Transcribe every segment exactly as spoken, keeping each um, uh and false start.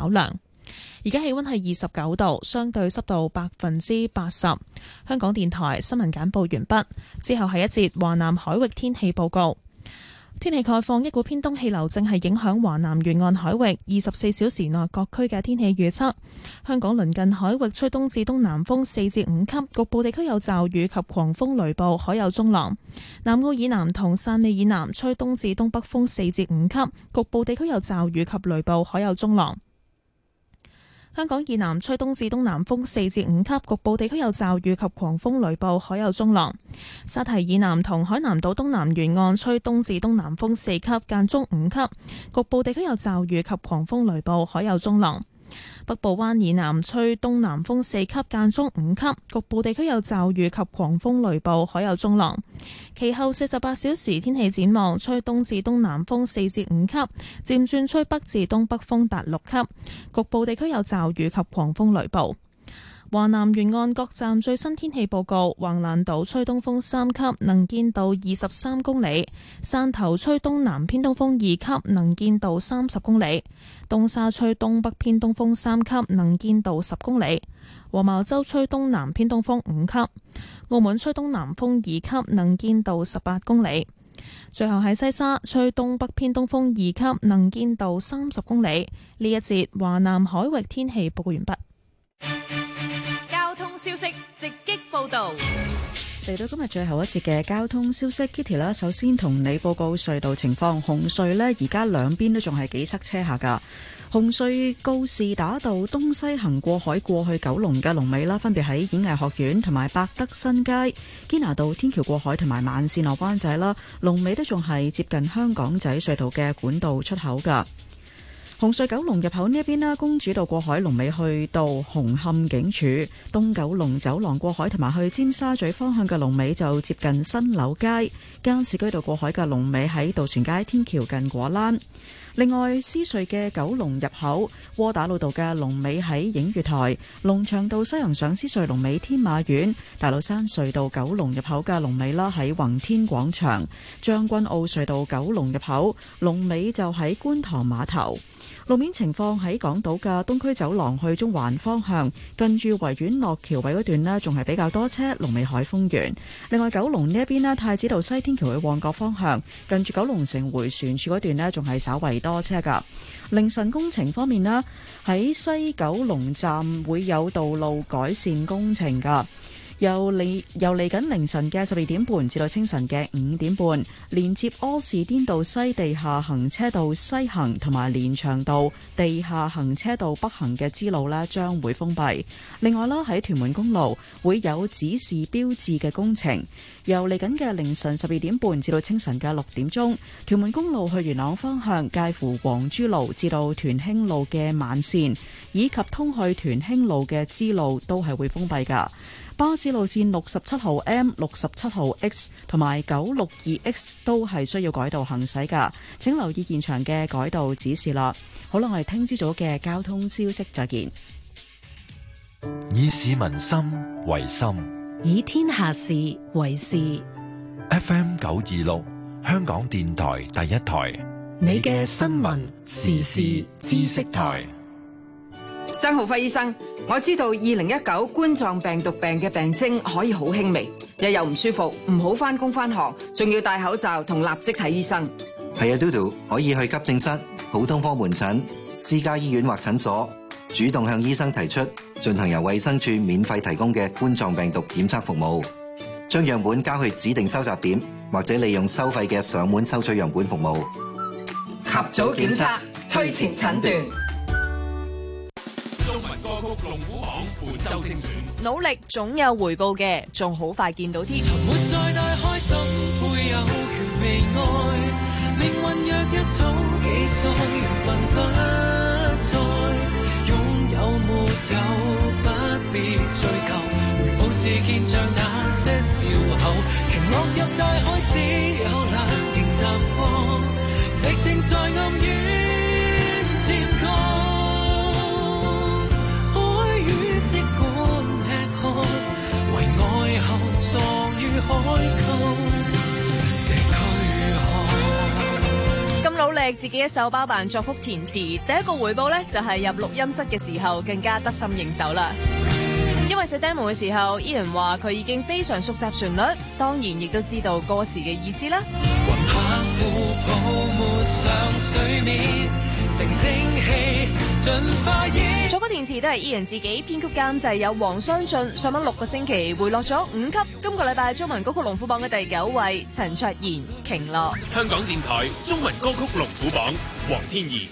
稍涼。而家氣溫係二十九度，相對濕度百分之八十。香港電台新聞簡報完畢，之後係一節華南海域天氣報告。天氣概況，一股偏東氣流正係影響華南沿岸海域，二十四小時內各區嘅天氣預測：香港鄰近海域吹東至東南風四至五級，局部地區有驟雨及狂風雷暴，海有中浪；南澳以南同汕尾以南吹東至東北風四至五級，局部地區有驟雨及雷暴，海有中浪。香港以南吹東至東南風四至五級，局部地區有驟雨及狂風雷暴，海有中浪。沙堤以南同海南島東南沿岸吹東至東南風四級，間中五級，局部地區有驟雨及狂風雷暴，海有中浪。北部灣以南吹東南風四級，間中五級，局部地區有驟雨及狂風雷暴，海有中浪。其後四十八小時天氣展望，吹東至東南風四至五級，漸轉吹北至東北風達六級，局部地區有驟雨及狂風雷暴。華南沿岸各站最新天氣報告：橫瀾島吹東風三級，能見度二十三公里；汕頭吹東南偏東風二級，能見度三十公里；東沙吹東北偏東風三級，能見度十公里；黃茅洲吹東南偏東風五級；澳門吹東南風二級，能見度十八公里。最後喺西沙吹東北偏東風二級，能見度三十公里。呢一節華南海域天氣報告完畢。 消息直擊報道， 嚟到今日最後一節嘅交通消息 ，Kitty 啦，首先同你報告隧道情況。紅隧呢，而家兩邊都仲係幾塞車下噶。紅隧告士打道東西行過海過去九龍嘅龍尾啦，分別喺演藝學院同埋百德新街；堅拿道天橋過海同埋慢線落灣仔啦，龍尾都仲係接近香港仔隧道嘅管道出口噶。紅隧九龍入口呢一邊啦，公主道過海龍尾去到紅磡警署，東九龍走廊過海同埋去尖沙咀方向嘅龍尾就接近新柳街，加士居道過海嘅龍尾喺渡船街天橋近果欄。另外，獅隧嘅九龍入口窩打老道嘅龍尾喺映月台，龍翔道西行上獅隧龍尾天馬苑，大老山隧道九龍入口嘅龍尾啦喺宏天廣場，將軍澳隧道九龍入口龍尾就喺觀塘碼頭。路面情況喺港島嘅東區走廊去中環方向，近住維園落橋位嗰段呢，仲係比較多車，龍尾海峰園。另外九龍呢一邊呢，太子道西天橋去旺角方向，近住九龍城迴旋處嗰段呢，仲係稍為多車噶。凌晨工程方面呢，喺西九龍站會有道路改善工程噶。由嚟由嚟緊凌晨嘅十二點半至到清晨嘅五點半，連接柯士甸道西地下行車道西行同埋連翔道地下行車道北行嘅支路呢，將會封閉。另外啦，喺屯門公路會有指示標誌嘅工程，由嚟緊嘅凌晨十二點半至到清晨嘅六點鐘，屯門公路去元朗方向介乎黃珠路至到屯興路嘅慢線，以及通去屯興路嘅支路都係會封閉噶。巴士路線六十七號 M、六十七號 X 同埋九六二 X 都係需要改道行駛噶，請留意現場嘅改道指示啦。好啦，我哋聽朝早嘅交通消息再見。 以市民心為心， 以天下事為事。 F M 九二六，香港電台第一台， 你嘅新聞時事知識台。 曾浩輝醫生，我知道二零一九冠狀病毒病嘅病徵可以好輕微，日又唔舒服，唔好返工返學，仲要戴口罩同立即睇醫生。 係啊，嘟嘟可以去急症室、普通科門診、私家醫院或診所，主動向醫生提出進行由衛生署免費提供嘅冠狀病毒檢測服務，將樣本交去指定收集點，或者利用收費嘅上門收取樣本服務。 及早檢測，推前診斷。 龍虎榜本周精選， 努力總有回報嘅，仲好快見到添。 沒再大開心，會有權被愛，命運若一早記載，緣分不再，擁有沒有不必追究，回報是見着那些笑口，鯨落入大海只有冷凝綻放，寂靜在暗淵漸擴。 咁努力力自己一手包辦作曲填詞，第一個回報呢，就係入錄音室嘅時候更加得心應手啦。因為寫 demo 嘅時候 Ian 話佢已經非常熟習旋律，當然亦都知道歌詞嘅意思啦。作曲填詞都係 Ian 自己編曲監製，有黃雙進，上咗六個星期回落咗五級，今個禮拜中文歌曲龍虎榜嘅第九位，陳卓賢瓊樂。 香港電台中文歌曲龍虎榜，黃天怡。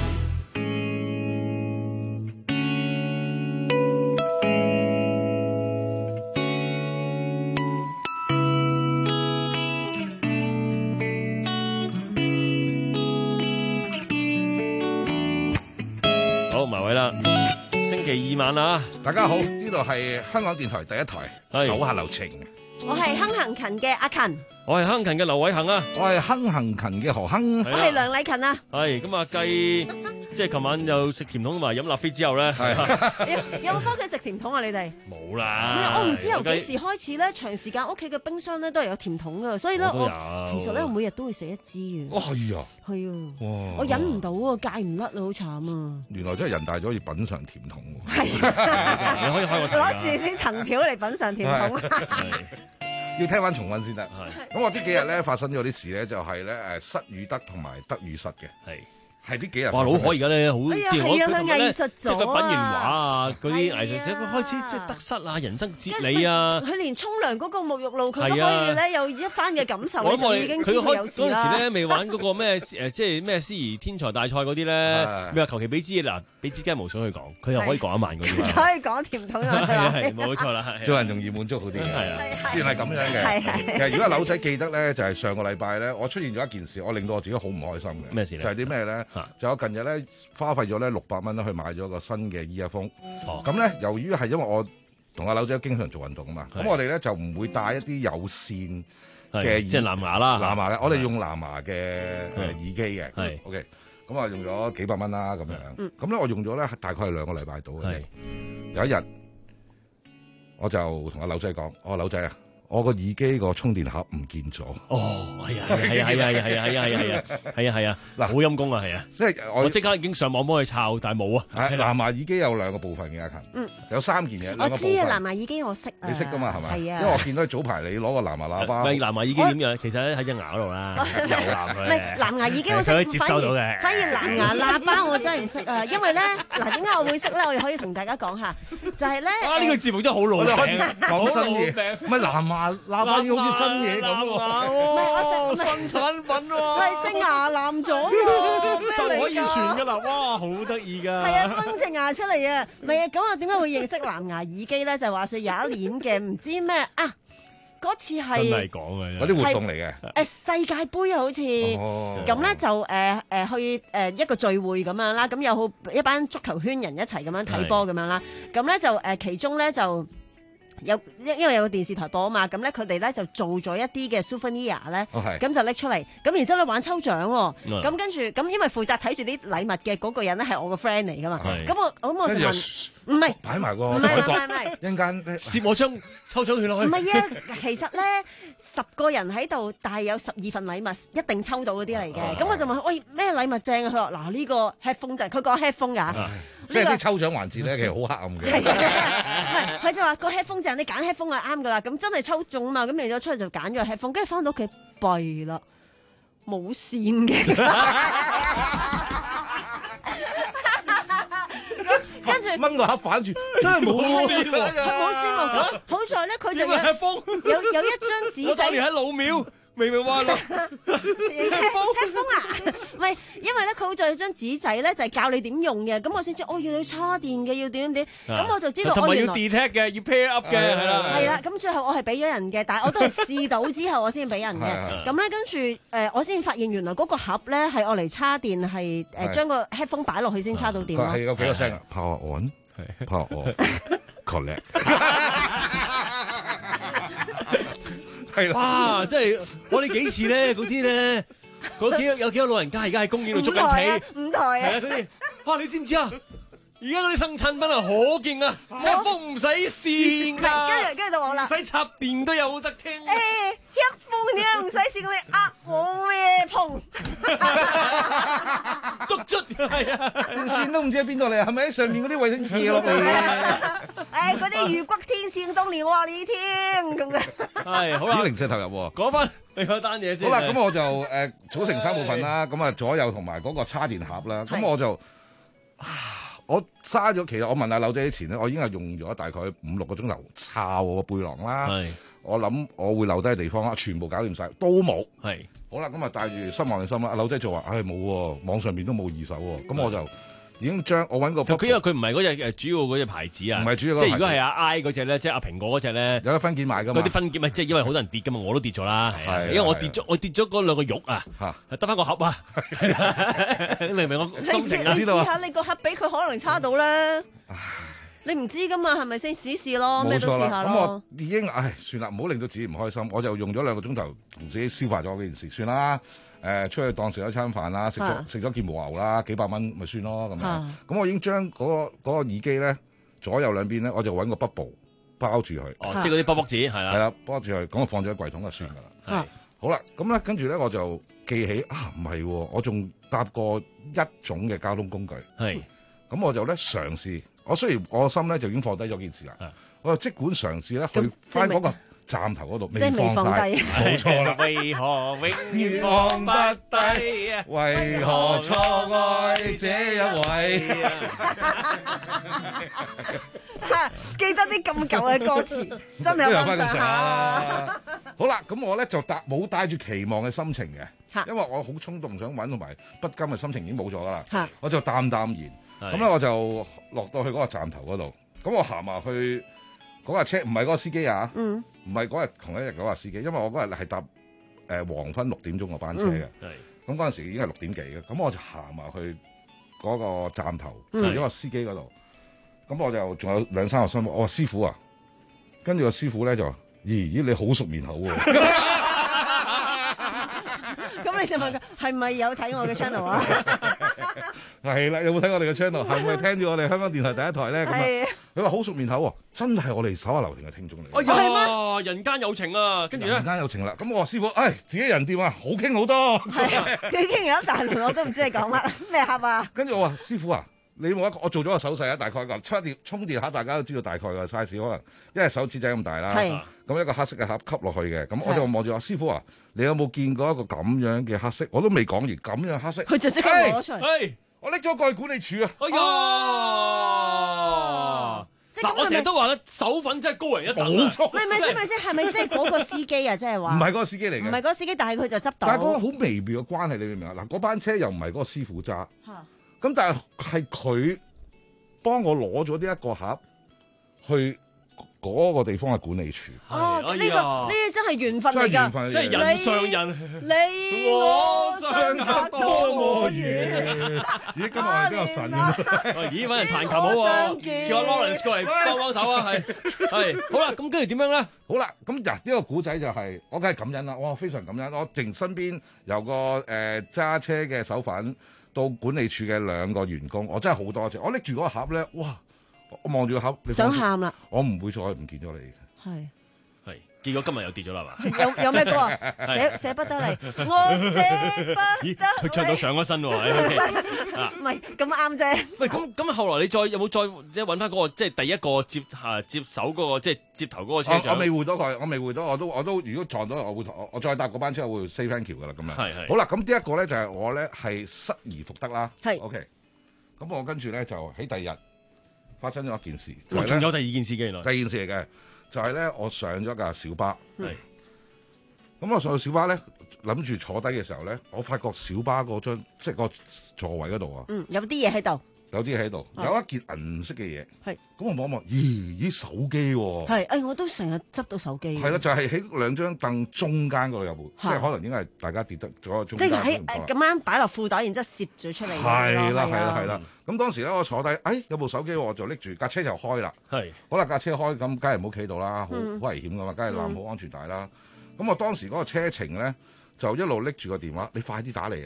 埋位啦！星期二晚啊， 大家好，呢度係香港電台第一台，手下留情。 我係亨行勤嘅阿勤， 我係亨勤嘅劉偉恒啊， 我係亨行勤嘅何亨， 我係梁禮勤啊。 係咁啊，繼即係琴晚又食甜筒同埋飲立飛之後咧， 有有冇翻屋企食甜筒啊？你哋冇啦。 我唔知由幾時開始咧，長時間屋企嘅冰箱咧都係有甜筒噶，所以咧我其實咧我每日都會食一支嘅。 哦係啊， 係啊，我忍唔到啊，戒唔甩啊，好慘啊！ 原來真係人大咗要品嘗甜筒喎。 係， 你可以開個攞住啲藤條嚟品嘗甜筒。 要聽翻重溫先得。咁我呢幾日咧發生咗啲事咧，就係咧誒失與得同埋得與失嘅。係。係呢幾日哇！老可而家咧好， 即係我佢藝術即係佢品完畫啊，嗰啲藝術寫佢開始即係得失啊、人生哲理啊。 佢連沖涼嗰個沐浴露，佢都可以咧有一番嘅感受，你就已經知佢有事啦。 嗰陣時咧未玩嗰個咩誒，即係咩司儀天才大賽嗰啲咧，咩話求其俾支嗱俾支雞毛水去講，佢又可以講一萬嗰啲。 可以講甜筒啊！ 係冇錯啦， 做人容易滿足好啲嘅，係啊，算係咁樣嘅。其實如果柳仔記得咧，就係上個禮拜咧，我出現咗一件事，我令到我自己好唔開心嘅。 咩事咧？ 就係啲咩咧？就我近日咧花費咗咧六百蚊咧去買咗個新嘅 earphone。咁咧由於係因為我同阿柳仔經常做運動啊嘛，咁我哋咧就唔會戴一啲有線嘅， 即係藍牙啦， 藍牙嘅，我哋用藍牙嘅耳機嘅。係 OK，咁啊用咗幾百蚊啦咁樣。咁咧我用咗咧大概係兩個禮拜到嘅。有一日我就同阿柳仔講：我話柳仔啊，我個耳機個充電盒唔見咗。 哦，係啊，係啊，係啊，係啊，係啊，係啊，係啊，係啊，係啊，嗱，好陰功啊，係啊，即係我即刻已經上網幫佢抄，但係冇啊。 係藍牙耳機有兩個部分嘅，阿勤，嗯，有三件嘢。 我知啊，藍牙耳機我識啊， 你識噶嘛？係咪？係啊， 因為我見到早排你攞個藍牙喇叭。 喂，藍牙耳機點樣？其實喺隻牙嗰度啦，有藍嘅。 唔係藍牙耳機我識， 佢接收到嘅。 反而藍牙喇叭我真係唔識啊，因為咧嗱，點解我會識咧？我哋可以同大家講下，就係咧。 啊！呢個節目真係好老餅， 講新嘢，唔係藍牙喇叭要好似新嘢咁喎， 唔係我食新產品喎， 係隻牙藍咗喎， 就可以傳噶啦！哇，好得意㗎！ 係啊，掹隻牙出嚟啊！唔係啊，咁我點解會認識藍牙耳機咧？就係話説有一年嘅唔知咩啊，嗰次係真係講嘅， 嗰啲活動嚟嘅。 誒世界盃啊，好似咁咧就誒誒去誒一個聚會咁樣啦，咁有好一班足球圈人一齊咁樣睇波咁樣啦，咁咧就誒其中咧就。有因因為有個電視台播啊嘛，咁咧佢哋咧就做咗一啲嘅 souvenir 咧，咁就拎出嚟，咁然之後咧玩抽獎喎，咁跟住咁因為負責睇住啲禮物嘅嗰個人咧係我個 friend 嚟噶嘛，咁我咁我就問，唔係擺埋個， 唔係唔係唔係， 一陣間攝我張抽獎券落去， 唔係啊，其實咧十個人喺度，但係有十二份禮物一定抽到嗰啲嚟嘅，咁我就問佢喂咩禮物正啊？佢話嗱呢個 headphone 就係佢講 headphone 㗎。 即係啲抽獎環節咧，其實好黑暗嘅。 唔係，佢就話個 headphone 正，你揀 headphone 係啱噶啦。咁真係抽中啊嘛，咁然之後出嚟就揀咗個 headphone，跟住翻到屋企弊啦，冇線嘅。跟住掹個盒反住，真係冇線喎， 冇線喎。好在咧，佢就有有有一張紙仔。 我當年喺老廟。明明話咯， 風啊，唔係，因為咧佢好似有張紙仔咧，就係教你點用嘅，咁我先知，哦，要叉電嘅，要點點點，咁我就知道。 同埋要 detect 嘅，要 pair up 嘅，係啦。 係啦，咁最後我係俾咗人嘅，但係我都係試到之後我先俾人嘅。咁咧跟住誒，我先發現原來嗰個盒咧係我嚟叉電，係誒將個 headphone 擺落去先叉到電咯。 係有幾個聲啊 ？Power on，power off，collect。 係哇！即係我哋幾次咧，嗰啲咧，嗰幾有幾個老人家而家喺公園度捉緊棋， 舞台啊， 係啊，嗰啲哇！你知唔知啊？ 而家嗰啲新產品啊，好勁啊！麥風唔使線㗎， 跟住跟住就講啦， 唔使插電都有得聽。 誒，一風你唔使線，你呃我咩碰？ 督出係啊， 條線都唔知喺邊度嚟，係咪喺上面嗰啲衛星射落嚟嘅？ 誒，嗰啲魚骨天線當年話你聽咁嘅。 係好啦， 已經零舍投入喎。 講翻你嗰單嘢先。 好啦，咁我就誒組成三部分啦，咁啊左右同埋嗰個叉電盒啦，咁我就。我揸咗，其實我問下柳仔之前咧，我已經係用咗大概五六個鐘頭抄我個背囊啦。我諗我會留低嘅地方啦，全部搞掂晒，都冇。係好啦，咁啊帶住失望嘅心啦。阿柳仔就話：唉冇喎，網上面都冇二手喎。咁我就已經將我揾個佢因為佢唔係嗰隻誒主要嗰隻牌子啊， 唔係主要嗰即係如果係阿 I 嗰隻咧，即係阿蘋果嗰隻咧， 有得分件買㗎嘛。 嗰啲分件咪即係因為好多人跌㗎嘛，我都跌咗啦，係啊，因為我跌咗我跌咗嗰兩個肉啊，得翻個盒啊，你明唔明我心情啊？ 你試下你個盒俾佢可能差到咧，你唔知㗎嘛，係咪先試試咯，咩都試下咯。 咁我已經唉算啦，唔好令到自己唔開心，我就用咗兩個鐘頭同自己消化咗嗰件事，算啦。誒出去當食咗餐飯啦，食咗食咗件和牛啦，幾百蚊咪算咯咁樣。咁我已經將嗰個嗰個耳機咧左右兩邊咧，我就揾個 bubble 包住佢。 哦，即係嗰啲卜卜紙係啦。 係啦，包住佢，咁我放咗喺櫃桶就算㗎啦。係。好啦，咁咧跟住咧我就記起啊，唔係喎，我仲搭過一種嘅交通工具。係。咁我就咧嘗試，我雖然我心咧就已經放低咗件事啦，我就即管嘗試咧去翻嗰個站頭嗰度， 即係未放低， 冇錯啦。 為何永遠放不低啊？ 為何錯愛這一位？ 記得啲咁舊嘅歌詞，真係有翻上下。 好啦，咁我咧就帶冇帶住期望嘅心情嘅，因為我好衝動想揾同埋不甘嘅心情已經冇咗噶啦，我就淡淡然。咁咧我就落到去嗰個站頭嗰度，咁我行埋去嗰架車，唔係嗰個司機啊。嗯。唔係嗰日同一日嗰個司機，因為我嗰日係搭誒黃昏六點鐘個班車嘅，咁嗰陣時已經係六點幾嘅，咁我就行埋去嗰個站頭，除咗個司機嗰度，咁我就仲有兩三個心，我話師傅啊，跟住個師傅咧就話：咦咦，你好熟面口喎！ 咁你就問佢係咪有睇我嘅 channel 啊？ 係啦，有冇睇我哋嘅 channel？ 係咪聽住我哋香港電台第一台咧？咁啊，佢話好熟面口喎，真係我哋手下留情嘅聽眾嚟。 哎呀，人間有情啊！跟住咧， 人間有情啦。咁我話師傅，唉，自己人店啊，好傾好多。 係啊，佢傾完一大輪，我都唔知你講乜咩盒啊。 跟住我話師傅啊，你冇一個，我做咗個手勢啊，大概個充電充電盒，大家都知道大概個 size，可能一係手指仔咁大啦。係。咁一個黑色嘅盒吸落去嘅，咁我就望住話師傅啊，你有冇見過一個咁樣嘅黑色？我都未講完，咁樣黑色。 佢就即刻攞出嚟。 我拎咗過去管理處啊！ 哎呀！嗱，我成日都話咧，手粉真係高人一等。 冇錯。 咪咪先咪先，係咪即係嗰個司機啊？即係話。 唔係嗰個司機嚟嘅。 唔係嗰個司機，但係佢就執到。 但係嗰個好微妙嘅關係，你明唔明啊？嗱，嗰班車又唔係嗰個師傅揸。嚇。咁但係係佢幫我攞咗呢一個盒去嗰個地方嘅管理處。 哦，呢個呢啲真係緣分嚟㗎， 即係人上人， 你我相隔多麼遠。咦，今日我哋比較神啊！ 咦，揾人彈琴好喎，叫阿 Lawrence 過嚟幫幫手啊！係係，好啦，咁跟住點樣咧？ 好啦，咁嗱呢個古仔就係我梗係感恩啦，哇，非常感恩！我淨身邊由個誒揸車嘅手粉到管理處嘅兩個員工，我真係好多謝。我拎住嗰個盒咧，哇！我望住個盒， 想喊啦！ 我唔會再唔見咗你嘅。 係係，結果今日又跌咗啦嘛？ 有有咩歌啊？捨捨不得嚟，我捨不得。 咦？佢唱到上咗身喎！ 唔係咁啱啫。 喂，咁咁後來你再有冇再即係揾翻嗰個即係第一個接啊接手嗰個即係接頭嗰個車長？ 我未換到佢，我未換到，我都我都如果撞到我會我我再搭嗰班車，我會 say thank you 噶啦咁樣。係係。好啦，咁呢一個咧就係我咧係失而復得啦。係。OK。咁我跟住咧就喺第二日。發生咗一件事， 仲、就係、有第二件事嘅原來。 第二件事嚟嘅就係咧，我上咗架小巴，係咁、 嗯、 我上到小巴咧，諗住坐低嘅時候咧，我發覺小巴嗰張即係個座位嗰度啊， 嗯，有啲嘢喺度， 有啲嘢喺度，有一件銀色嘅嘢，係咁我望一望，咦咦手機喎， 係，誒我都成日執到手機， 係啦，就係喺兩張凳中間嗰度有部，即係可能應該係大家跌得咗個中間， 即係喺咁啱擺落褲袋，然之後攝咗出嚟， 係啦係啦係啦，咁當時咧我坐低，誒有部手機我就拎住，架車就開啦，係，好啦架車開，咁梗係唔好企度啦，好好危險噶嘛，梗係攬好安全帶啦，咁我當時嗰個車程咧就一路拎住個電話，你快啲打嚟啊！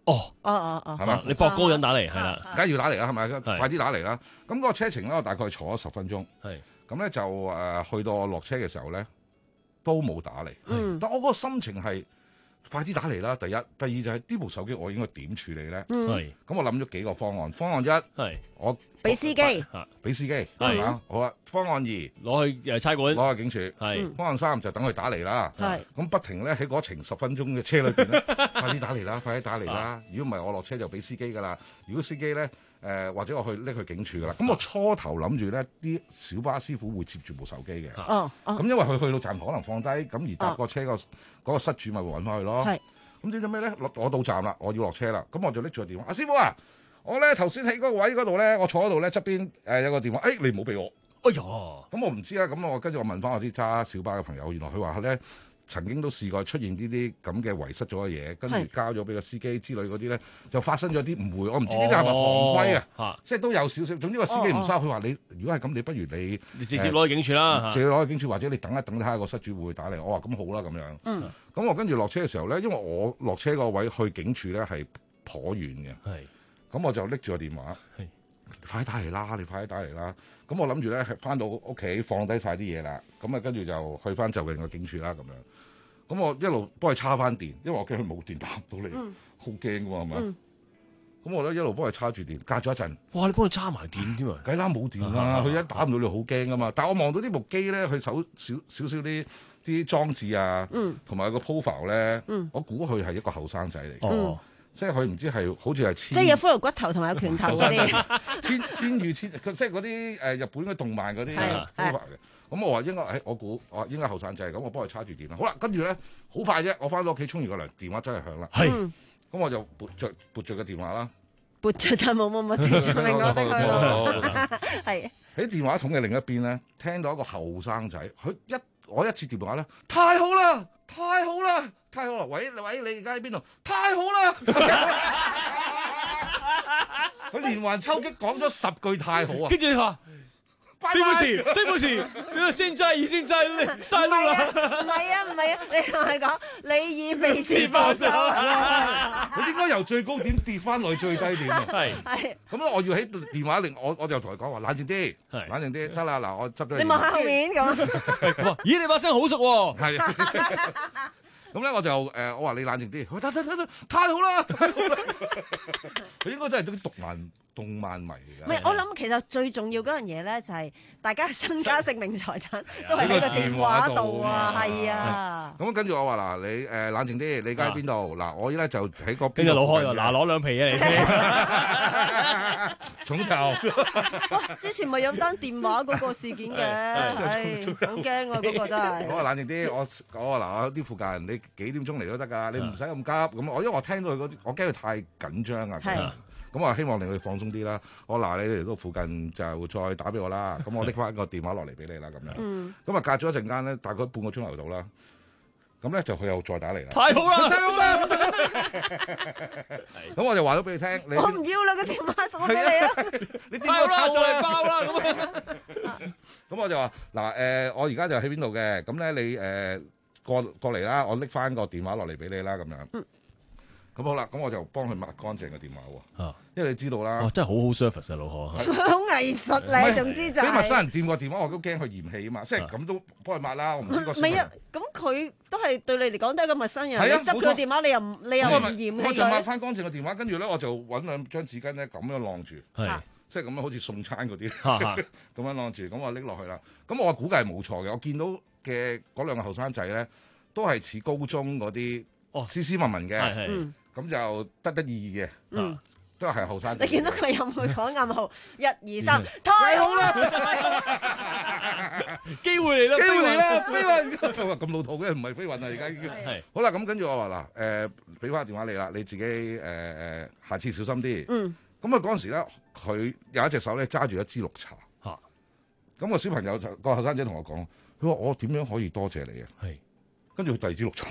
哦哦哦哦， 係嘛？ 你博高人打嚟係啦， 梗係要打嚟啦，係咪？快啲打嚟啦！咁嗰個車程咧，我大概坐咗十分鐘。 係咁咧就誒去到我落車嘅時候咧，都冇打嚟。 嗯， 但我嗰個心情係快啲打嚟啦。第一，第二就係呢部手機我應該點處理咧？ 係咁我諗咗幾個方案。方案一係我俾司機， 俾司機係嘛？好啦。方案二攞去誒差館， 攞去警署。 係方案三就等佢打嚟啦。 係咁不停咧喺嗰程十分鐘嘅車裏邊咧，快啲打嚟啦，快啲打嚟啦！如果唔係我落車就俾司機㗎啦。如果司機咧誒或者我去拎去警署㗎啦。咁我初頭諗住咧啲小巴師傅會接住部手機嘅。 哦咁因為佢去到站可能放低，咁而搭個車個嗰個失主咪會揾翻佢咯。 係。 咁點解咩咧？落我到站啦，我要落車啦。咁我就拎住個電話，阿師傅啊，我咧頭先喺嗰個位嗰度咧，我坐喺度咧側邊誒有個電話，誒你唔好俾我。 哎呀， 咁我唔知啊，咁我跟住我問翻我啲揸小巴嘅朋友，原來佢話咧曾經都試過出現呢啲咁嘅遺失咗嘅嘢，跟住交咗俾個司機之類嗰啲咧，就發生咗啲誤會。我唔知呢啲係咪行規啊？即係都有少少。總之個司機唔收，佢話你如果係咁，你不如你你直接攞去警署啦， 直接攞去警署，或者你等一等睇下個失主會唔會打嚟。我話咁好啦，咁樣。嗯。咁我跟住落車嘅時候咧，因為我落車個位去警署咧係頗遠嘅。 係。 咁我就拎住個電話。係。快啲打嚟啦！你快啲打嚟啦！咁我諗住咧，翻到屋企放低晒啲嘢啦，咁啊跟住就去翻就近個警署啦咁樣。咁我一路幫佢叉翻電，因為我驚佢冇電打唔到你，好驚㗎嘛係咪？咁、嗯、我咧一路幫佢叉住電，隔咗一陣， 哇！你幫佢叉埋電添啊？ 梗啦冇電啦，佢一打唔到你好驚㗎嘛。但係我望到呢部機咧，佢手少少少啲啲裝置啊，同埋、嗯、個 profile 咧，嗯、我估佢係一個後生仔嚟嘅。哦即係佢唔知係好似係千， 即係有骷髏骨頭同埋有拳頭嗰啲， 千千與千，即係嗰啲誒日本嘅動漫嗰啲 profile 嘅。咁我話應該誒，我估我應該後生仔，咁我幫佢叉住電啦。好啦，跟住咧好快啫，我翻到屋企沖完個涼，電話真係響啦。係，咁我就撥著撥著個電話啦。 撥著但冇冇冇聽清明我哋佢。係喺電話筒嘅另一邊咧，聽到一個後生仔，佢一我一接電話咧，太好啦！太好啦！太好啦！喂喂，你而家喺邊度？太好啦！佢連環抽擊講咗十句太好啊！ 跟住你話。對不起，對不起，現在已經在大陸啦。 唔係啊，唔係啊，你同佢講，你已被接放走。 佢應該由最高點跌翻落去最低點啊！係係。 咁咧，我要喺電話令我我就同佢講話冷靜啲，冷靜啲，得啦嗱，我執咗。 你望下後面咁。 咦，你把聲好熟喎。 係。咁咧我就誒，我話你冷靜啲，佢得得得得，太好啦！佢應該真係啲動漫動漫迷嚟㗎。 唔係，我諗其實最重要嗰樣嘢咧，就係大家身家性命財產都係喺個電話度啊，係啊。 咁跟住我話嗱，你誒冷靜啲，你而家喺邊度？嗱，我依家就喺個邊。 跟住攞開喎，嗱攞兩皮嘢嚟先。 重頭。 哇！之前咪有單電話嗰個事件嘅，唉，好驚啊！嗰個真係。 我話冷靜啲，我我話嗱，啲附近人你幾點鐘嚟都得㗎，你唔使咁急。咁我因為我聽到佢嗰啲，我驚佢太緊張啊。係。咁我希望令佢放鬆啲啦。我嗱，你哋都附近就再打俾我啦。咁我拎翻個電話落嚟俾你啦。咁樣。嗯。咁啊，隔咗一陣間咧，大概半個鐘頭到啦。咁咧就佢又再打嚟啦。 太好啦！ 太好啦！咁我就話咗俾你聽，你我唔要啦，個電話送俾你啊！ 你電話啦，再嚟包啦咁。 咁我就話嗱誒，我而家就喺邊度嘅。咁咧你誒過過嚟啦，我拎翻個電話落嚟俾你啦。咁樣。嗯。咁好啦，咁我就幫佢抹乾淨個電話喎。啊，因為你知道啦。 哦，真係好好 service 啊，老何。 好藝術咧，總之就係。 俾陌生人掂個電話，我都驚佢嫌棄啊嘛。即係咁都幫佢抹啦，我唔知個。 唔係啊，咁佢都係對你嚟講都係個陌生人。係啊，執佢電話，你又唔你又唔嫌棄佢。 我就抹翻乾淨個電話，跟住咧我就揾兩張紙巾咧咁樣晾住。係。即係咁樣好似送餐嗰啲。咁樣晾住，咁我拎落去啦。咁我估計係冇錯嘅。我見到嘅嗰兩個後生仔咧，都係似高中嗰啲，哦，斯斯文文嘅。係係。咁就得得意意嘅，嗯，都係後生。 你見到佢有冇講暗號？一二三，太好啦！ 機會嚟啦， 機會嚟啦，飛運咁老土嘅，唔係飛運啊！而家已經係好啦。咁跟住我話嗱，誒，俾翻電話你啦，你自己誒誒，下次小心啲。嗯。咁啊嗰陣時咧，佢有一隻手咧揸住一支綠茶。嚇！咁個小朋友就個後生仔同我講，佢話我點樣可以多謝你啊？係。跟住佢第二支綠茶，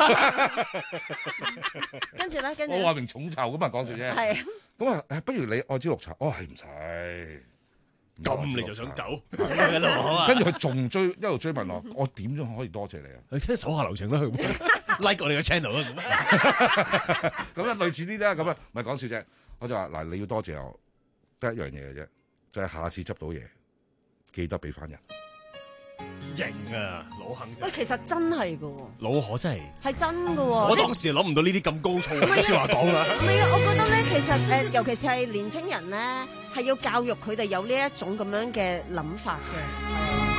跟住咧，跟住我話明重酬咁嘛，講笑啫。係咁啊，誒，不如你愛支綠茶，哦，係唔使。 咁你就想走？ 跟住佢仲追一路追問我，我點樣可以多謝你啊？ 你聽手下留情啦，佢。 like 我哋個 channel 啊！ 咁啊，類似啲啫，咁啊，唔係講笑啫。我就話嗱，你要多謝我，得一樣嘢嘅啫，就係、是、下次執到嘢，記得俾翻人。 型啊，老肯喂，其實真係噶， 老可真係係真噶。 我當時諗唔到呢啲咁高粗嘅説話講啊。 唔係啊，我覺得咧，其實誒、呃，尤其是係年青人咧，係要教育佢哋有呢一種咁樣嘅諗法嘅。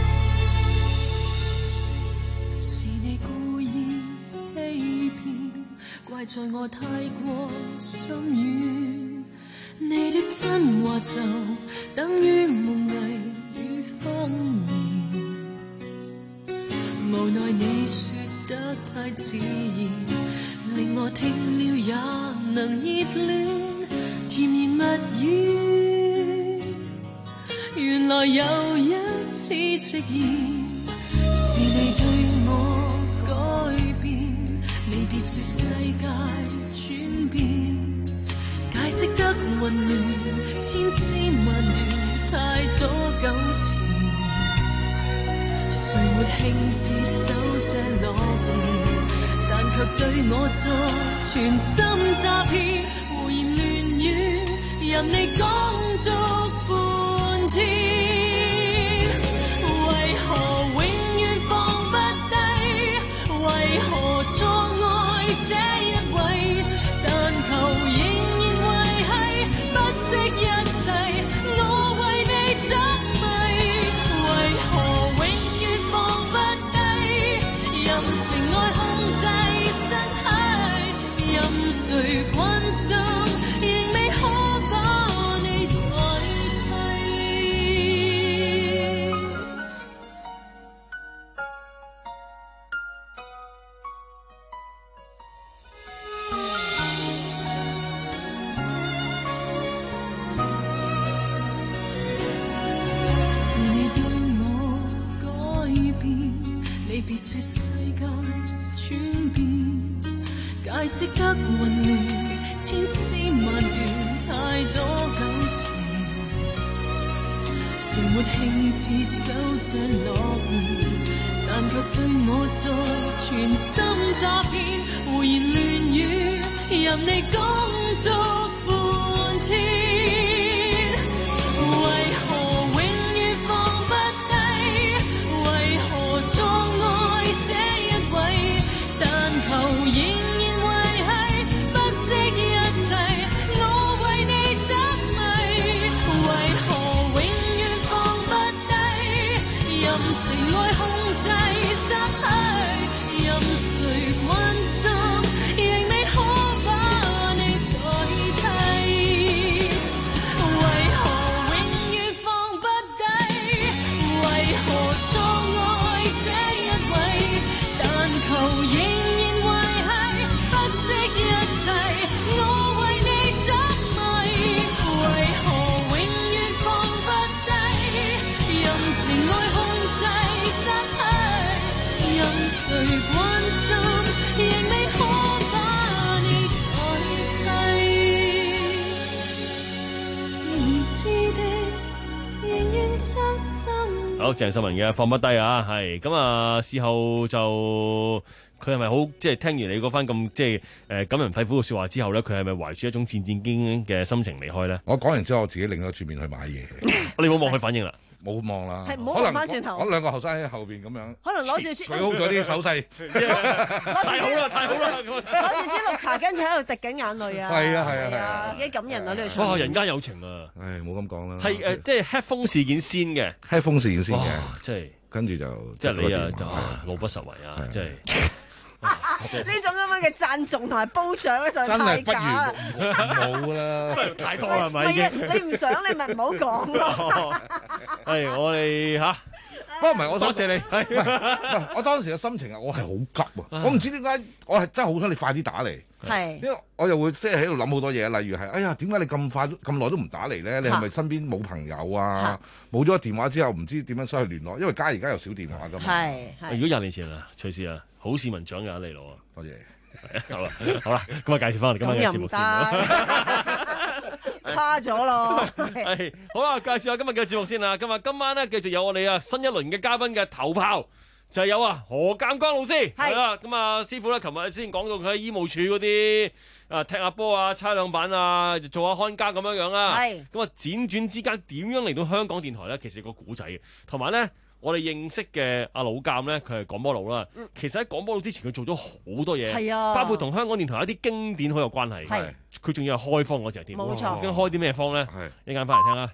是你故意欺騙，怪在我太過心軟。你的真話就等於夢囈與謊言。無奈你說得太自然，令我聽了也能熱戀，甜言蜜語。原來又一次食言，是你對我改變，你別說世界轉變，解釋得混亂，千絲萬段，太多糾纏。誰沒興致守這諾言，但卻對我作全心詐騙，胡言亂語，任你講足半天，為何永遠放不低？為何錯愛這一位？但求仍然維繫，不惜一切，我為你執迷。為何誰關心，仍未可把你代替。是你對我改變，你別說世界轉變，解釋得混亂，千絲萬段，太多糾纏。誰沒興致守這諾言，但卻對我作全心詐騙，胡言亂語，任你講足半天。為何永遠放不低？為何錯愛這一位？但求仍好，鄭秀文嘅放不低啊，係咁啊，事後就佢係咪好即係聽完你嗰番咁即係誒感人肺腑嘅説話之後咧，佢係咪懷住一種戰戰兢兢嘅心情離開咧？ 我講完之後，我自己擰咗轉面去買嘢。 你冇望佢反應啦？冇望啦， 係唔好望翻轉頭。 我兩個後生喺後邊咁樣， 可能攞住支舉好咗啲手勢， 太好啦，太好啦！ 攞住支綠茶，跟住喺度滴緊眼淚啊！ 係啊，係啊，係啊， 幾感人啊！呢個哇，人間有情啊！ 唉，冇咁講啦。 係誒，即係 headphone 事件先嘅 headphone 事件先嘅， 即係跟住就即係你啊，就老不實為啊，即係。 呢種咁樣嘅讚頌同埋褒獎咧，實在太假啦！ 冇啦， 太多啦，係咪？ 你唔想你咪唔好講咯。 係我哋吓， 不過唔係，我多謝你。 我當時嘅心情啊，我係好急啊！我唔知點解，我係真係好想你快啲打嚟。 係， 因為我又會即係喺度諗好多嘢，例如係，哎呀，點解你咁快咁耐都唔打嚟咧？你係咪身邊冇朋友啊？冇咗個電話之後，唔知點樣失去聯絡？因為家而家有小電話噶嘛。係如果廿年前啊，隨時啊，好市民獎嘅你攞啊， 多謝。 好啦，好啦，咁啊，介紹翻我哋今晚嘅節目先。 花咗咯。 係好啦，介紹下今日嘅節目先啦。今日今晚咧，繼續有我哋啊新一輪嘅嘉賓嘅頭炮。 就係有啊何鑑光老師係啦，咁啊師傅咧，琴日先講到佢喺醫務處嗰啲啊踢下波啊、猜兩板啊、做下看家咁樣樣啦。係咁啊，輾轉之間點樣嚟到香港電台咧？其實個古仔嘅，同埋咧我哋認識嘅阿老鑑咧，佢係廣播佬啦。嗯、其實喺廣播佬之前，佢做咗好多嘢，係啊，包括同香港電台一啲經典好有關係。係佢仲要係開方嗰隻添，冇錯。咁開啲咩方咧？係一陣翻嚟聽啦。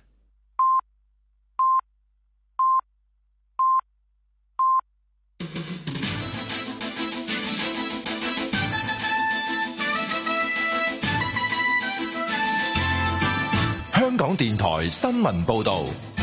香港電台新聞報道，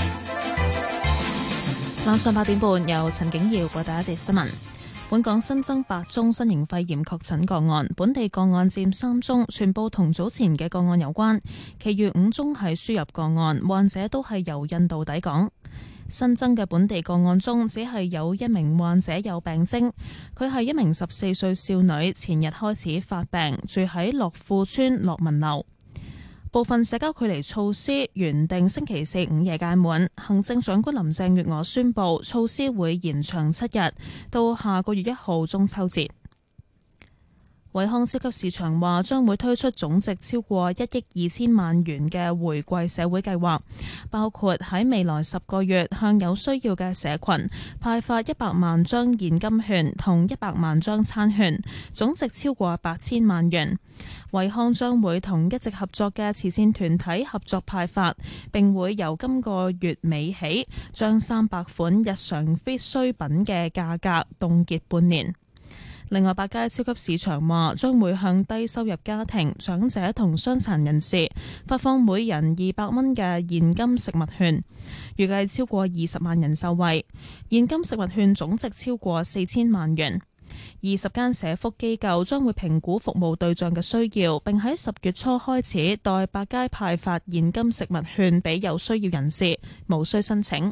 晚上八點半由陳景瑤報道一節新聞。本港新增八宗新型肺炎確診個案，本地個案佔三宗，全部同早前嘅個案有關，其餘五宗係輸入個案，患者都係由印度抵港。新增嘅本地個案中，只係有一名患者有病徵，佢係一名十四歲少女，前日開始發病，住喺樂富邨樂民樓。部分社交距離措施原定星期四午夜屆滿，行政長官林鄭月娥宣布措施會延長七日，到下個月一號中秋節。惠康超級市場話將會推出總值超過一億二千萬元嘅回饋社會計劃，包括喺未來十個月向有需要嘅社群派發一百萬張現金券同一百萬張餐券，總值超過八千萬元。惠康將會同一直合作嘅慈善團體合作派發，並會由今個月尾起將三百款日常必需品嘅價格凍結半年。另外，百佳超級市場話將會向低收入家庭、長者同傷殘人士發放每人二百蚊嘅現金食物券，預計超過二十萬人受惠。現金食物券總值超過四千萬元。二十間社福機構將會評估服務對象嘅需要，並喺十月初開始代百佳派發現金食物券俾有需要人士，無需申請。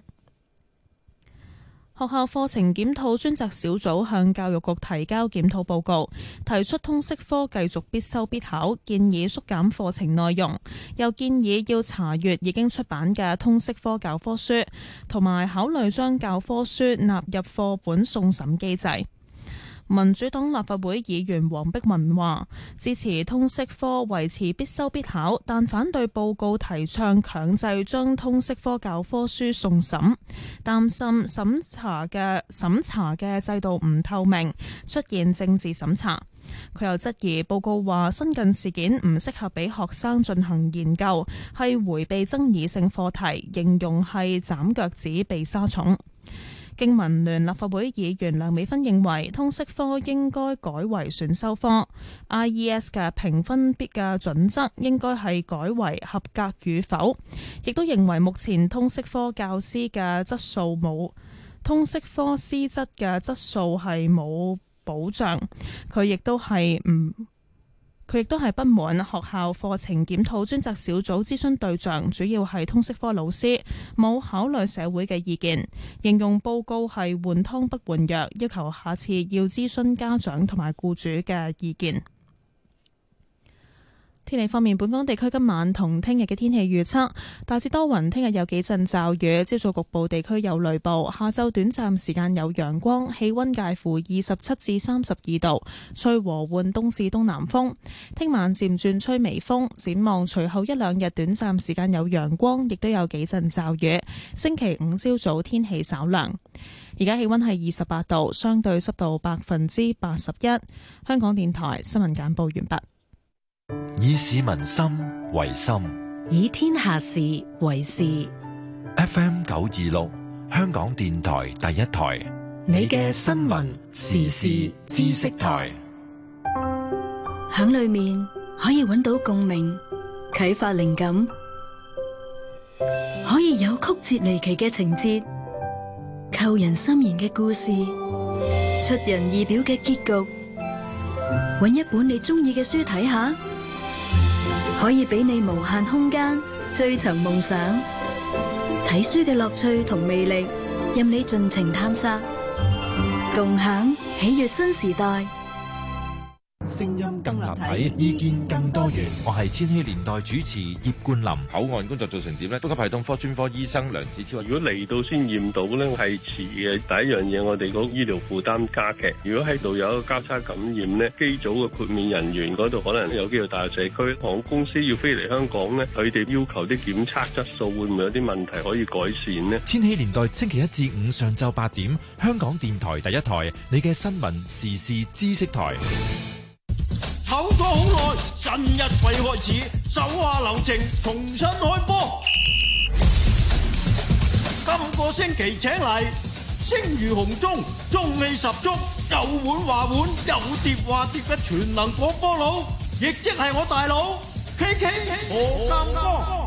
學校課程檢討專責小組向教育局提交檢討報告，提出通識科繼續必修必考，建議縮減課程內容，又建議要查閱已經出版嘅通識科教科書，同埋考慮將教科書納入課本送審機制。民主黨立法會議員黃碧雲話支持通識科維持必修必考，但反對報告提倡強制將通識科教科書送審，擔心審查嘅審查嘅制度唔透明，出現政治審查。佢又質疑報告話新近事件唔適合俾學生進行研究，係迴避爭議性課題，形容係斬腳趾避沙蟲。經民聯立法會議員梁美芬認為通識科應該改為選修科 ，I E S 嘅評分必嘅準則應該係改為合格與否，亦都認為目前通識科教師嘅質素冇，通識科師質嘅質素係冇保障，佢亦都係唔。佢亦都係不滿學校課程檢討專責小組諮詢對象主要係通識科老師，冇考慮社會嘅意見，形容報告係換湯不換藥，要求下次要諮詢家長同埋僱主嘅意見。天氣方面，本港地區今晚同聽日嘅天氣預測大致多雲，聽日有幾陣驟雨，朝早局部地區有雷暴，下晝短暫時間有陽光，氣溫介乎二十七至三十二度，吹和緩東至東南風。聽晚漸轉吹微風，展望隨後一兩日短暫時間有陽光，亦都有幾陣驟雨。星期五朝早天氣稍涼。而家氣溫係二十八度，相對濕度百分之八十一。香港電台新聞簡報完畢。 以市民心為心， 以天下事為事。 F M 九二六，香港電台第一台， 你嘅新聞時事知識台， 響裏面可以揾到共鳴，啟發靈感，可以有曲折離奇嘅情節，扣人心弦嘅故事，出人意表嘅結局。揾一本你中意嘅書睇下，可以俾你無限空間追尋夢想。睇書嘅樂趣同魅力，任你盡情探索，共享喜悅新時代。 聲音更立體，意見更多元。 我係千禧年代主持葉冠霖。口岸工作做成點呢？呼吸系統科專科醫生梁子超話： 如果嚟到先驗到呢，係遲嘅。第一樣嘢，我哋嗰醫療負擔加劇。如果喺度有一個交叉感染呢，機組嘅豁免人員嗰度可能有機會帶入社區。航空公司要飛嚟香港呢，佢哋要求啲檢測質素會唔會有啲問題可以改善呢？ 千禧年代星期一至五上晝八點，香港電台第一台，你嘅新聞時事知識台。 唞咗好耐，新一季開始，手下留情，重新開波。今個星期請嚟聲如洪鐘，中氣十足，有碗話碗，有碟話碟嘅全能廣播佬，亦即係我大佬 K K 何鑑江。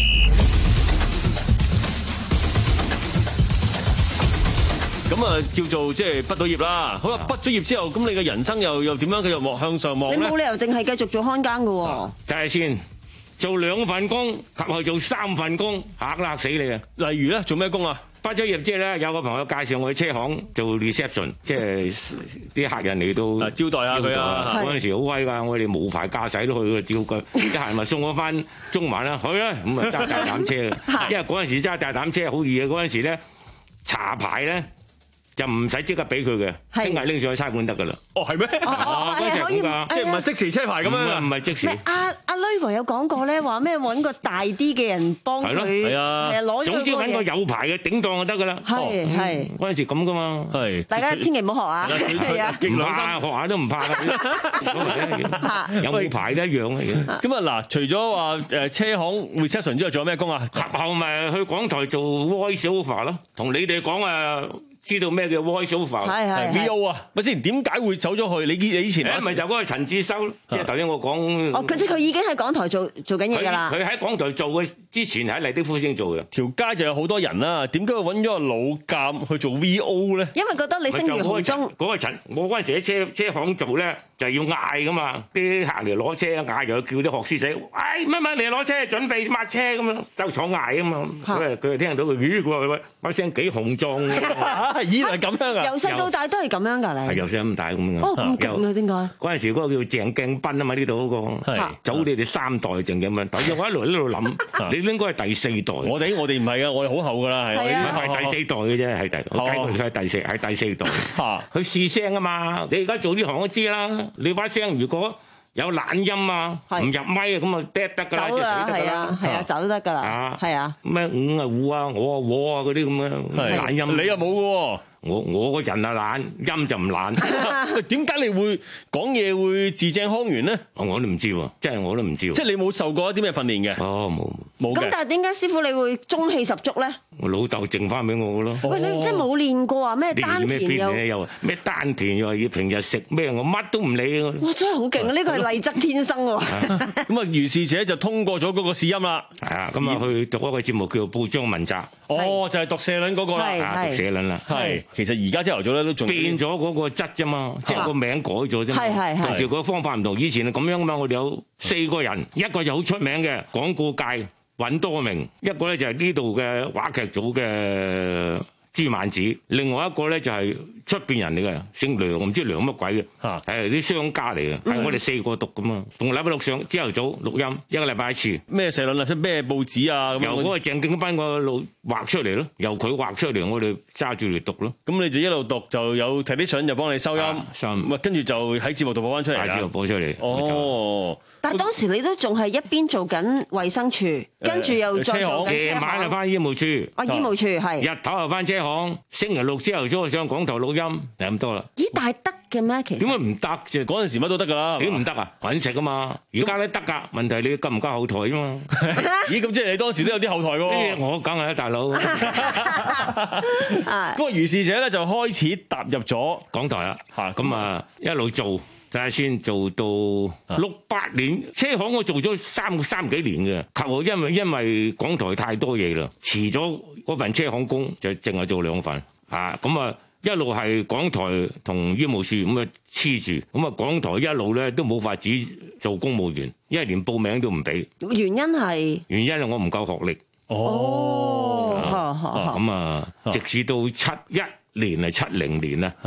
咁啊，叫做即係畢到業啦。好啦，畢咗業之後，咁你嘅人生又又點樣繼續望向上望咧？ 你冇理由淨係繼續做看更㗎喎。 睇下先，做兩份工，及後做三份工，嚇啦死你啊！ 例如咧，做咩工啊？ 畢咗業之後咧，有個朋友介紹我去車行做 reception， 即係啲客人嚟到招待下佢啊。 嗰陣時好威㗎，我哋無牌駕駛都去照佢，得閒咪送我翻中環啦，去啦，咁啊揸大膽車，因為嗰陣時揸大膽車好易嘅，嗰陣時咧查牌咧。就唔使即刻俾佢嘅，聽日拎上去差館得噶啦。 哦，係咩？ 哦，你可以即係唔係即時車牌咁樣？ 唔係即時。 阿阿女婆有講過咧，話咩揾個大啲嘅人幫佢， 係啊， 攞咗。 總之揾個有牌嘅頂檔就得噶啦。 係係嗰陣時咁噶嘛。係。 大家千祈唔好學啊！係啊， 唔怕，學下都唔怕㗎。有冇牌都一樣嘅。 咁啊嗱，除咗話誒車行 reception 之後，仲有咩工啊？ 及後咪去港台做 voice over 咯，同你哋講啊。知道咩叫 voice over？ 係係 V O 啊！咪之前點解會走咗去？你你以前誒咪就嗰個陳志修，即係頭先我講。 哦，佢即係佢已經喺港台做做緊嘢㗎啦。 佢喺港台做嘅之前喺麗的呼聲做嘅。 條街就有好多人啦，點解會揾咗個老監去做 V O 咧？ 因為覺得你聲如洪鐘。 嗰個陳，我嗰陣時喺車車行做咧，就係要嗌㗎嘛，啲客嚟攞車嗌，又叫啲學師仔，喂乜乜嚟攞車，準備抹車咁樣，就坐嗌啊嘛。佢佢聽到佢，咦佢話喂把聲幾雄壯㗎。 以為咁樣啊？ 由細到大都係咁樣㗎，你係由細咁大咁樣。 哦，咁勁啊？點解？ 嗰陣時嗰個叫鄭敬斌啊嘛，呢度嗰個係早你哋三代鄭敬斌。但係我一路喺度諗，你應該係第四代。 我哋我哋唔係啊，我哋好後㗎啦，係係第四代嘅啫，係第我計佢係第四係第四代。佢試聲啊嘛，你而家做呢行都知啦。你把聲如果有懶音啊，唔入咪啊，咁啊跌得㗎啦， 走啦，係啊，係啊，走得㗎啦，係啊。 咩五啊戶啊，我啊我啊嗰啲咁樣懶音， 你又冇嘅喎。 我我個人啊懶，音就唔懶。 點解你會講嘢會字正腔圓咧？ 我都唔知喎，即係我都唔知喎。 即係你冇受過一啲咩訓練嘅？ 哦，冇冇。 咁但係點解師傅你會中氣十足咧？ 我老豆剩翻俾我嘅咯。 喂，你即係冇練過啊？咩丹田又又咩丹田又要平日食咩？我乜都唔理。 哇！真係好勁啊！呢個係麗質天生喎。 咁啊，如是者就通過咗嗰個試音啦。 係啊，咁啊去讀嗰個節目叫做報章問責。 哦，就係讀社論嗰個啦。 係讀社論啦。 係。其實而家朝頭早咧都仲變咗嗰個質啫嘛，即係個名改咗啫嘛。 係係係。 但係個方法唔同，以前係咁樣嘛。我哋有四個人，一個就好出名嘅廣告界尹多明，一個咧就係呢度嘅話劇組嘅朱曼子，另外一個咧就係出邊人嚟嘅，姓梁，唔知梁乜鬼嘅，係啲商家嚟嘅，係、嗯、我哋四個讀噶嘛。同禮拜六上朝頭早錄音，一個禮拜一次。咩社論啊？出咩報紙啊？ 由嗰個鄭敬斌個路畫出嚟咯，由佢畫出嚟，我哋揸住嚟讀咯。 咁你就一路讀，就有睇啲相就幫你收音，收音。跟住就喺節目度播翻出嚟啦。 節目播出嚟。 哦。 但係當時你都仲係一邊做緊衛生署，跟住又再做緊夜晚就翻醫務處。 啊，醫務處係。 日頭又翻車行，星期六朝頭早上港台錄音，就咁多啦。 咦？但係得嘅咩？其實點解唔得啫？ 嗰陣時乜都得㗎啦。 點唔得啊？揾食㗎嘛。而家咧得㗎，問題你加唔加後台啫嘛。 咦？咁即係你當時都有啲後台喎。 我梗係啦，大佬。 咁個如是者咧就開始踏入咗港台啦。嚇咁啊，一路做。睇下先，做到六八年，車行我做咗三三幾年嘅，後因為因為港台太多嘢啦，辭咗嗰份車行工就淨係做兩份，啊咁啊一路係港台同醫務處咁啊黐住，咁啊港台一路咧都冇法子做公務員，因為連報名都唔俾。 原因係原因係我唔夠學歷。 哦， 咁啊，直至到七一年係七零年啦。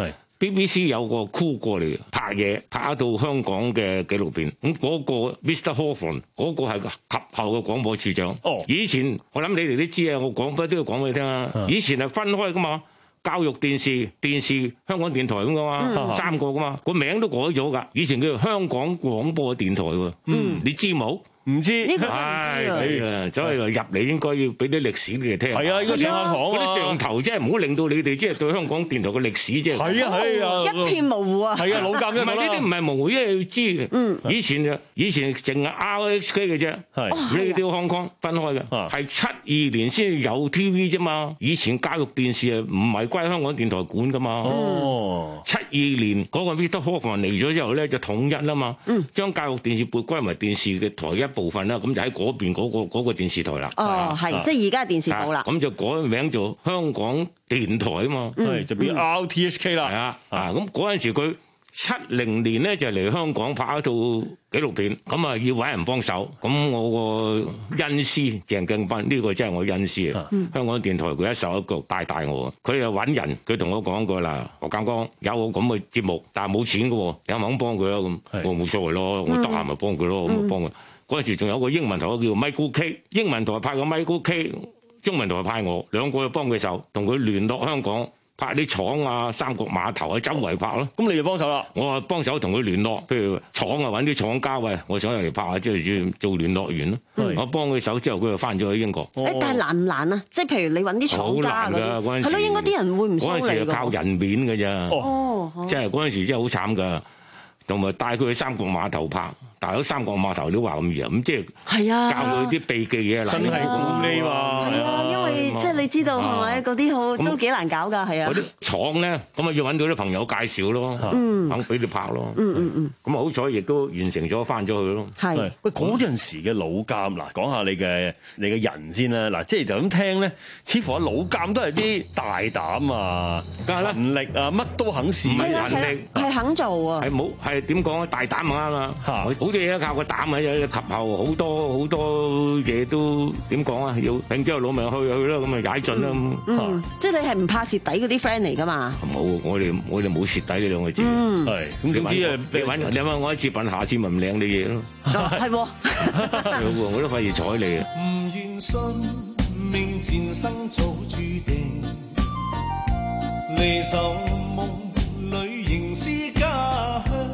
B B C 有個 crew 過嚟拍嘢，拍到香港嘅紀錄片。咁嗰個 Mister Hawthorne 嗰個係及後嘅廣播處長。哦，以前我諗你哋都知啊，我講不都要講俾你聽啊。以前係分開噶嘛，教育電視、電視香港電台咁噶嘛，嗯、三個噶嘛，個名都改咗㗎。以前叫做香港廣播電台喎。嗯，你知冇？唔知， 呢個唉死啦！走去入嚟應該要俾啲歷史你哋聽。係啊，應該上下堂嗰啲上頭即係唔好令到你哋即係對香港電台嘅歷史即係。係啊係啊， 一片模糊啊！ 係啊，老鑑一唔係呢啲唔係模糊，因為要知嘅。嗯，以前就以前淨係 R H K 嘅啫，係呢啲香港分開嘅，係七二年先有 T V 啫嘛。以前教育電視啊唔係歸香港電台管噶嘛。哦，七二年嗰個 Mister Hawthorne 嚟咗之後咧就統一啦嘛。嗯，將教育電視撥歸埋電視嘅台一部分啦，咁就喺嗰邊嗰個嗰個電視台啦。 哦，係，即係而家電視部啦。 咁就改名做香港電台啊嘛， 係就變 R T H K 啦。 係啊，啊咁嗰陣時佢七零年咧就嚟香港拍一套紀錄片，咁啊要揾人幫手。咁我個恩師鄭敬斌呢個真係我恩師啊。香港電台佢一手一腳帶帶我，佢又揾人，佢同我講過啦，何鑑江有個咁嘅節目，但係冇錢嘅喎，有冇肯幫佢啊？咁我冇所謂咯，我得閒咪幫佢咯，咁咪幫佢。嗰陣時仲有個英文台叫 Michael K， 英文台派個 Michael K， 中文台派我，兩個去幫佢手，同佢聯絡香港拍啲廠啊、三角碼頭啊，周圍拍咯。咁你就幫手啦？我啊幫手同佢聯絡，譬如廠啊揾啲廠家喂，我想入嚟拍下，即係做聯絡員咯。我幫佢手之後，佢就翻咗去英國。 誒，但係難唔難啊？即係譬如你揾啲廠家嗰啲，係咯，應該啲人會唔收你㗎？ 嗰陣時靠人面㗎咋。 哦， 即係嗰陣時真係好慘㗎，同埋帶佢去三角碼頭拍。大佬三角碼頭都話咁易啊，咁即係教佢啲秘技嘢， 真係咁呢嘛？ 係啊，因為即係你知道係咪嗰啲好都幾難搞㗎，係啊。 嗰啲廠咧，咁啊要揾到啲朋友介紹咯，肯俾你拍咯。嗯嗯嗯。咁啊好彩亦都完成咗，翻咗去咯。 係。 喂，嗰陣時嘅老監嗱，講下你嘅你嘅人先啦。嗱，即係就咁聽咧，似乎啊老監都係啲大膽啊、勤力啊，乜都肯試。 唔係勤力， 係肯做啊。 係冇係點講啊？大膽啱啊！好啲嘢靠個膽啊！及後好多好多嘢都點講啊？要拼咗老命去去啦，咁咪解盡啦。 嗯，即係你係唔怕蝕底嗰啲 friend 嚟㗎嘛？ 冇，我哋我哋冇蝕底呢兩個字。 嗯，係。咁總之啊， 你揾你揾我一次笨，下次咪唔領你嘢咯。 係喎， 我都費事睬你啊！ 唔願信命前生早注定，離愁夢裏仍是家鄉。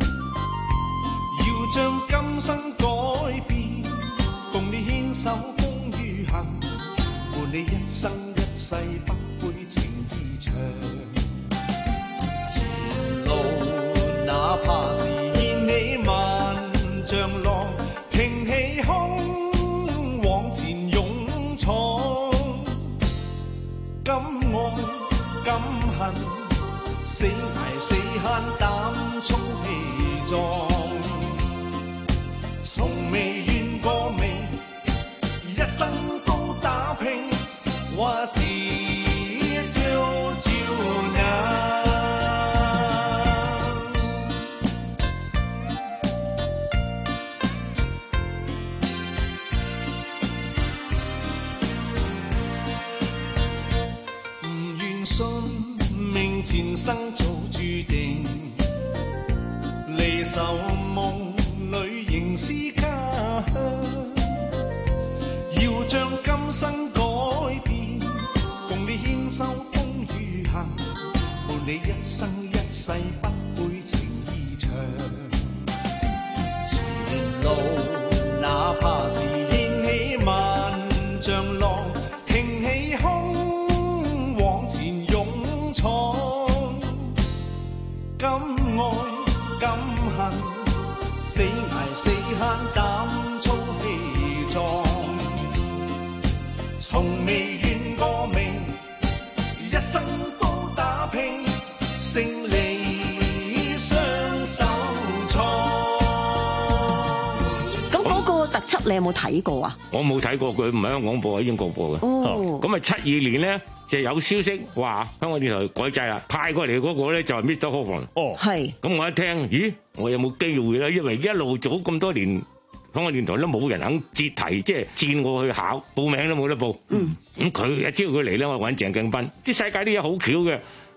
將今生改變，共你牽手風雨行，伴你一生一世不悔情意長。前路哪怕是掀起萬丈浪，挺起胸往前勇闖。敢愛敢恨，死捱死慳膽充氣壯。從未怨過命，一生都打拼，話是朝朝眼。唔願信命前生早注定，離愁夢裏仍是家鄉，要將今生改變，共你牽手風雨行，伴你一生一世不悔情意長。前路哪怕是掀起萬丈浪，挺起胸往前勇闖。敢愛敢恨，死捱死慳膽粗氣壯，從未怨過命，一生都打拼，勝利雙手創。 咁嗰個特輯你有冇睇過啊？ 我冇睇過，佢唔喺香港播，喺英國播嘅。哦，咁啊七二年咧就有消息話香港電台改制啦，派過嚟嗰個咧就係 Mister Hawthorne。哦，係。咁我一聽，咦？我有冇機會咧？因為一路做咁多年，香港電台都冇人肯接題，即係薦我去考，報名都冇得報。嗯。咁佢一知道佢嚟咧，我揾鄭敬斌。啲世界啲嘢好巧嘅，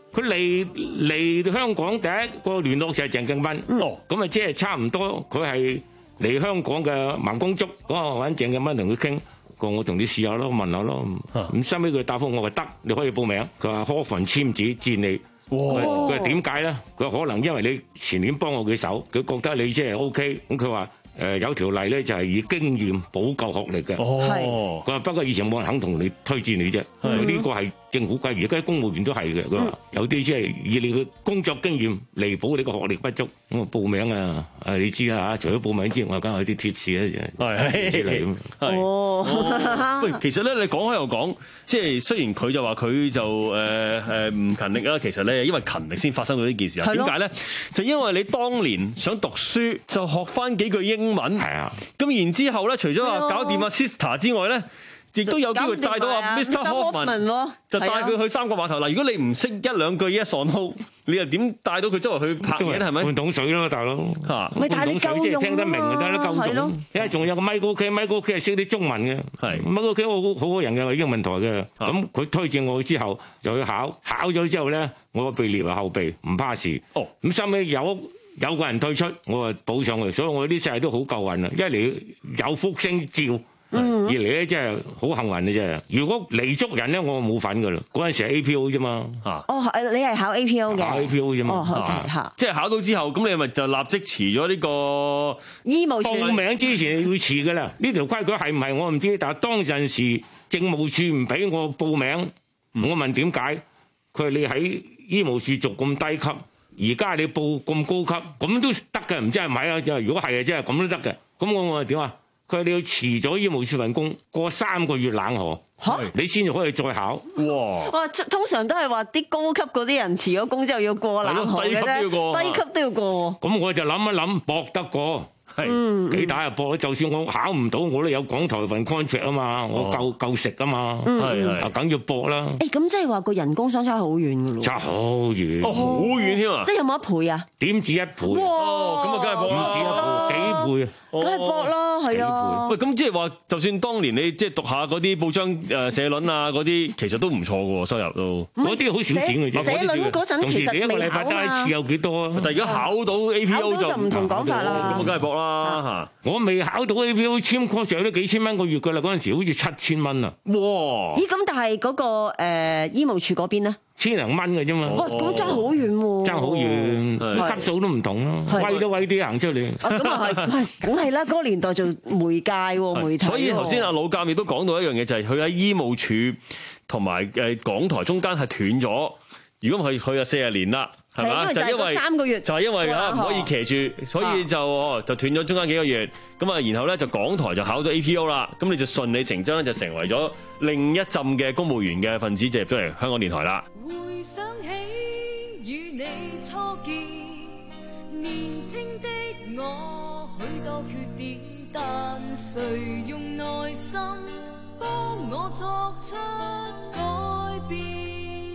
佢嚟嚟香港第一個聯絡就係鄭敬斌，哦，咁啊即係差唔多，佢係嚟香港嘅盲公竹，嗰個揾鄭敬斌同佢傾，個我同你試下咯，問下咯，咁收尾佢答覆我話得，你可以報名，佢話開份簽紙薦你。佢話點解咧？佢話可能因為你前年幫我佢手，佢覺得你即係 O K。咁佢話誒有條例咧就係以經驗補救學歷嘅。哦，佢話不過以前冇人肯同你推薦你啫。呢個係政府規，而家公務員都係嘅。佢話有啲即係以你嘅工作經驗彌補你個學歷不足。咁啊報名啊，啊你知啦嚇，除咗報名之外，梗係有啲貼士咧，係之類咁。 哦，喂，其實咧你講開又講，即係雖然佢就話佢就誒誒唔勤力啦，其實咧因為勤力先發生到呢件事啊。點解咧？就因為你當年想讀書，就學翻幾句英文。係啊。咁然之後咧，除咗話搞掂阿 Sister 之外咧，亦都有機會帶到阿 Mister Hoffman， 就帶佢去三角碼頭。嗱，如果你唔識一兩句 yes or no， 你又點帶到佢周圍去拍嘢咧？係咪？半桶水咯，大佬嚇。咪半桶水即係聽得明就得啦，夠用。因為仲有個 Michael K，Michael K 係識啲中文嘅。係 Michael K 好好好人嘅，英文台嘅。咁佢推薦我之後，就去考，考咗之後咧，我被列為後備，唔 pass。哦。咁收尾有有個人退出，我就補上去，所以我呢世都好夠運啊！一嚟有福星照。嗯，二嚟咧真係好幸運嘅啫。如果嚟捉人咧，我冇份噶啦。嗰陣時係 A P O 啫嘛。嚇。哦，你係考 A P O 嘅。考 A P O 啫嘛。哦，嚇。即係考到之後，咁你咪就立即辭咗呢個醫務處。報名之前要辭噶啦。呢條規矩係唔係我唔知，但係當陣時政務處唔俾我報名，我問點解？佢話你喺醫務處做咁低級，而家你報咁高級，咁都得嘅，唔知係咪啊？就如果係啊，即係咁都得嘅。咁我我話點啊？佢話你要辭咗醫務處份工，過三個月冷河，你先至可以再考。哇！哇！通常都係話啲高級嗰啲人辭咗工之後要過冷河嘅啫，低級都要過。咁我就諗一諗，搏得過。係幾大就搏，就算我考唔到，我都有港台份 contract 啊嘛，我夠夠食啊嘛，係係，啊梗要搏啦。誒，咁即係話個人工相差好遠噶咯？差好遠，哦，好遠添啊！即係有冇一倍啊？點止一倍？哇！咁啊，梗係搏啦，唔止一倍，幾倍啊？梗係搏啦，係啊。喂，咁即係話，就算當年你即係讀下嗰啲報章誒社論啊嗰啲，其實都唔錯噶喎，收入都。嗰啲好少錢嘅啫。社論嗰陣其實未考啊嘛。一個禮拜得一次有幾多啊？但係而家考到 A P O 就唔同講法啦。咁啊，梗係搏啦。啊！我未考到 A P O 簽 contract 都幾千蚊個月噶啦，嗰陣時好似七千蚊啊！哇！咦？咁但係嗰個誒醫務處嗰邊咧？千零蚊嘅啫嘛。哇！咁爭好遠喎。爭好遠，級數都唔同咯，威都威啲行出嚟。咁啊係，係梗係啦！嗰個年代做媒介喎，媒體。所以頭先阿老鑑亦都講到一樣嘢，就係佢喺醫務處同埋誒港台中間係斷咗。如果唔係佢就四十年啦。係嘛？就因為三個月，就係因為嚇唔可以騎住，所以就哦就斷咗中間幾個月。咁啊，然後咧就港台就考到 A P O 啦。咁你就順理成章咧就成為咗另一陣嘅公務員嘅分子，就入咗嚟香港電台啦。回想起與你初見，年青的我許多缺點，但誰用耐心幫我作出改變？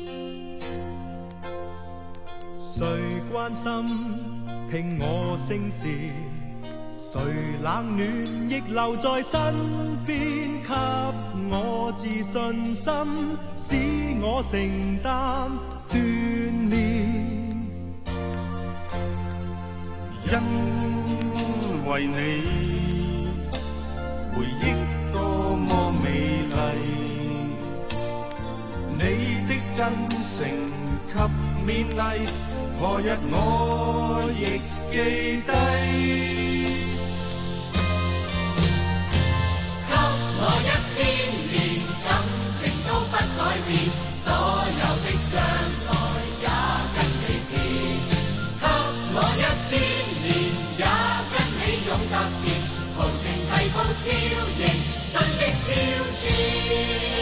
誰關心聽我聲線，誰冷暖亦留在身邊，給我自信心，使我承擔鍛鍊。因為你回憶多麼美麗，你的真誠給勉勵，何日我亦記低，給我一千年感情都不改變，所有的將來也跟你變，給我一千年也跟你勇踏前，豪情提步笑迎新的挑戰。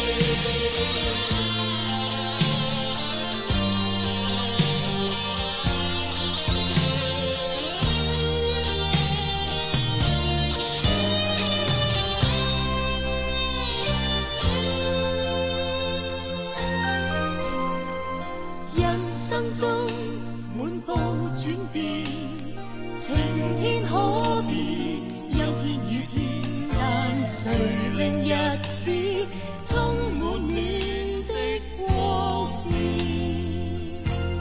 生中滿布轉變，晴天可變，陰天雨天，但誰令日子充滿暖的光線？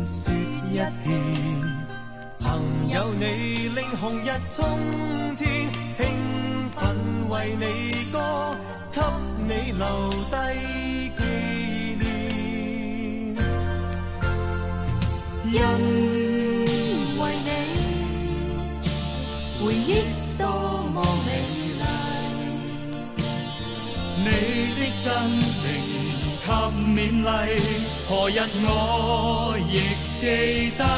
說一遍，朋友你令紅日衝天，興奮為你歌，給你留低紀念。因為你回憶多麼美麗，你的真誠及勉勵，何日我亦記低。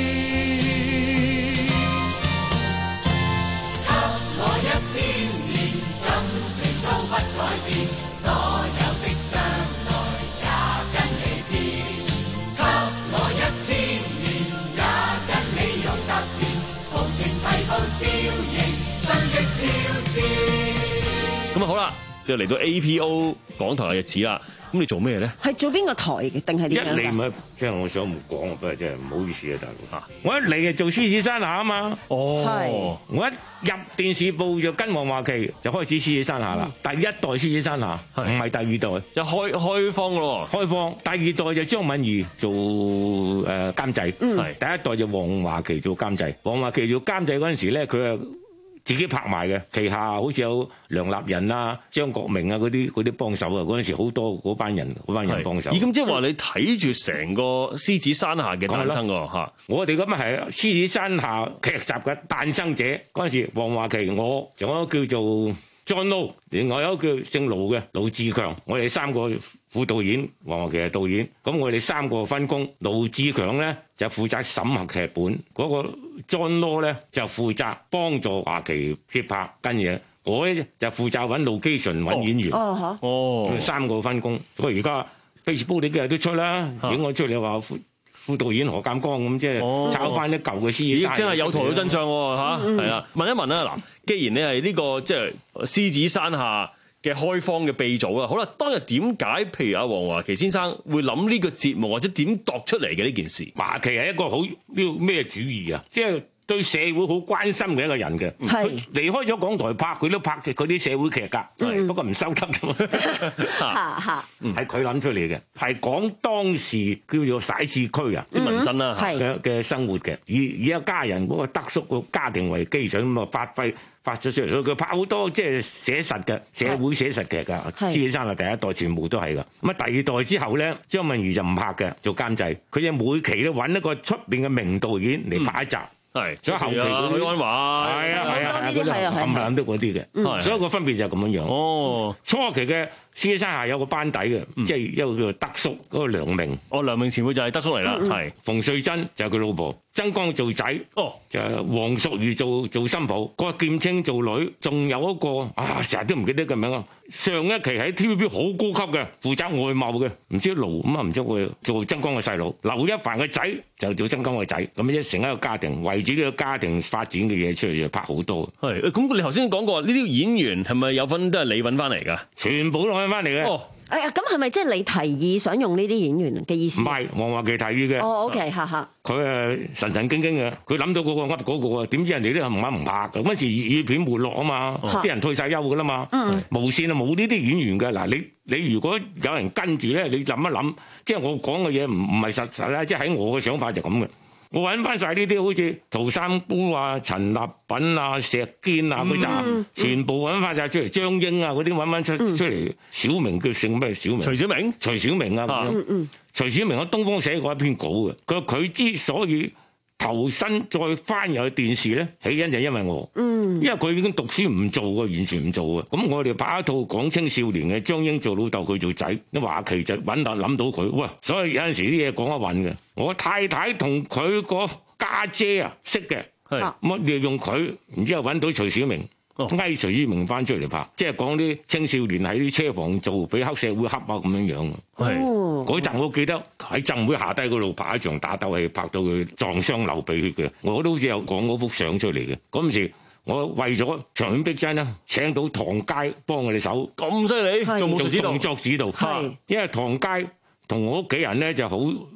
給我一千年，感情都不改變，所有的將來也跟你變。給我一千年，也跟你勇踏前，豪情提步笑迎新的挑戰。 咁啊好啦，就嚟到 A P O 港台嘅日子啦。咁你做咩咧？ 係做邊個台嘅定係點樣？ 一嚟咪即係我想唔講啊，不過真係唔好意思啊，大佬嚇！我一嚟就做獅子山下啊嘛。 哦， 我一入電視部就跟黃華琪就開始獅子山下啦。第一代獅子山下，唔係第二代， 就開開放咯。 開放，第二代就張敏儀做誒監製，係第一代就黃華琪做監製。黃華琪做監製嗰陣時咧，佢啊自己拍賣嘅，旗下好似有梁立仁啊、張國明啊嗰啲嗰啲幫手啊，嗰陣時好多嗰班人嗰班人幫手。 咦，咁即係話你睇住成個獅子山下嘅誕生喎嚇？ 我哋咁啊係獅子山下劇集嘅誕生者。嗰陣時黃華琪，我仲有一個叫做 John Lo， 另外有一個叫姓盧嘅盧志強，我哋三個副導演，黃華琪係導演。咁我哋三個分工，盧志強咧就負責審核劇本，嗰、那個 John Lo 咧就負責幫助華琪協拍跟嘢，我咧就負責揾 location 揾演員。 哦， 哦，三個分工。不過而家 Facebook 你幾日都出啦，影我出嚟話副副導演何鑑江咁，即係炒翻啲舊嘅獅子山。 咦，真係有圖有真相喎嚇！係啦，問一問啦，嗱，既然你係呢、這個即係獅子山下嘅開荒嘅鼻祖啦，好啦，當日點解譬如阿黃華琪先生會諗呢個節目，或者點度出嚟嘅呢件事？ 華琪係一個好呢個咩主義啊？即係對社會好關心嘅一個人嘅。佢離開咗港台拍，佢都拍嗰啲社會劇㗎，不過唔收得㗎嘛。係佢諗出嚟嘅，係講當時叫做徙置區啊， 啲民生啦嘅嘅生活嘅，以以一家人嗰個德叔個家庭為基準咁啊發揮。發咗出嚟，佢佢拍好多即係寫實嘅社會寫實劇㗎。獅子山係第一代，全部都係㗎。咁啊第二代之後咧，張敏儀就唔拍嘅，做監製。佢就每期咧揾一個出邊嘅名導演嚟拍一集。係、嗯，所以後期嗰許鞍華， 係啊係啊，嗰啲冚唪唥都嗰啲嘅。所以個分別就係咁樣樣。哦，初期嘅獅子山下有個班底嘅，嗯、即係一個叫做德叔嗰、嗰個梁明。 哦，梁明前輩就係德叔嚟啦，係、嗯嗯。馮瑞珍就係佢老婆。曾江做仔，哦，就係黃淑儀做做新抱，郭劍清做女，仲有一個啊，成日都唔記得個名啊。上一期喺 T V B 好高級嘅，負責外貿嘅，唔知盧咁啊，唔知佢做曾江嘅細佬，劉一凡嘅仔就做曾江嘅仔，咁一成一個家庭，圍住呢個家庭發展嘅嘢出嚟，就拍好多。 係，咁你頭先講過呢啲演員係咪有份都係你揾翻嚟㗎？ 全部都揾翻嚟嘅。 哦。哎呀，咁係咪即係你提議想用呢啲演員嘅意思？ 唔係，黃華琪提議嘅。 哦 ，OK， 哈哈。 佢誒神神經經嘅，佢諗到嗰個噏嗰個啊，點知人哋都唔啱唔拍嘅。嗰陣時粵語片沒落啊嘛，啲人退晒休㗎啦嘛。嗯。無線啊冇呢啲演員嘅。嗱，你你如果有人跟住咧，你諗一諗，即係我講嘅嘢唔唔係實實啦，即係喺我嘅想法就咁嘅。我揾翻晒呢啲好似陶三姑啊、陳立品啊、石堅啊嗰扎、嗯，全部揾翻晒出嚟。張英啊嗰啲揾翻出出嚟、嗯。小明叫姓咩？小明。 徐小明。 徐小明啊咁樣。嗯嗯。徐小明喺東方寫過一篇稿嘅，佢話佢之所以投身再翻入去電視咧，起因就因為我。嗯。因為佢已經讀書唔做嘅，完全唔做嘅。咁我哋拍一套講青少年嘅，張英做老豆，佢做仔。啲華琪就揾到諗到佢，喂！所以有陣時啲嘢講一混嘅。我太太同佢個家姐啊識嘅，咁我利用佢，然之後揾到徐小明，嗌徐小明翻出嚟拍，即係講啲青少年喺啲車房做，俾黑社會恰啊咁樣樣。係嗰陣我記得喺浸會下低嗰度拍一場打鬥戲，拍到佢撞傷流鼻血嘅，我都好似有講嗰幅相出嚟嘅。嗰陣時我為咗長遠逼真啦，請到唐佳幫我哋手， 咁犀利做武術指導、 動作指導。係因為唐佳同我屋企人咧就好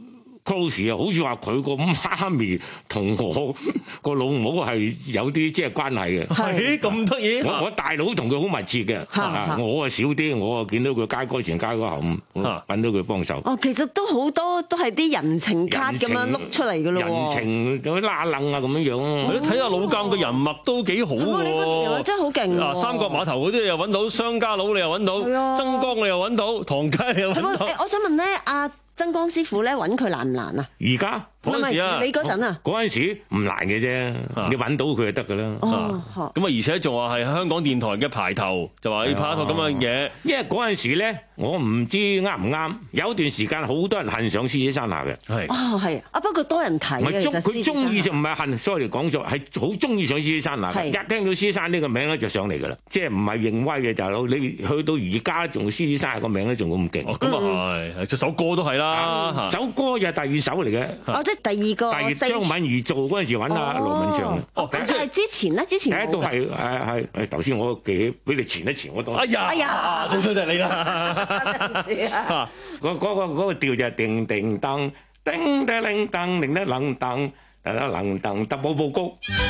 close 啊，好似話佢個媽咪同我個老母係有啲即係關係嘅。 係咁得意。 我我大佬同佢好密切嘅，啊我啊少啲，我啊見到佢街嗰前街嗰後，揾到佢幫手。 哦，其實都好多都係啲人情卡咁樣碌出嚟嘅咯。 人情有啲拉楞啊咁樣樣。 你睇下老鑑嘅人脈都幾好喎。 真係好勁。 嗱，三角碼頭嗰啲又揾到，商家佬你又揾到，曾江你又揾到，唐街你又揾到。 我想問咧，阿曾江師傅咧揾佢難唔難啊？ 而家嗰陣時啊， 你嗰陣啊， 嗰陣時唔難嘅啫，你揾到佢就得㗎啦。 哦， 咁啊，而且仲話係香港電台嘅排頭，就話要拍一套咁嘅嘢。 因為嗰陣時咧，我唔知啱唔啱，有一段時間好多人恨上獅子山下嘅。 係哦，係啊，不過多人睇嘅。 唔係佢中意就唔係恨，sorry 講錯，係好中意上獅子山下嘅。一聽到獅子山呢個名咧就上嚟㗎啦，即係唔係認威嘅大佬，你去到而家仲獅子山下個名咧仲咁勁。 哦，咁啊係，隻首歌都係啦。 首歌就係第二首嚟嘅。 哦，即係第二個。 第二張敏儀做嗰陣時揾阿羅敏祥嘅。 哦，咁就係之前咧，之前第一度係誒係誒頭先我記起俾你前一前我當。 哎呀，哎呀，最衰就係你啦。 嗰嗰個嗰個調就係叮叮當，叮叮鈴當，鈴鈴鈴當，鈴鈴當，特步步高。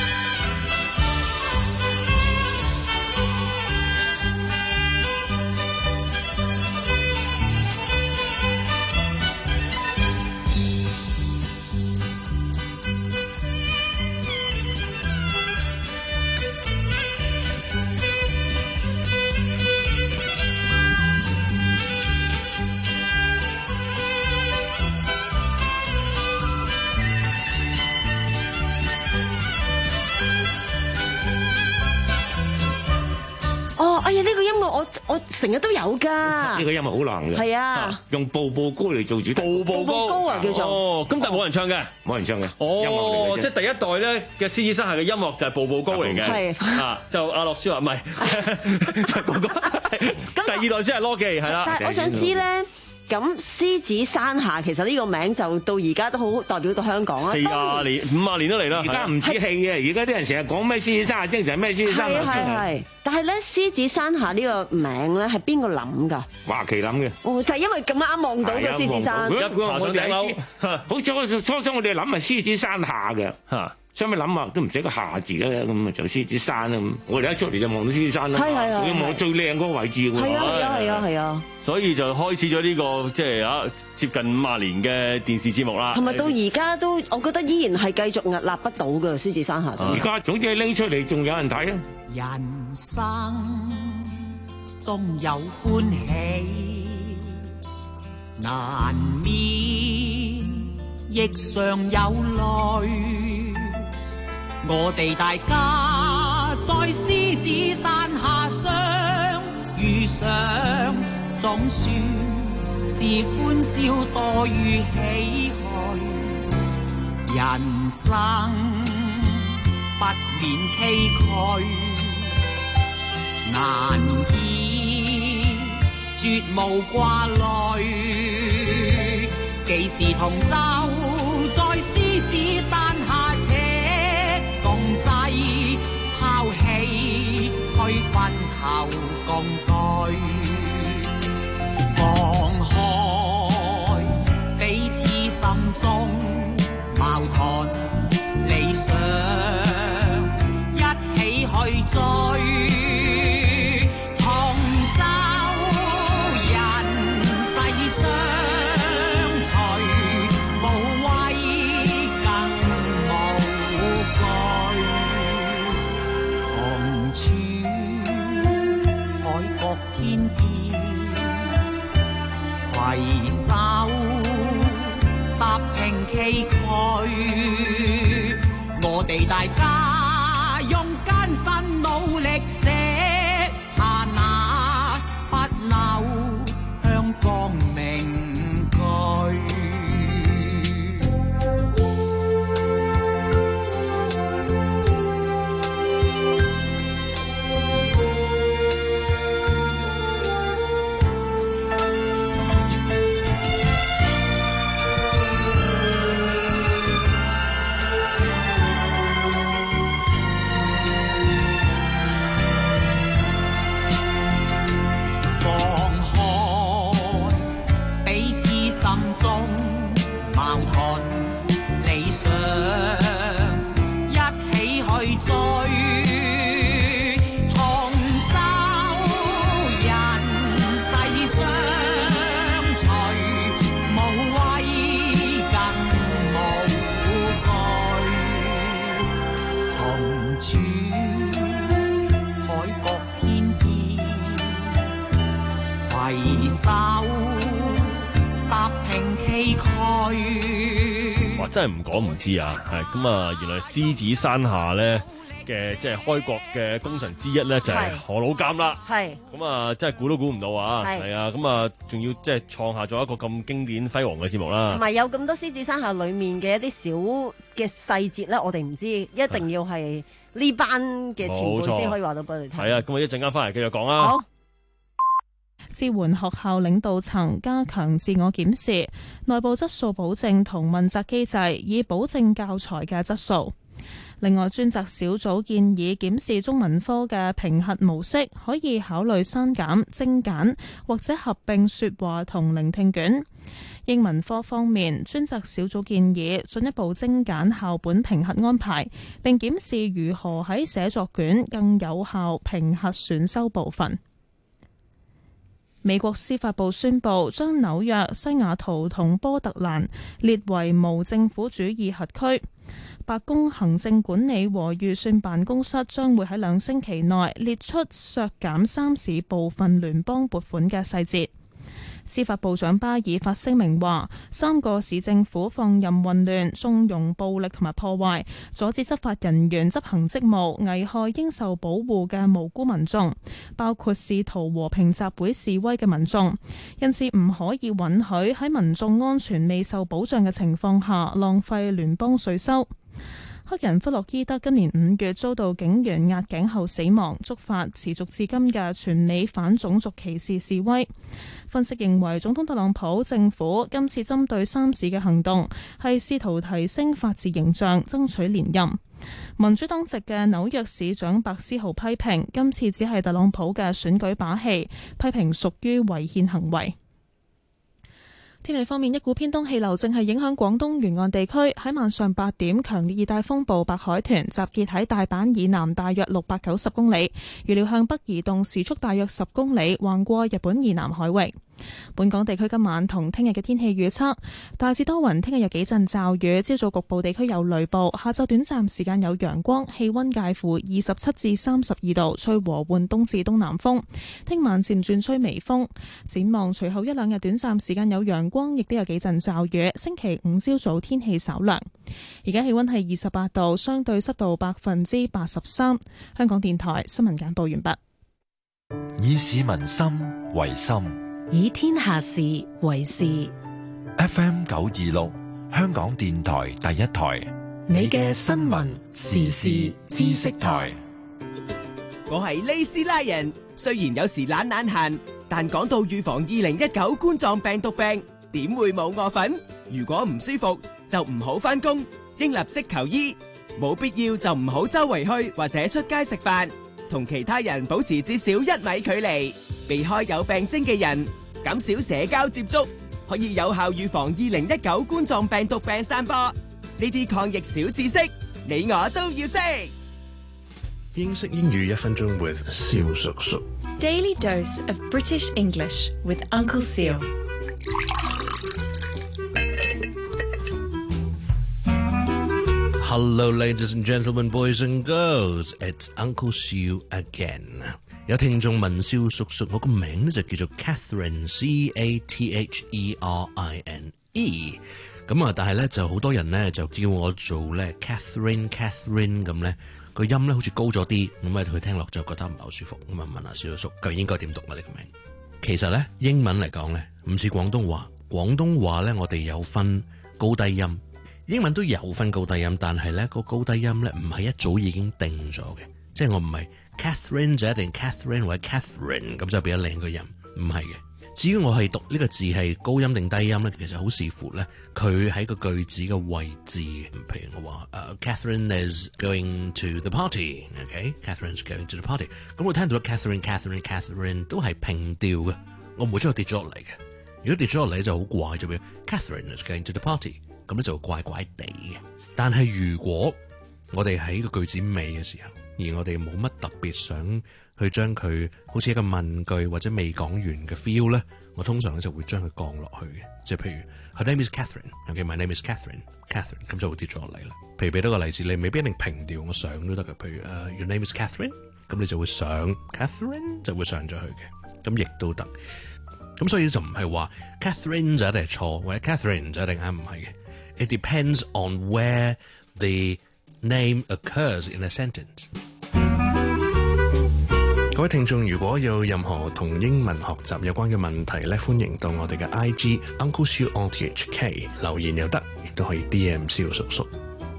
哎呀！呢、這個音樂我我成日都有㗎。呢個音樂好難嘅。 係啊， 用步步高嚟做主題。 步步高， 高啊叫做。 哦，咁但係冇人唱嘅， 冇人唱嘅。 哦，即係第一代咧嘅獅子山下嘅音樂就係步步高嚟嘅。 係啊，就阿樂師話唔係，嗰個第二代先係羅技係啦。 但係我想知咧。咁獅子山下其實呢個名就到而家都好代表到香港啦。 四廿年、五廿年都嚟啦。 而家唔止氣嘅，而家啲人成日講咩獅子山下精神，咩獅子山下精神。 係係。但係咧，獅子山下呢個名咧係邊個諗㗎？ 華旗諗嘅。 哦，就係因為咁啱望到嘅獅子山。 一爬上頂樓， 好似我初初我哋諗係獅子山下嘅嚇。所以咪諗啊，都唔寫個下字啦，咁啊就獅子山啦咁。我哋一出嚟就望到獅子山啦， 係係係， 望最靚嗰個位置喎。 係啊係啊係啊係啊。 所以就開始咗呢個即係啊接近五十年嘅電視節目啦。 同埋到而家都，我覺得依然係繼續屹立不倒嘅獅子山下。 而家總之拎出嚟仲有人睇啊！ 人生終有歡喜，難免亦常有淚。我哋大家在獅子山下相遇上，總算是歡笑多於唏噓。人生不免崎嶇，難以絕無掛慮。幾時同舟在獅子山下且共濟，拋棄區分求共對，放開彼此心中矛盾理想，一起去追。攜手踏平崎嶇，我哋大家用艱辛努力寫下那不朽香港名句。 攜手踏平崎嶇。 哇！真係唔講唔知啊，係咁啊！原來獅子山下咧嘅即係開國嘅功臣之一咧，就係何老監啦。 係咁啊，真係估都估唔到啊！係啊，咁啊，仲要即係創下咗一個咁經典輝煌嘅節目啦。 同埋有咁多獅子山下裡面嘅一啲小嘅細節咧，我哋唔知，一定要係呢班嘅前輩先可以話到俾你聽。 係啊，咁啊一陣間翻嚟繼續講啦。 好。 支援學校領導層加強自我檢視、內部質素保證同問責機制，以保證教材嘅質素。另外，專責小組建議檢視中文科嘅評核模式，可以考慮刪減、精簡或者合併說話同聆聽卷。英文科方面，專責小組建議進一步精簡校本評核安排，並檢視如何喺寫作卷更有效評核選修部分。美國司法部宣布將紐約、西雅圖同波特蘭列為無政府主義轄區。白宮行政管理和預算辦公室將會喺兩星期內列出削減三市部分聯邦撥款嘅細節。司法部長巴爾發聲明話，三個市政府放任混亂、縱容暴力同埋破壞，阻止執法人員執行職務，危害應受保護嘅無辜民眾，包括試圖和平集會示威嘅民眾，因此唔可以允許喺民眾安全未受保障嘅情況下浪費聯邦稅收。黑人弗洛伊德今年五月遭到警員壓頸後死亡，觸發持續至今嘅全美反種族歧視示威。分析認為，總統特朗普政府今次針對三市嘅行動係試圖提升法治形象，爭取連任。民主黨籍嘅紐約市長白思豪批評今次只係特朗普嘅選舉把戲，批評屬於違憲行為。天氣方面，一股偏東氣流正係影響廣東沿岸地區。喺晚上八點，強烈熱帶風暴白海豚集結喺大阪以南大約六百九十公里，預料向北移動，時速大約十公里，橫過日本以南海域。本港地區今晚同聽日嘅天氣預測大致多雲，聽日有幾陣驟雨，朝早局部地區有雷暴，下晝短暫時間有陽光，氣溫介乎二十七至三十二度，吹和緩東至東南風。聽晚漸轉吹微風。展望隨後一兩日短暫時間有陽光，亦都有幾陣驟雨。星期五朝早天氣稍涼。而家氣溫係二十八度，相對濕度百分之八十三。香港電台新聞簡報完畢。 以市民心為心， 以天下事為事。 F M 九二六，香港電台第一台， 你嘅新聞時事知識台。 我係利斯拉人，雖然有時懶懶閒，但講到預防二零一九冠狀病毒病，點會冇我份？如果唔舒服就唔好返工，應立即求醫，冇必要就唔好周圍去或者出街食飯，同其他人保持至少一米距離，避開有病徵嘅人，減少社交接觸，可以有效預防二零一九冠狀病毒病散播。呢啲抗疫小知識，你我都要識。 英式英語一分鐘 with 蕭叔叔。 Daily dose of British English with Uncle Seal。 Hello, ladies and gentlemen, boys and girls. It's Uncle Seal again. 有聽眾問蕭叔叔，我個名咧就叫做 Catherine C A T H E R I N E。咁啊，但係咧就好多人咧就叫我做咧 Catherine Catherine 咁咧，個音咧好似高咗啲，咁啊佢聽落就覺得唔係好舒服。咁啊問下蕭叔叔，究竟應該點讀啊？呢個名其實咧英文嚟講咧唔似廣東話，廣東話咧我哋有分高低音。英文都有分高低音，但係咧個高低音咧唔係一早已經定咗嘅，即係我唔係 Catherine 就一定 Catherine 或者 Catherine 咁就變咗兩個音，唔係嘅。至於我係讀呢個字係高音定低音咧，其實好視乎咧佢喺個句子嘅位置。譬如我話誒、uh, Catherine is going to the party，OK？Catherine is going to the party。咁我聽到 Catherine Catherine Catherine 都係平調嘅，我唔會將佢跌咗落嚟嘅。如果跌咗落嚟就好怪，就變 Catherine is going to the party。咁咧就怪怪地嘅，但係如果我哋喺個句子尾嘅時候，而我哋冇乜特別想去將佢好似一個問句或者未講完嘅 feel 咧，我通常咧就會將佢降落去嘅，即係譬如 Her name is Catherine，OK，My name is Catherine，Catherine， 咁就會跌咗落嚟啦。譬如俾多個例子，你未必一定平調，我上都得嘅。譬如誒、uh, Your name is Catherine， 咁你就會上 Catherine 就會上咗去嘅，咁亦都得。 咁所以就唔係話 Catherine 就一定係錯，或者 Catherine 就一定啱，唔係嘅。It depends on where the name occurs in a sentence。各位聽眾，如果有任何同英文學習有關嘅問題咧，歡迎到我哋嘅 I G Uncle Siu R T H K 留言又得，亦都可以 D M 蕭叔叔。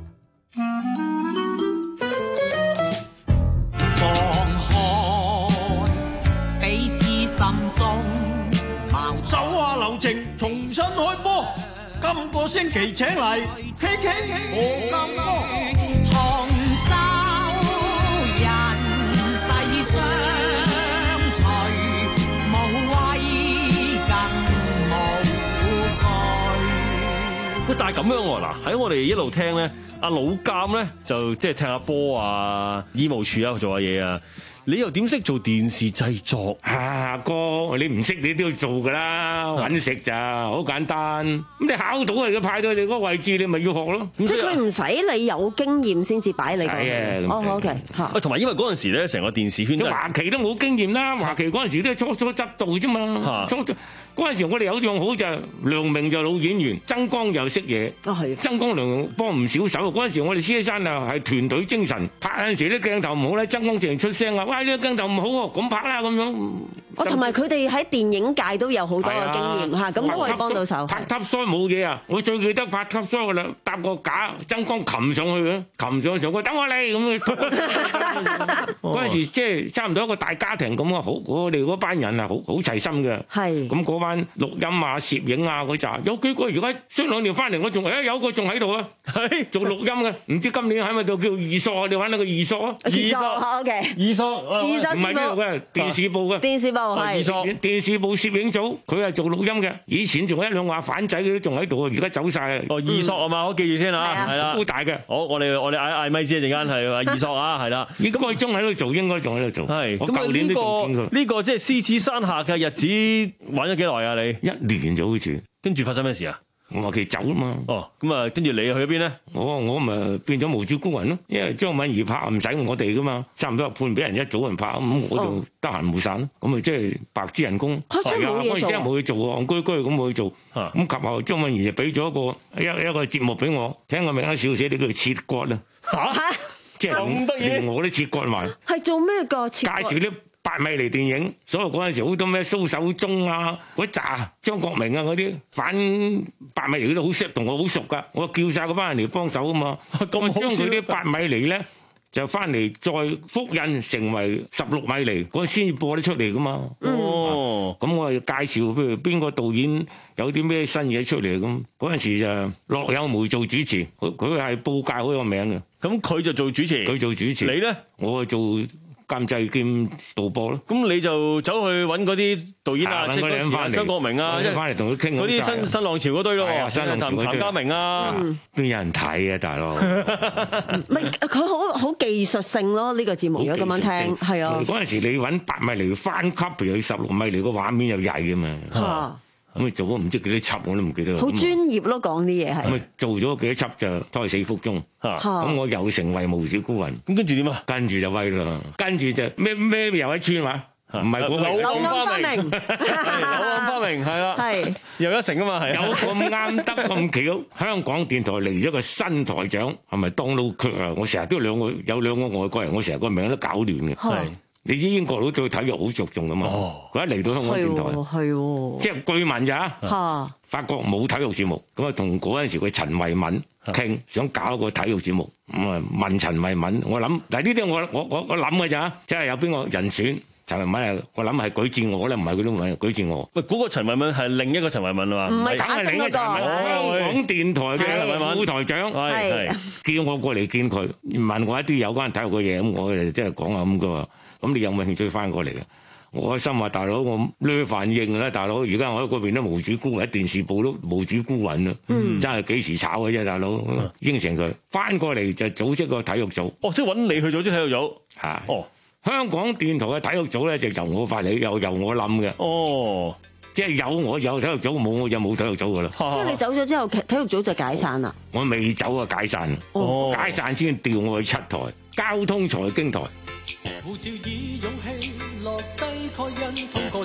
放開彼此心中矛盾， 手下留情，重新開波。今個星期請嚟 K K 黃金波。 杭州人世相隨，無畏更無懼。 喂，但係咁樣喎，嗱喺我哋一路聽咧，阿老監咧就即係踢下波啊，醫務處啊做下嘢啊。你又點識做電視製作啊？哥，你唔識你都要做噶啦，揾食咋，好簡單。咁你考到佢嘅派到你嗰個位置，你咪要學咯。 即係佢唔使你有經驗先至擺你過去。 係啊。 哦 ，OK 嚇。 喂，同埋因為嗰陣時咧，成個電視圈都華旗都冇經驗啦，華旗嗰陣時都係初初執導啫嘛。初嗰陣時我哋有樣好就係梁明就老演員，曾江又識嘢。 啊係。 曾江梁幫唔少手。嗰陣時我哋獅山啊係團隊精神，拍嗰陣時啲鏡頭唔好咧，曾江淨出聲啊，喂呢個鏡頭唔好喎，咁拍啦咁樣。 我同埋佢哋喺電影界都有好多嘅經驗嚇，咁都可以幫到手。 拍塔腮冇嘢啊！我最記得拍塔腮噶啦，搭個架，曾江擒上去嘅，擒上去上佢等我嚟咁嘅。嗰陣時即係差唔多一個大家庭咁啊，好我哋嗰班人啊，好好齊心嘅。 係。咁嗰班錄音啊、攝影啊嗰扎，有幾個而家雙兩年翻嚟，我仲誒有個仲喺度啊，做錄音嘅。唔知今年喺咪度叫二索啊？你玩到個二索啊？ 二索 OK。 二索。 唔係呢度嘅電視部嘅。 電視部。 係電視部攝影組，佢係做錄音嘅。以前仲有一兩話反仔嗰啲仲喺度啊，而家走晒。 哦，二索啊嘛，我記住先啊，係啦， 好大嘅。 好，我哋我哋嗌嗌咪先，陣間係話二索啊，係啦。 應該仲喺度做，應該仲喺度做。 係。 我舊年都仲見佢。 呢個即係獅子山下嘅日子，玩咗幾耐啊？你一年就好似。 跟住發生咩事啊？ 我話佢走啊嘛。 哦，咁啊，跟住你去咗邊咧？ 我我咪變咗無主孤魂咯，因為張敏儀拍唔使我哋噶嘛，差唔多判俾人一組人拍，咁我就得閒冇散咯，咁咪即係白支人工。 係啊， 我真係冇去做喎，戇居居咁冇去做。咁及後張敏儀就俾咗一個一一個節目俾我，聽個名啊，笑死你，叫切割啊！ 嚇， 即係連我都切割埋。 係做咩個切割？ 介紹啲八米厘電影，所以嗰陣時好多咩蘇守忠啊，嗰扎張國明啊嗰啲反八米厘嗰啲好識，同我好熟噶，我叫晒嗰班人嚟幫手啊嘛。我將佢啲八米厘咧就翻嚟再複印成為十六米厘，嗰先至播得出嚟噶嘛。哦，咁我又介紹譬如邊個導演有啲咩新嘢出嚟咁，嗰陣時就樂有梅做主持，佢佢係報界好有名嘅。 咁佢就做主持， 佢做主持。 你咧？ 我做監製兼導播咯， 咁你就走去揾嗰啲導演啊，即係嗰時張國明啊， 翻嚟同佢傾嗰啲新新浪潮嗰堆咯，譚譚家明啊， 邊有人睇啊，大佬？ 唔係佢好好技術性咯，呢個節目如果咁樣聽，係啊。 嗰陣時你揾八米厘翻級，譬如十六米厘個畫面又曳啊嘛。咁咪做咗唔知幾多輯我都唔記得。 好專業咯，講啲嘢係。 咁咪做咗幾多輯就胎死腹中。咁我又成為無主孤魂。 咁跟住點啊？ 跟住就威啦，跟住就咩咩又一村話，唔係嗰個。 柳暗花明， 柳暗花明係啦，係又一成啊嘛，係。 有咁啱得咁巧，香港電台嚟咗個新台長，係咪 Donald Kirk 啊？我成日都兩個有兩個外國人，我成日個名都搞亂嘅。係。你知英國佬對體育好着重噶嘛？佢一嚟到香港電台， 係喎， 即係據聞咋嚇？發覺冇體育節目，咁啊同嗰陣時佢陳慧敏傾，想搞一個體育節目，咁啊問陳慧敏，我諗嗱呢啲我我我我諗嘅咋，即係有邊個人選？陳慧敏係我諗係舉薦我咧，唔係佢都唔係舉薦我。 喂，嗰個陳慧敏係另一個陳慧敏啊嘛？ 唔係打另一個香港電台嘅副台長， 係叫我過嚟見佢，問我一啲有關體育嘅嘢，咁我誒即係講下咁嘅話。咁你有冇興趣翻過嚟啊？我心話大佬，我呢反應啦，大佬。而家我喺嗰邊都無主孤魂，喺電視部都無主孤魂啦。嗯，真係幾時炒嘅啫，大佬。嗯、應承佢翻過嚟就組織個體育組。 哦，即係揾你去組織體育組。 嚇。哦，香港電台嘅體育組咧就由我發起，又由我諗嘅。哦，即係有我有體育組，冇我就冇體育組噶啦。 即係你走咗之後，體育組就解散啦。 我未走啊，解散。哦，解散先調我去七台交通財經台。 呼召以勇氣落低蓋印，通過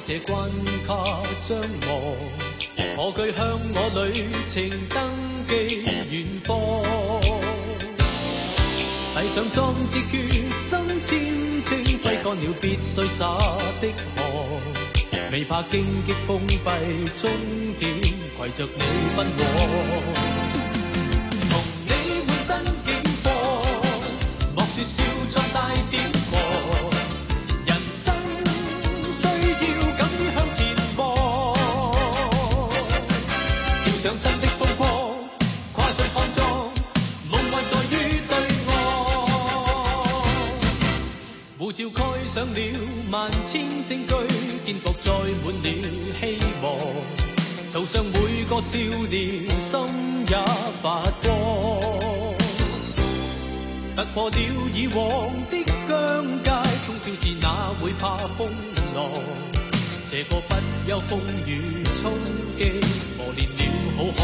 這關卡將磨，我具向我旅程登記遠方，遞上壯志決心簽證，揮乾了必須灑的河，未怕荊棘封閉終點，攜着你奔往。笑作帶點過，人生需要敢於向前望，要上新的風光，跨進漢莊，夢幻在於對岸。護照蓋上了萬千證據，肩膊載滿了希望，途上每個少年心也發光。突破了以往的疆界，衝少至哪會怕風浪？這個不憂風雨衝擊，磨練了好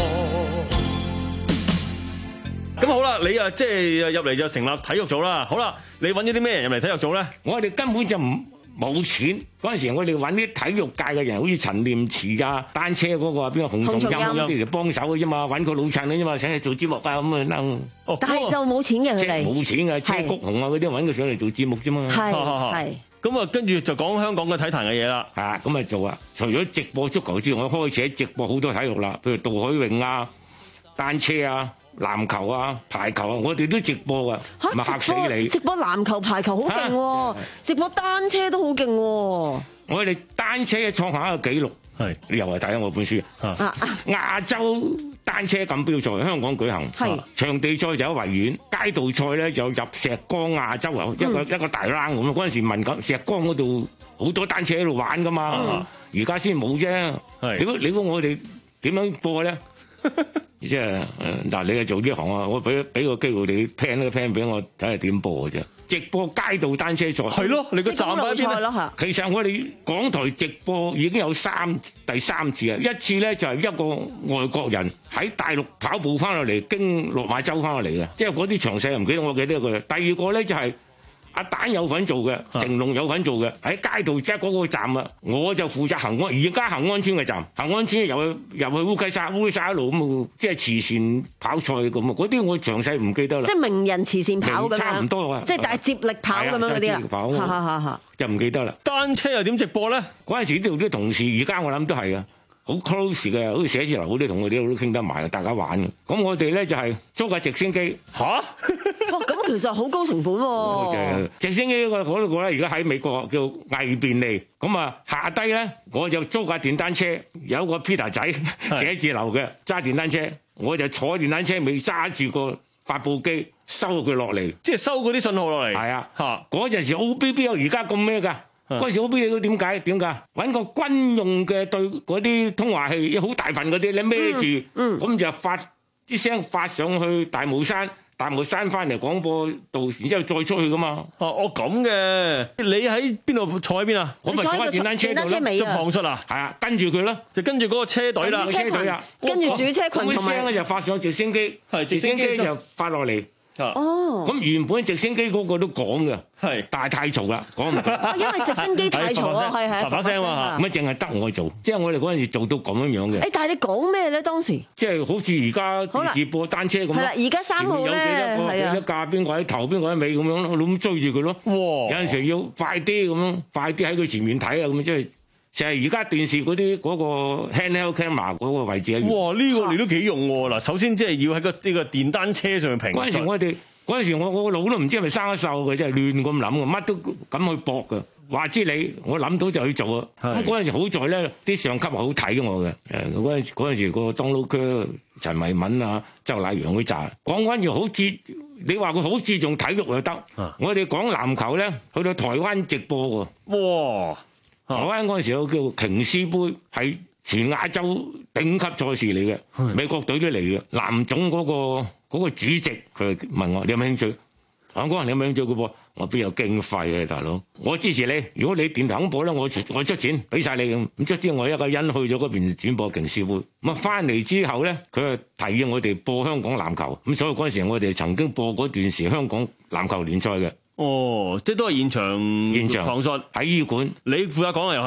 漢。 咁好啦，你啊即係入嚟就成立體育組啦。好啦，你揾咗啲咩人入嚟體育組咧？ 我哋根本就唔冇錢嗰陣時，我哋揾啲體育界嘅人，好似陳念慈啊、單車嗰個邊個洪仲音嗰啲嚟幫手嘅啫嘛，揾個老襯嘅啫嘛，請佢做節目啊咁啊。 但係就冇錢嘅佢哋， 冇錢嘅，車谷紅啊嗰啲揾佢上嚟做節目啫嘛。 係係。 咁啊，跟住就講香港嘅體壇嘅嘢啦。 嚇，咁啊做啊！除咗直播足球之外，我開始喺直播好多體育啦，譬如杜海泳啊、單車啊、籃球啊、排球啊，我哋都直播啊，咪嚇死你！ 直播籃球、排球好勁喎，直播單車都好勁喎。 我哋單車嘅創下一個紀錄，係你又係睇下我本書啊！亞洲單車錦標賽香港舉行，係場地賽就喺維園，街道賽咧就入石崗亞洲啊，一個一個大 round 咁啊！嗰陣時問緊石崗嗰度好多單車喺度玩噶嘛，而家先冇啫。你估你估我哋點樣播咧？即係嗱，你係做呢行啊，我俾俾個機會你 plan 呢個 plan 俾我睇下點播嘅啫。直播街道單車賽係咯，你個站喺邊啊？其實我哋港台直播已經有三第三次啊，一次咧就係一個外國人喺大陸跑步翻落嚟，經落馬洲翻落嚟嘅，即係嗰啲詳細唔記得，我記得一個。第二個咧就係、是。阿蛋有份做嘅，成龍有份做嘅，喺街道即係嗰個站啊，我就負責恒安，而家恒安村嘅站，恒安村入去入去烏溪沙烏溪沙路咁啊，即係慈善跑賽咁啊，嗰啲我詳細唔記得啦。即係名人慈善跑咁樣，差唔多啊。即係但係接力跑咁樣嗰啲啊，就唔記得啦。單車又點直播咧？嗰陣時呢度啲同事，而家我諗都係啊。好 close 嘅，好似寫字樓嗰啲同我哋都傾得埋，大家玩嘅。咁我哋咧就係租架直升機嚇，哇！咁其實好高成本喎。直升機個嗰個咧，而家喺美國叫藝便利。咁啊下低咧，我就租架電單車，有個 Peter 仔寫字樓嘅揸電單車，我就坐電單車尾揸住個發佈機收佢落嚟，即係收嗰啲信號落嚟。係啊，嚇嗰陣時 O B B 有而家咁咩㗎？嗰陣時 O B B 你點解點解揾個軍用嘅對嗰啲通話器，好大份嗰啲你孭住，咁、嗯嗯、就發啲聲發上去大帽山，大帽山翻嚟廣播道，然之後再出去噶嘛。哦，哦咁嘅，你喺邊度坐喺邊啊？我咪坐喺電單車度咯，就旁述啊。係啊，跟住佢咯，就跟住嗰個車隊啦，車隊啊，跟住主車群同埋。咁啲聲咧就發上直升機，係直升機就發落嚟。哦，咁原本直升機嗰個都講嘅，係，但係太嘈啦，講唔到。因為直升機太嘈啊，係係。叭聲嘛，咁啊淨係得我做，即係我哋嗰陣時做到咁樣樣嘅。誒，但係你講咩咧？當時即係好似而家電視播單車咁。係啦，而家三號咧，係啊，幾多架邊個喺頭，邊個喺尾咁樣咯，咁追住佢咯。哇！有陣時要快啲咁樣，快啲喺佢前面睇啊，咁即係。就係而家電視嗰啲嗰個 handheld camera 嗰個位置一樣。哇！呢、呢個你都幾用喎嗱。首先即係要喺個呢個電單車上面平。嗰陣時我哋嗰陣時我我個腦都唔知係咪生咗銹嘅，真係亂咁諗嘅，乜都敢去搏嘅。話知你，我諗到就去做啊。咁嗰陣時好在咧，啲上級係好睇我嘅。誒嗰陣嗰陣時個 Donald Kerr、陳維敏啊、周乃陽嗰扎，講緊要好注，你話佢好注重體育就得。啊、我哋講籃球咧，去到台灣直播喎。哇！台灣嗰陣時有叫瓊斯杯，係全亞洲頂級賽事嚟嘅，美國隊都嚟嘅。藍總嗰、嗰個嗰個主席佢問我：你有冇興趣？我講你有冇興趣嘅噃？我邊有經費啊，大佬！我支持你。如果你電台肯播咧，我我出錢俾晒你咁。咁卒之我一個人去咗嗰邊轉播瓊斯杯。咁啊翻嚟之後咧，佢就提議我哋播香港籃球。咁所以嗰陣時我哋曾經播嗰段時香港籃球聯賽嘅。哦，即係都係現場現場旁述喺醫館，你負責講嘅又係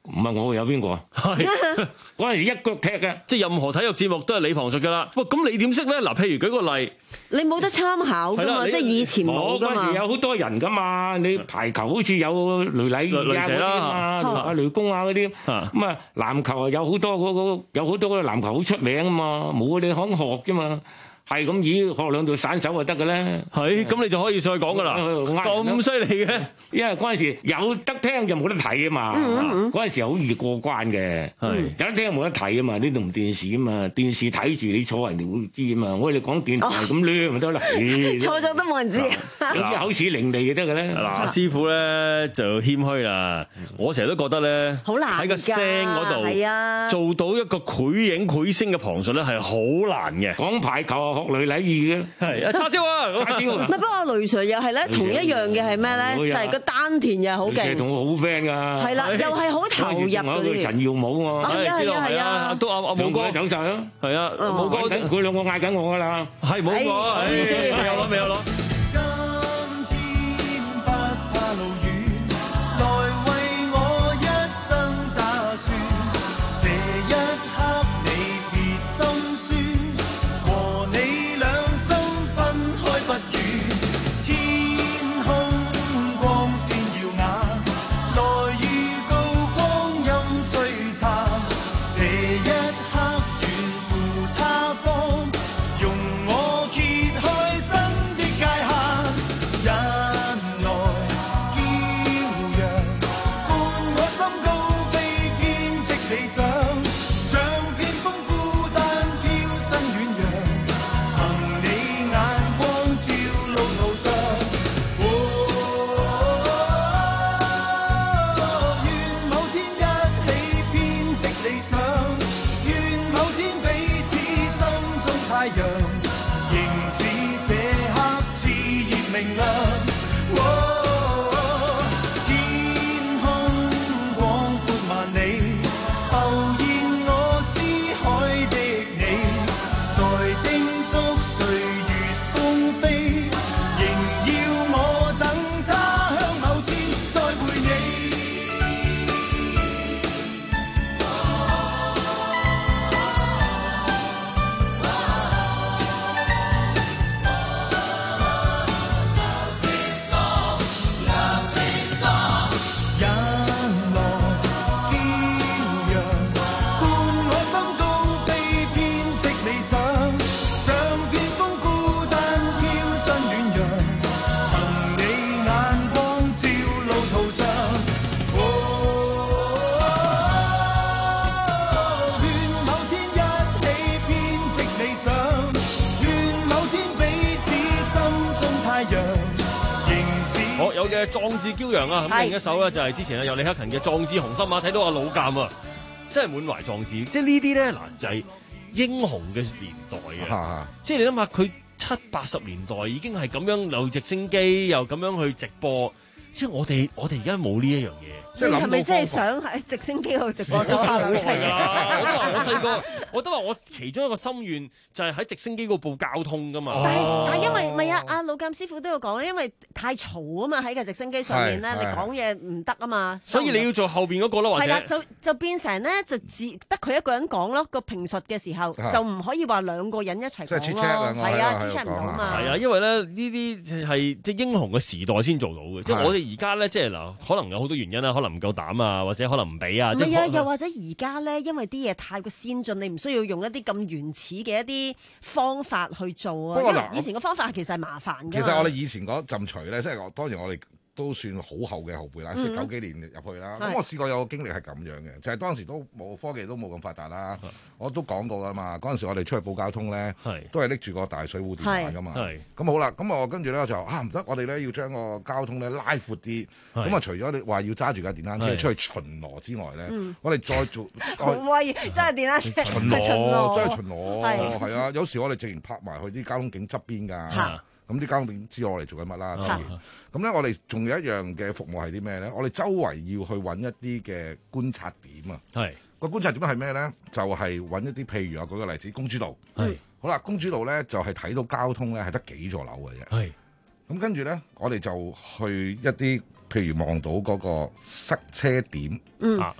唔係我有邊個啊？係嗰陣時一腳踢嘅， 即係任何體育節目都係你旁述㗎啦。喂，咁你點識咧？嗱，譬如舉個例， 你冇得參考㗎嘛，即係以前冇㗎嘛。 嗰陣時有好多人㗎嘛，你排球好似有雷禮儀啊嗰啲嘛，阿雷公啊嗰啲，咁啊籃球啊有好多嗰個有好多嗰個籃球好出名啊嘛，冇你肯學啫嘛。係咁以學兩度散手就得嘅咧， 係咁你就可以再講噶啦，咁犀利嘅， 因為嗰陣時有得聽就冇得睇啊嘛，嗰陣時好易過關嘅，有得聽冇得睇啊嘛，呢度唔電視啊嘛，電視睇住你錯人哋會知啊嘛，我哋講電台咁亂咪得啦， 錯咗都冇人知， 有啲口齒伶俐就得嘅咧。 嗱，師傅咧就謙虛啦，我成日都覺得咧， 好難喺個聲嗰度做到一個繪影繪聲嘅旁述咧係好難嘅， 講排球學雷禮儀嘅， 係啊叉燒啊， 叉燒啊！ 唔係，不過雷 Sir 又係咧，同一樣嘅係咩咧？就係個丹田又係好勁， 同我好 friend 㗎。 係啦，又係好投入嗰啲。 陳耀武啊， 係啊係啊係啊， 都阿阿武哥走曬啦， 係啊，武哥佢兩個嗌緊我㗎啦， 係冇我，未有攞未有攞。嘅壯志驕陽啊！咁另一首咧就係之前啊有李克勤嘅壯志雄心啊，睇到阿老鑑啊，真係滿懷壯志。即係呢啲咧嗱就係英雄嘅年代啊！即係你諗下佢七八十年代已經係咁樣有直升機又咁樣去直播，即係我哋我哋而家冇呢一樣嘢。 你係咪真係想喺直升機度直播手下留情啊？我都話我細個，我都話我其中一個心願就係喺直升機嗰度報交通噶嘛。 但係但係因為唔係啊，阿老鑑師傅都要講咧，因為太嘈啊嘛，喺個直升機上面咧，你講嘢唔得啊嘛。 所以你要做後邊嗰個咯，或者係啦，就就變成咧就自得佢一個人講咯。個評述嘅時候就唔可以話兩個人一齊講咯。係啊，支持唔到啊嘛。 係啊，因為咧呢啲係即係英雄嘅時代先做到嘅。即係我哋而家咧，即係嗱，可能有好多原因啦，可能唔夠膽啊。或者可能唔俾啊， 唔係啊，又或者而家咧，因為啲嘢太過先進，你唔需要用一啲咁原始嘅一啲方法去做啊。因為以前嘅方法其實係麻煩嘅。 其實我哋以前嗰陣錘咧，即係當然我哋都算好後嘅後輩啦，即係九幾年入去啦。咁、嗯、我試過有個經歷係咁樣嘅，就係、是、當時都冇科技都冇咁發達啦。我都講過㗎嘛，嗰陣時我哋出去報交通咧，都係拎住個大水壺電話㗎嘛。咁好啦，咁我跟住咧我就啊唔得，我哋咧要將個交通咧拉闊啲。咁啊除咗你話要揸住架電單車出去巡邏之外咧，我哋再做好威，真係電單車巡邏，真係巡邏，係啊！有時我哋直然拍埋去啲交通警側邊㗎。咁啲交通警知我哋做緊乜啦？當然，咁咧我哋仲有一樣嘅服務係啲咩咧？我哋周圍要去揾一啲嘅觀察點啊。係個觀察點係咩咧？就係揾一啲譬如啊，舉個例子，公主道。係好啦，公主道咧就係睇到交通咧係得幾座樓嘅啫。係咁跟住咧，我哋就去一啲譬如望到嗰個塞車點。嗯。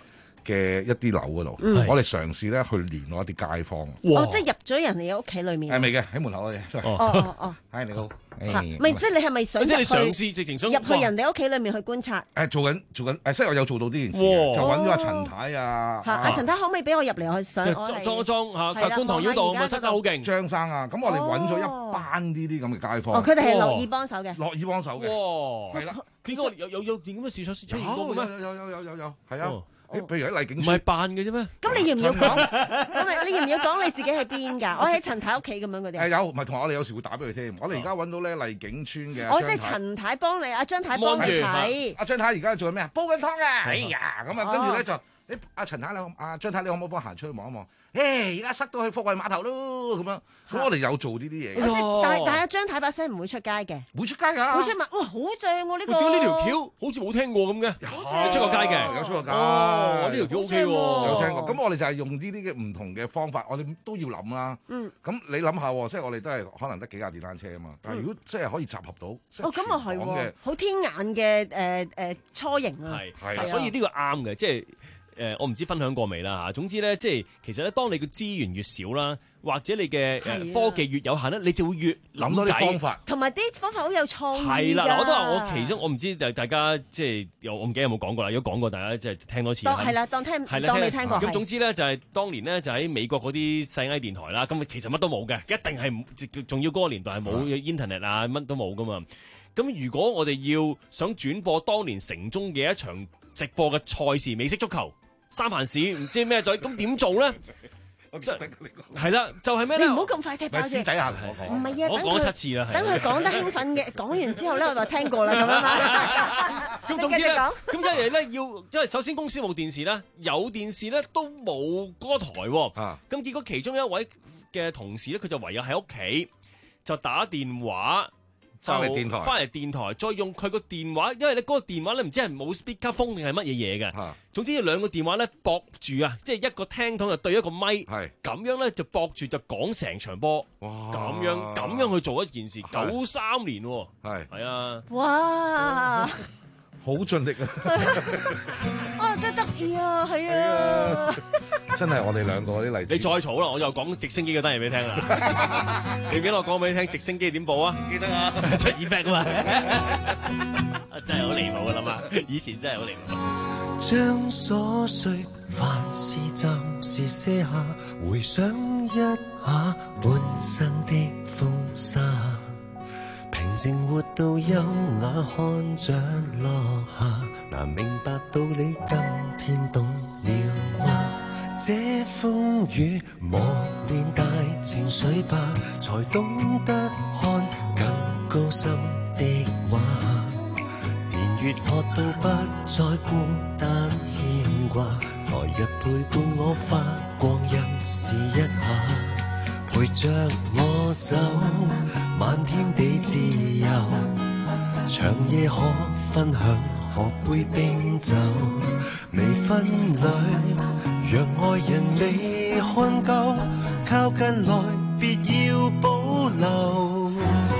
嘅一啲樓嗰度， 嗯我哋嘗試咧去聯絡一啲街坊。 哦，即係入咗人哋嘅屋企裏面。 誒未嘅，喺門口嘅。 哦哦哦。 係你好。 唔係，即係你係咪想入即係你嘗去試直情想入去人哋屋企裏面去觀察？ 誒做緊做緊誒，即係我有做到呢件事嘅，就揾咗阿陳太啊。 嚇！阿陳太可唔可以俾我入嚟？我想我係裝一裝嚇，觀塘繞道咁啊，塞得好勁。 張生啊，咁我哋揾咗一班呢啲咁嘅街坊。 哦，佢哋係樂意幫手嘅。 樂意幫手嘅。 哇！ 係啦。 點解有有有件咁嘅事出出現過嘅咩？ 有有有有有有，係啊。誒，譬如喺麗景唔係扮嘅啫咩？ 咁你要唔要講？唔係你要唔要講你自己喺邊㗎？我喺陳太屋企咁樣嗰啲。 誒有，唔係同埋我哋有時會打俾佢添。我哋而家揾到咧麗景村嘅。 我即係陳太幫你，阿張太幫你睇。 阿張太而家做緊咩啊？煲緊湯啊！哎呀，咁啊，跟住咧就誒，阿陳太你好，阿張太你可唔可以幫我行出去望一望？誒，而家塞到去貨櫃碼頭咯，咁樣。咁我哋有做呢啲嘢。 但係但係阿張太把聲唔會出街嘅。 會出街㗎。 會出問，哇，好正喎呢個。 點解呢條橋好似冇聽過咁嘅？有出過街嘅， 有出過街。 哦，呢條橋 OK 喎， 有聽過。咁我哋就係用呢啲嘅唔同嘅方法，我哋都要諗啦。 嗯。 咁你諗下喎，即係我哋都係可能得幾架電單車啊嘛。但係如果即係可以集合到， 哦，咁啊係喎，好天眼嘅誒誒雛形啊。 係係，所以呢個啱嘅，即係。誒、呃，我唔知分享過未啦嚇。總之咧，即係其實咧，當你嘅資源越少啦，或者你嘅誒、呃、科技越有限咧，你就會越諗到啲方法， 同埋啲方法好有創意㗎。 係啦，我都話我其中我唔知大家即係有我唔記得有冇講過啦。如果講過，大家即係聽多次。 當係啦，當聽係啦， 當未聽過。 咁總之咧，就係、是、當年咧，就喺美國嗰啲細藝電台啦。咁其實乜都冇嘅，一定係仲要嗰個年代係冇 internet 啊，乜都冇噶嘛。咁如果我哋要想轉播當年城中嘅一場直播嘅賽事，美式足球。三藩市唔知咩隊，咁點做咧？係啦，就係咩咧？ 你唔好咁快踢爆先。 私底下同我講。 唔係啊， 我講咗七次啦。 等佢講得興奮嘅，講完之後咧，我話聽過啦咁啊嘛。 咁總之咧，咁一嚟咧要，即係首先公司冇電視啦，有電視咧都冇歌台喎。咁結果其中一位嘅同事咧，佢就唯有喺屋企就打電話。就翻嚟電台，翻嚟電台，再用佢個電話，因為咧嗰個電話咧唔知係冇 speaker phone 定係乜嘢嘢嘅。總之兩個電話咧駁住啊，即係一個聽筒就對一個咪，咁樣咧就駁住就講成場波。咁樣咁樣去做一件事，九三年喎，係係啊， 哇！ 好盡力啊！ 啊，真係得意啊，係啊！ 真係我哋兩個啲例子。 你再嘈啦，我又講直升機嘅單嘢俾你聽啦。你記得我講俾你聽直升機點報啊？記得啊，出 effect 啊嘛，真係好離譜㗎啦嘛！以前真係好離譜。 將瑣碎凡事暫時卸下，回想一下半生的風沙。平靜活到優雅，看着落下，難明白道理，今天懂了嗎？這風雨磨練大情緒吧，才懂得看更高深的話。年月學到不再孤單牽掛，來日陪伴我發光陰試一下。陪着我走，漫天地自由，長夜可分享，喝杯冰酒，微醺裏讓愛人未看夠，靠近來別要保留。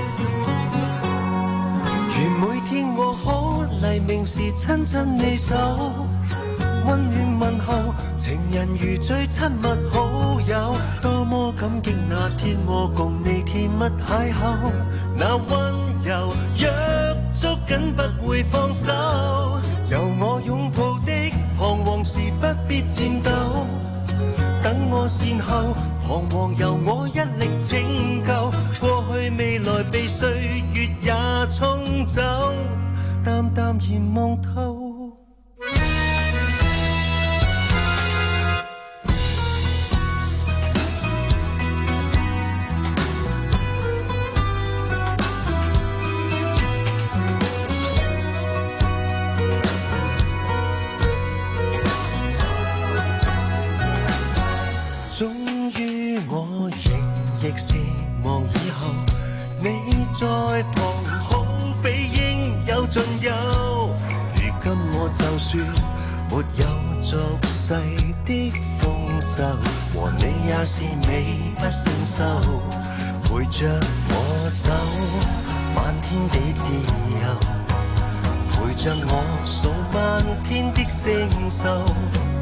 如每天和好黎明時親親你手，溫暖問候，情人如最親密好友，多麼感激那天我共你甜蜜邂逅，那溫柔約捉緊不會放手，由我擁抱的彷徨時不必顫抖，等我善後，彷徨由我一力拯救，過去未來被歲月也沖走，淡淡然望透。終於我仍亦是望以後，你在旁好比應有盡有。如今我就算沒有俗世的豐收，和你也是美不勝收。陪着我走，漫天地自由，陪着我數漫天的星宿。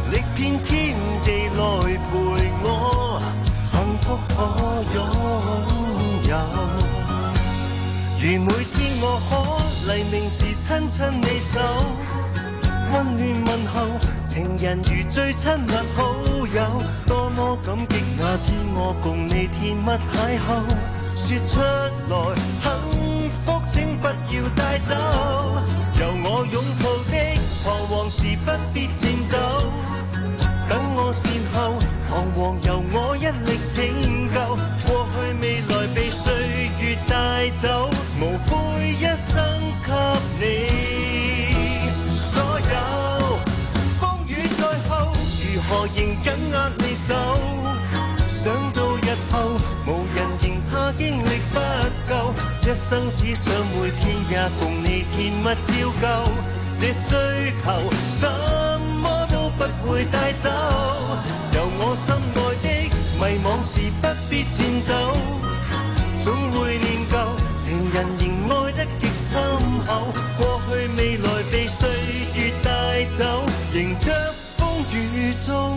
力遍天地來陪我，幸福可擁有。如每天我可黎明時親親你手，溫暖問候，情人如最親密好友。多麼感激那天我共你甜蜜邂逅，說出來幸福請不要帶走。由我擁抱的彷徨時不必顫抖，等我善後，彷徨由我一力拯救。過去未來被歲月帶走，無悔一生給你所有。風雨在後，如何仍緊握你手？想到日後無人仍怕經歷不夠，一生只想每天也共你甜蜜照舊。這需求什麼都不會帶走，由我心愛的迷惘時不必顫抖，總會念舊，情人仍愛得極深厚。過去未來被歲月帶走，迎着風雨中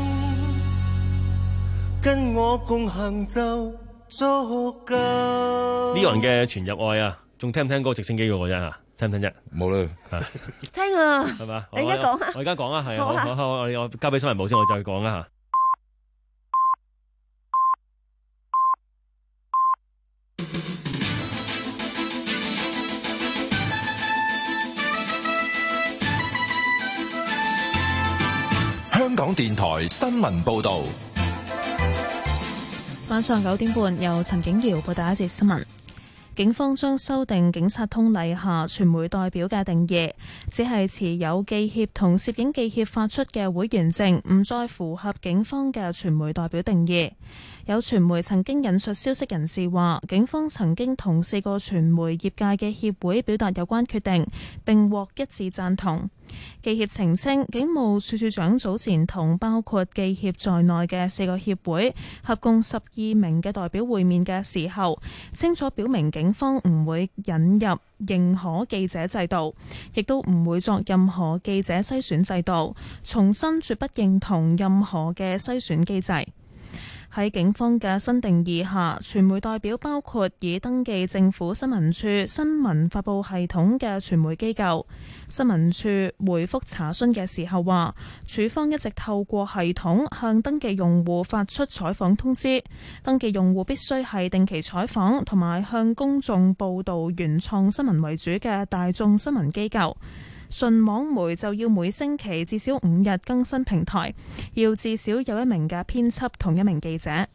跟我共行就足夠。 呢個人嘅傳入愛啊，仲聽唔聽歌直升機嗰個啫嚇？聽唔聽啫？ 冇啦， 聽啊， 係嘛？ 你而家講啊， 我而家講啊，係啊， 好啊好好，我我交俾新聞部先，我再講啊嚇。香港電台新聞報導， 晚上九點半由陳景瑤報第一節新聞。警方將修訂警察通例下傳媒代表嘅定義，只係持有記協同攝影記協發出嘅會員證，唔再符合警方嘅傳媒代表定義。有傳媒曾經引述消息人士話，警方曾經同四個傳媒業界嘅協會表達有關決定，並獲一致贊同。記協澄清，警務處處長早前同包括記協在內嘅四個協會合共十二名嘅代表會面嘅時候，清楚表明警方唔會引入認可記者制度，亦都唔會作任何記者篩選制度，重申絕不認同任何嘅篩選機制。喺警方嘅新定義下，傳媒代表包括已登記政府新聞處新聞發佈系統嘅傳媒機構。新聞處回覆查詢嘅時候話，處方一直透過系統向登記用戶發出採訪通知，登記用戶必須係定期採訪同埋向公眾報導原創新聞為主嘅大眾新聞機構。純網媒就要每星期至少五日更新平台，要至少有一名嘅編輯同一名記者。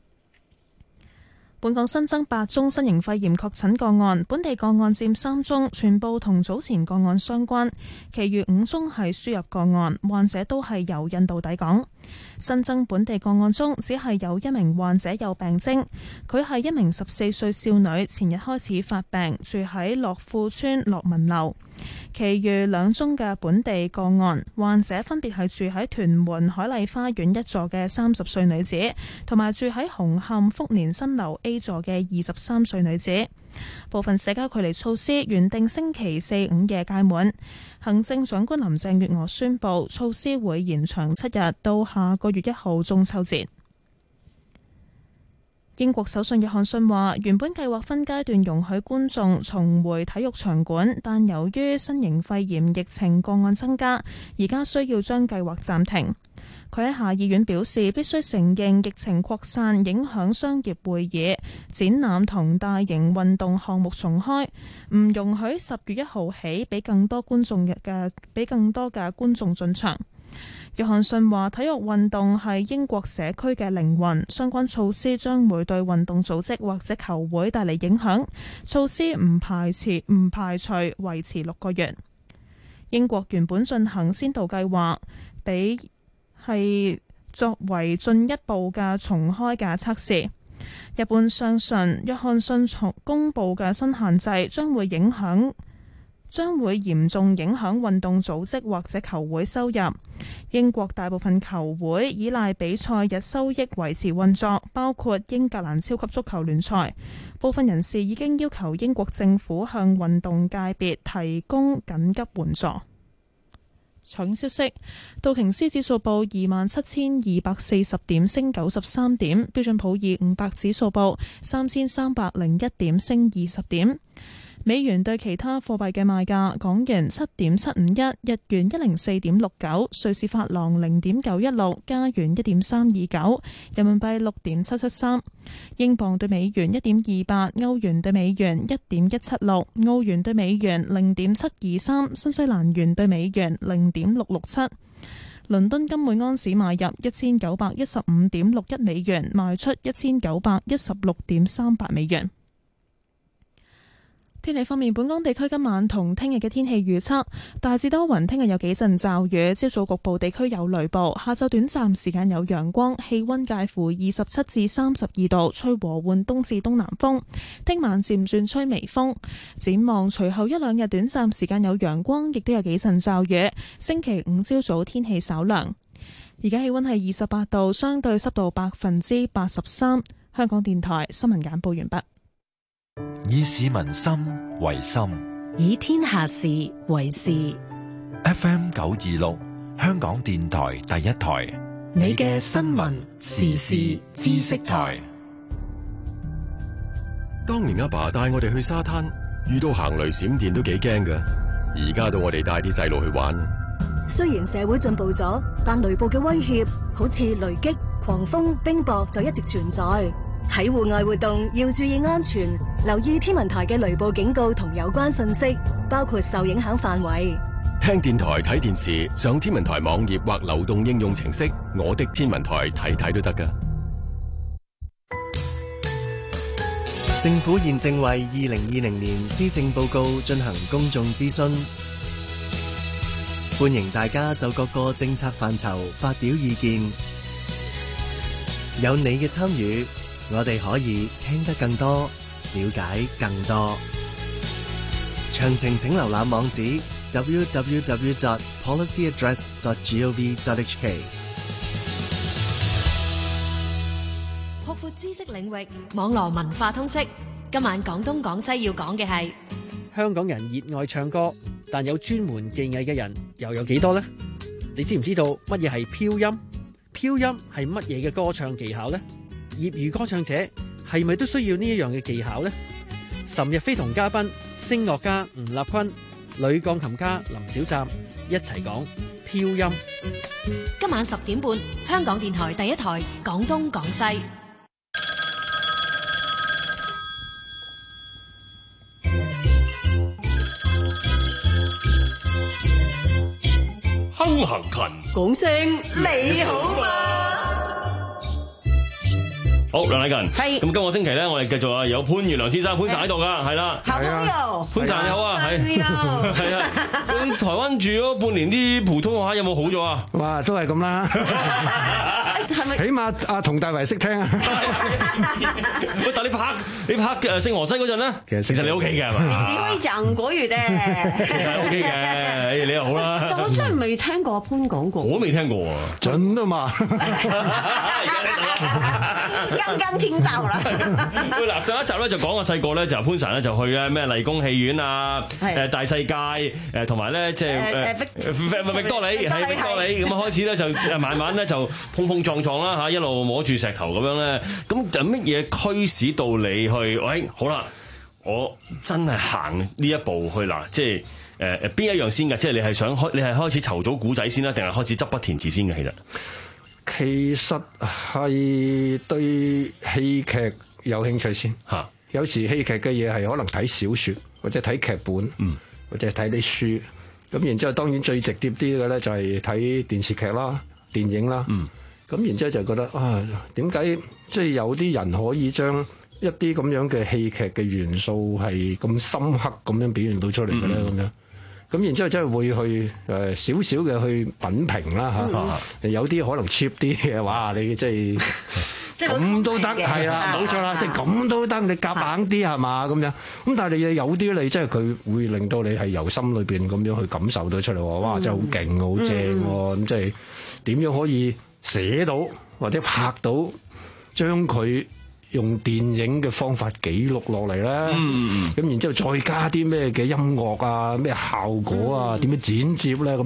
本港新增八宗新型肺炎確診個案，本地個案佔三宗，全部同早前個案相關，其餘五宗係輸入個案，患者都係由印度抵港。新增本地個案中，只係有一名患者有病徵，佢係一名十四歲少女，前日開始發病，住喺樂富村樂民樓。其餘兩宗嘅本地個案，患者分別係住喺屯門海麗花園一座嘅三十歲女子，同埋住喺紅磡福年新樓 A 座嘅二十三歲女子。部分社交距離措施原定星期四午夜屆滿，行政長官林鄭月娥宣布措施會延長七日到下個月一號中秋節。英國首相約翰遜話，原本計劃分階段容許觀眾重回體育場館，但由於新型肺炎疫情個案增加，而家需要將計劃暫停。佢喺下議院表示，必須承認疫情擴散影響商業會議、展覽同大型運動項目重開，唔容許十月一號起俾更多觀眾嘅俾更多嘅觀眾進場。約翰遜話，體育運動係英國社區嘅靈魂，相關措施將會對運動組織或者球會帶嚟影響。措施唔排除唔排除維持六個月。英國原本進行先導計劃，俾係作為進一步嘅重開嘅測試。日本相信約翰遜從公布嘅新限制將會影響。將會嚴重影響運動組織或者球會收入。英國大部分球會依賴比賽日收益維持運作，包括英格蘭超級足球聯賽。部分人士已經要求英國政府向運動界別提供緊急援助。 財經消息，道瓊斯指數報二萬七千二百四十點，升九十三點；標準普爾五百指數報三千三百零一點，升二十點。美元對其他貨幣嘅賣價：港元七點七五一，日元一零四點六九，瑞士法郎零點九一六，加元一點三二九，人民幣六點七七三，英鎊對美元一點二八，歐元對美元一點一七六，澳元對美元零點七二三，新西蘭元對美元零點六六七。倫敦金每安士買入一千九百一十五點六一美元，賣出一千九百一十六點三八美元。天氣方面，本港地區今晚同聽日嘅天氣預測大致多雲，聽日有幾陣驟雨，朝早局部地區有雷暴，下晝短暫時間有陽光，氣溫介乎二十七至三十二度，吹和緩東至東南風。聽晚漸轉吹微風。展望隨後一兩日短暫時間有陽光，亦都有幾陣驟雨。星期五朝早天氣稍涼。而家氣溫係二十八度，相對濕度百分之八十三。香港電台新聞簡報完畢。 以市民心為心， 以天下事為事。 F M 九二六，香港電台第一台， 你嘅新聞時事知識台。 當年阿爸帶我哋去沙灘，遇到行雷閃電都幾驚㗎。而家到我哋帶啲細路去玩。 雖然社會進步咗，但雷暴嘅威脅，好似雷擊、狂風、冰雹就一直存在。喺戶外活動要注意安全，留意天文台嘅雷暴警告同有關信息，包括受影響範圍。 聽電台、睇電視，上天文台網頁或流動應用程式《我的天文台》睇睇都得㗎。 政府現正為二零二零年施政報告進行公眾諮詢，歡迎大家就各個政策範疇發表意見。有你嘅參與，我哋可以聽得更多，了解更多。詳情請瀏覽網址 double-u double-u double-u dot policy address dot gov dot h k。 擴闊知識領域，網絡文化通識。今晚廣東廣西要講嘅係香港人熱愛唱歌，但有專門技藝嘅人又有幾多呢？你知唔知道乜嘢係飄音？飄音係乜嘢嘅歌唱技巧呢？業餘歌唱者係咪都需要呢一樣嘅技巧呢？岑日飛同嘉賓聲樂家吳立坤、女鋼琴家林小湛一齊講飄音。 今晚十點半，香港電台第一台廣東廣西。 亨行勤講聲你好嘛。 好，梁禮勤， 係。 咁今個星期咧，我哋繼續啊，有潘源良先生潘 Sir 喺度噶，係啦。 好朋友， 潘 Sir 你好啊，係。係啊。咁台灣住咗半年，啲普通話有冇好咗啊？ 哇，都係咁啦。 係咪？ 起碼阿佟大為識聽啊！ 喂，但你拍你拍誒聖荷西嗰陣咧，其實其實你 OK 嘅係嘛？ 你可以講國語嘅， 其實 OK 嘅，你又好啦。 但我真係未聽過阿潘講過。 我都未聽過啊， 準啊嘛！ 啱啱聽到啦。 喂，嗱，上一集咧就講個細個咧，就潘 Sir 咧就去咧咩麗宮戲院啊，誒大世界誒同埋咧即係誒誒域多利喺域多利咁啊開始咧就慢慢咧就碰碰撞撞啦嚇，一路摸住石頭咁樣咧，咁就乜嘢驅使到你去？喂，好啦，我真係行呢一步去嗱，即係誒誒邊一樣先㗎？即係你係想開，你係開始籌組古仔先啦，定係開始執筆填詞先嘅？其實其實係對戲劇有興趣先嚇。有時戲劇嘅嘢係可能睇小説或者睇劇本，嗯，或者睇啲書。咁然之後，當然最直接啲嘅咧就係睇電視劇啦、電影啦。嗯。咁然之後就覺得啊，點解即係有啲人可以將一啲咁樣嘅戲劇嘅元素係咁深刻咁樣表現到出嚟嘅咧？咁、嗯、樣。咁然之後真係會去誒少少嘅去品評啦嚇，嗯、有啲可能 cheap 啲嘅，哇！你即係咁都得，係啦，冇錯啦，即係咁都得，你夾硬啲係嘛咁樣。咁但係你有啲你即係佢會令到你係由心裏邊咁樣去感受到出嚟喎，哇！真係好勁，好正喎，咁即係點樣可以寫到或者拍到將佢用電影嘅方法記錄落嚟咧，咁、嗯、然之後再加啲咩嘅音樂啊、咩效果啊、點、嗯、樣剪接咧咁樣，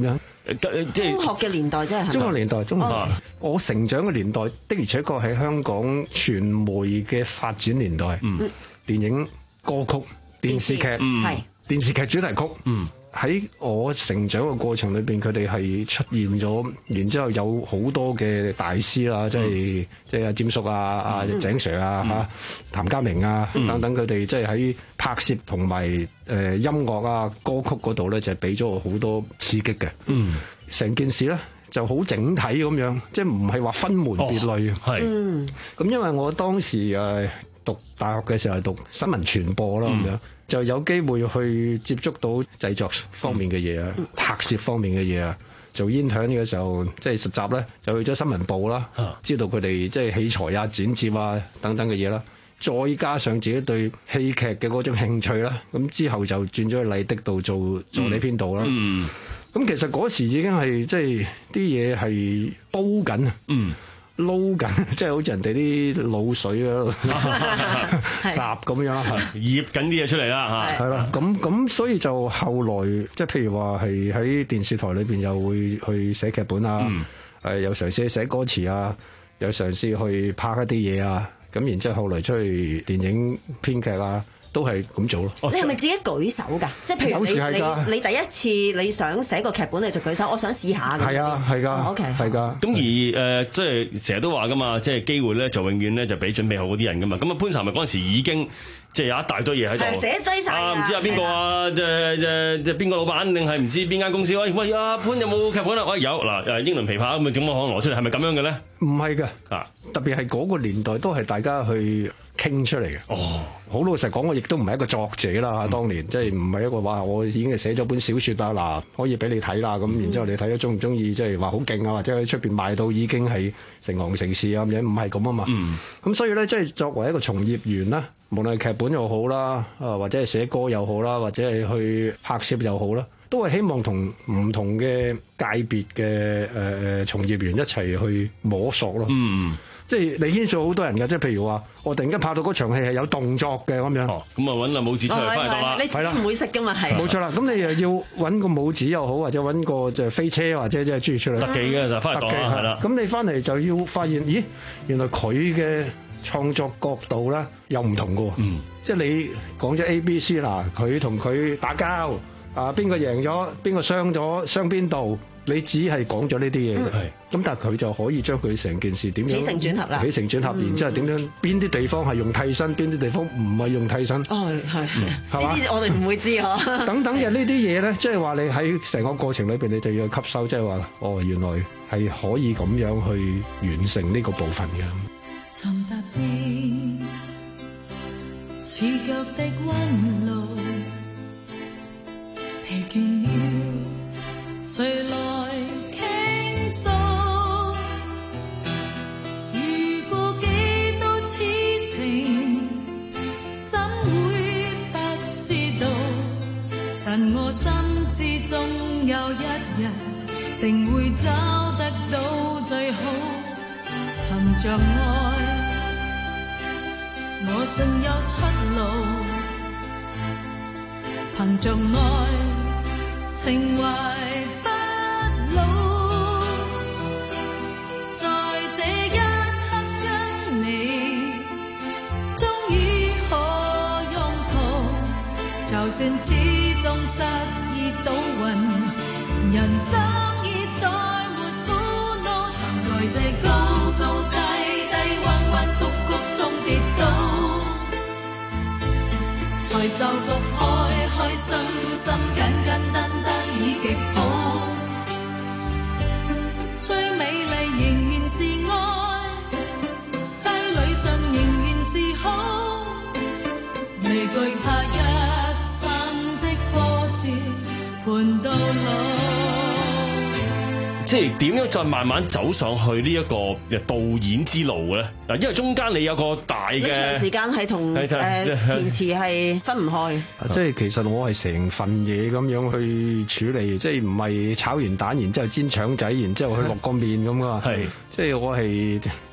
即係中學嘅年代真係。 中學年代，中學、 哦、 我成長嘅年代的而且確係香港傳媒嘅發展年代。嗯，電影、歌曲、電視劇， 嗯，係電視劇主題曲， 嗯。 喺我成長嘅過程裏邊，佢哋係出現咗，然之後有好多嘅大師啦，即係即係阿詹叔啊、阿、嗯、井 Sir 啊、嚇譚家明啊、嗯、等等，佢哋即係喺拍攝同埋誒音樂啊、歌曲嗰度咧，就係俾咗我好多刺激嘅。嗯，成件事咧就好整體咁樣，即係唔係話分門別類。係、哦，嗯，咁因為我當時誒讀大學嘅時候係讀新聞傳播啦，咁、嗯、樣。就有機會去接觸到製作方面嘅嘢啊，嗯、拍攝方面嘅嘢啊，做 intern 嘅時候即係實習咧，就去咗新聞部啦，啊、知道佢哋即係器材啊、剪接啊等等嘅嘢啦，再加上自己對戲劇嘅嗰種興趣啦，咁之後就轉咗去麗的度做助理編導啦。嗯，咁、嗯、其實嗰時已經係即係啲嘢係煲緊啊。嗯。撈緊，即係好似人哋啲滷水嗰度烚咁樣， 醃緊啲嘢出嚟啦嚇。係啦， 咁咁所以就後來即係譬如話係喺電視台裏邊又會去寫劇本啊，誒、嗯、又嘗試去寫歌詞啊，又嘗試去拍一啲嘢啊，咁然之後後來出去電影編劇啊。都係咁做咯。 你係咪自己舉手㗎？即係譬如你你你第一次你想寫個劇本，你就舉手，我想試下。 係啊，係㗎。 哦 OK。 係㗎。 咁而誒，即係成日都話㗎嘛，即係機會咧就永遠咧就俾準備好嗰啲人㗎嘛。咁啊潘 Sir 咪嗰陣時已經即係有一大堆嘢喺度。 係寫低晒啊！ 唔知啊邊個啊？即係即係即係邊個老闆定係唔知邊間公司？喂喂，阿潘有冇劇本啊？喂有嗱誒英倫琵琶咁啊，點可能攞出嚟？係咪咁樣嘅咧？ 唔係㗎。啊，特別係嗰個年代都係大家去傾出嚟嘅。哦，好老實講，我亦都唔係一個作者啦。嗯、當年即係唔係一個話我已經係寫咗本小説啊，嗱可以俾你睇啦。咁、嗯、然之後你睇咗中唔中意，即係話好勁啊，或者喺出邊賣到已經係成行成市啊咁樣，唔係咁啊嘛。嗯。咁所以咧，即係作為一個從業員啦，無論係劇本又好啦，啊或者係寫歌又好啦，或者係去拍攝又好啦，都係希望同唔同嘅界別嘅誒誒從業員一齊去摸索咯。嗯。即係你牽涉好多人㗎，即係譬如話，我突然間拍到嗰場戲係有動作嘅咁樣，咁啊揾個武指出嚟翻嚟得啦。 你自己唔會識㗎嘛，係。 冇錯啦，咁你又要揾個武指又好，或者揾個就飛車或者即係專業出嚟。 特技嘅就翻嚟當啦，係啦。 咁你翻嚟就要發現，咦，原來佢嘅創作角度咧又唔同㗎喎。嗯。即係你講咗 A、B、C 嗱，佢同佢打交啊，邊個贏咗，邊個傷咗，傷邊度？你只係講咗呢啲嘢嘅，咁、嗯、但係佢就可以將佢成件事點樣起承轉合啦，起承轉合，然之後點樣邊啲地方係用替身，邊啲地方唔係用替身。哦，係係，呢啲我哋唔會知嗬。 等等嘅呢啲嘢咧，即係話你喺成個過程裏邊，你就要吸收，即係話哦，原來係可以咁樣去完成呢個部分嘅。 尋達你似腳的溫路，疲倦了。誰來傾訴？遇過幾多痴情，怎會不知道？但我心知終有一日，定會找得到最好。憑着愛，我信有出路。憑着愛，情懷不老，在這一刻跟你終於可擁抱，就算始終失意倒運，人生已再沒苦惱，曾在這高高低低彎彎曲曲中跌倒，才就復開開心心簡簡單單已極好，最美麗仍然是愛，低裏上仍然是好，未懼怕一生的波折伴到老。 即係點樣再慢慢走上去呢一個導演之路咧？嗱，因為中間你有個大嘅長時間係同誒填詞係分唔開。 即係其實我係成份嘢咁樣去處理，即係唔係炒完蛋然之後煎腸仔，然之後去落個麵咁啊？係，即係我係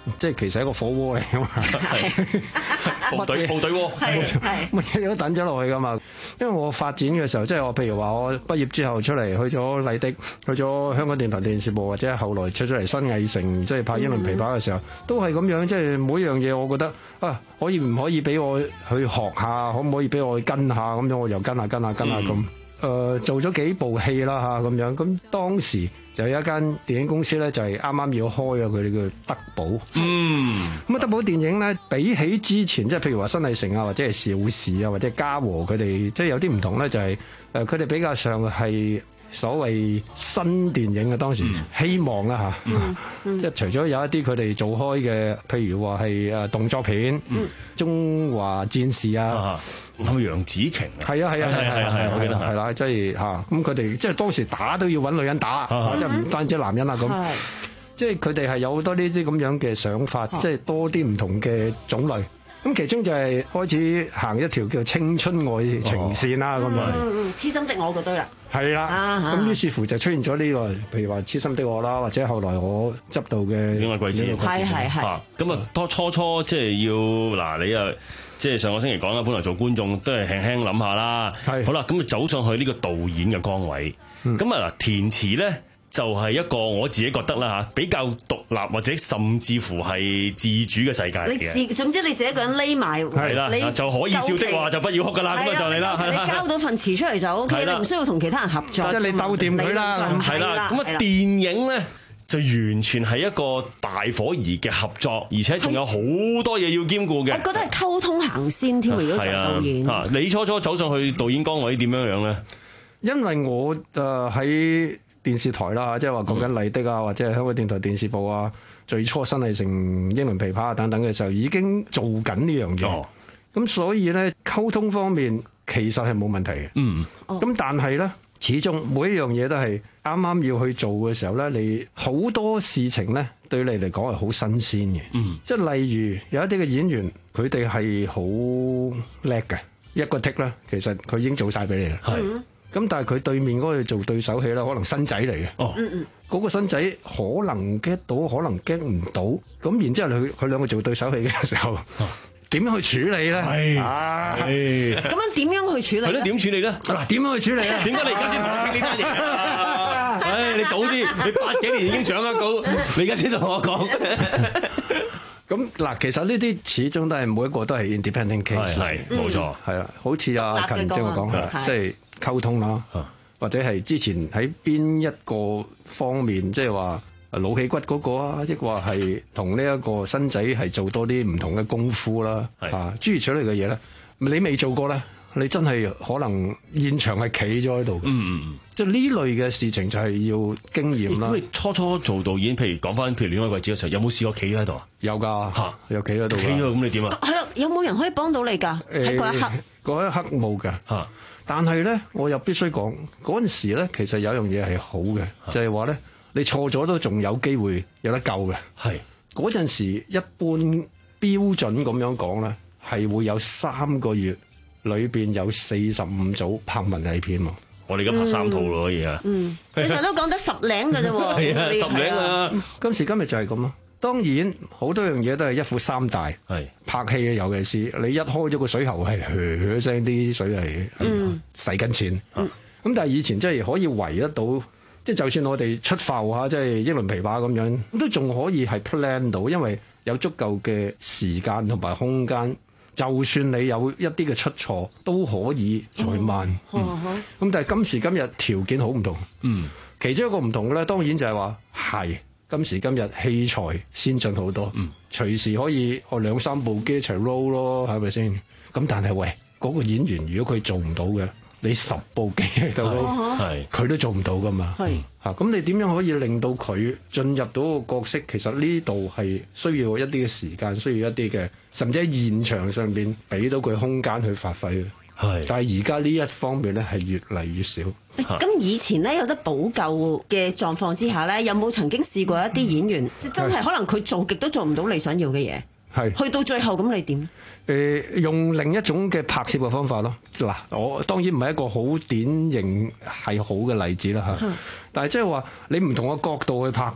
即係其實係一個火鍋嚟㗎嘛， 部隊部隊鍋， 乜嘢都等咗落去㗎嘛。因為我發展嘅時候，即係我譬如話我畢業之後出嚟去咗麗的，去咗香港電台電視部，或者後來出咗嚟新藝城，即係拍英倫琵琶嘅時候，都係咁樣。即係每樣嘢，我覺得啊，可以唔可以俾我去學下？可唔可以俾我去跟下？咁樣我又跟下跟下跟下咁。誒、呃、做咗幾部戲啦嚇咁樣，咁當時就有一間電影公司咧，就係啱啱要開啊，佢哋叫德寶。嗯，咁啊德寶電影咧，比起之前即係譬如話新藝城啊，或者係邵氏啊，或者係嘉禾佢哋，即係有啲唔同咧，就係誒佢哋比較上係所謂新電影嘅當時、嗯、希望啦嚇，嗯嗯、即係除咗有一啲佢哋做開嘅，譬如話係誒動作片，嗯、中華戰士啊。 係咪楊紫瓊啊？ 係啊係啊係係係，我記得係啦，即係嚇咁佢哋即係當時打都要揾女人打，即係唔單止男人啦咁，即係佢哋係有好多呢啲咁樣嘅想法，即係多啲唔同嘅種類。咁其中就係開始行一條叫青春愛情線啦咁樣。 嗯嗯，痴心的我嗰堆啦。 係啦，咁於是乎就出現咗呢個，譬如話痴心的我啦，或者後來我執導嘅戀愛季節。 係係係。 咁啊，多初初即係要嗱你啊。即係上個星期講啦，本來做觀眾都係輕輕諗下啦。係好啦，咁啊走上去呢個導演嘅崗位，咁啊嗱填詞咧就係一個我自己覺得啦嚇，比較獨立或者甚至乎係自主嘅世界嚟嘅。 你自總之你自己一個人匿埋， 係啦，就可以笑的話就不要哭噶啦，咁啊就你啦。 你交到份詞出嚟就 O K，你唔需要同其他人合作。 即係你鬥掂佢啦， 係啦。咁啊電影咧。就完全係一個大伙兒嘅合作，而且仲有好多嘢要兼顧嘅。我覺得係溝通行先添，如果做導演。 啊，你初初走上去導演崗位點樣樣咧？ 因為我誒喺電視台啦，即係話講緊麗的啊，或者係香港電台電視部啊，最初新藝城、英倫琵琶啊等等嘅時候，已經做緊呢樣嘢。咁所以咧溝通方面其實係冇問題嘅。嗯。咁但係咧。始終每一樣嘢都係啱啱要去做嘅時候咧，你好多事情咧對你嚟講係好新鮮嘅。嗯，即係例如有一啲嘅演員，佢哋係好叻嘅，一個 take 咧，其實佢已經做晒俾你啦。係，咁但係佢對面嗰個做對手戲啦，可能新仔嚟嘅。哦，嗯嗯，嗰個新仔可能 get 到，可能 get 唔到。咁然之後佢佢兩個做對手戲嘅時候。點樣去處理咧？係啊， 咁樣點樣去處理？係咯，點處理咧？ 嗱，點樣去處理啊？ 點解你而家先同我傾呢單嘢啊？唉，你早啲，你八幾年已經掌握到，你而家先同我講。 咁嗱，其實呢啲始終都係每一個都係 independent case， 係冇錯， 係啊，好似阿陳正我講，即係溝通啦，或者係之前喺邊一個方面，即係話。老氣骨嗰個啊，抑或係同呢一個新仔係做多啲唔同嘅功夫啦，啊，諸如此類嘅嘢咧，你未做過咧，你真係可能現場係企咗喺度。嗯嗯，即係呢類嘅事情就係要經驗啦。咁你初初做導演，譬如講翻譬如戀愛季節嘅時候，有冇試過企喺度啊？ 有㗎，嚇，有企喺度。 企咗咁你點啊？ 係啊，有冇人可以幫到你㗎？喺嗰一刻， 嗰一刻冇㗎嚇。但係咧，我又必須講嗰陣時咧，其實有樣嘢係好嘅，就係話咧。你錯咗都仲有機會有得救嘅，係嗰陣時一般標準咁樣講咧，係會有三個月裏邊有四十五組拍文藝片喎。 我哋而家拍三套咯，可以啊。 嗯，其實都講得十零嘅啫喎。 係啊，十零啊。 今時今日就係咁咯。當然好多樣嘢都係一夫三大，係拍戲嘅，尤其是你一開咗個水喉係噓噓聲啲水係使緊錢。咁但係以前真係可以圍得到。即係就算我哋出埠嚇，即係英倫琵琶咁樣，都仲可以係 plan 到，因為有足夠嘅時間同埋空間。就算你有一啲嘅出錯，都可以再慢。咁、嗯嗯嗯、但係今時今日條件好唔同。嗯，其中一個唔同嘅咧，當然就係話係今時今日器材先進好多。嗯，隨時可以我兩三部機一齊 roll 咯，係咪先？咁但係喂，嗰、嗰個演員如果佢做唔到嘅。你十部機喺度，係佢都做唔到噶嘛？係嚇，咁你點樣可以令到佢進入到個角色？其實呢度係需要一啲嘅時間，需要一啲嘅，甚至喺現場上邊俾到佢空間去發揮嘅。係，但係而家呢一方面咧係越嚟越少。 咁以前咧有得補救嘅狀況之下咧，有冇曾經試過一啲演員，即真係可能佢做極都做唔到你想要嘅嘢？係去到最後咁，你點？ 誒、呃、用另一種嘅拍攝嘅方法咯。嗱，我當然唔係一個好典型係好嘅例子啦嚇。嗯、但係即係話你唔同嘅角度去拍佢，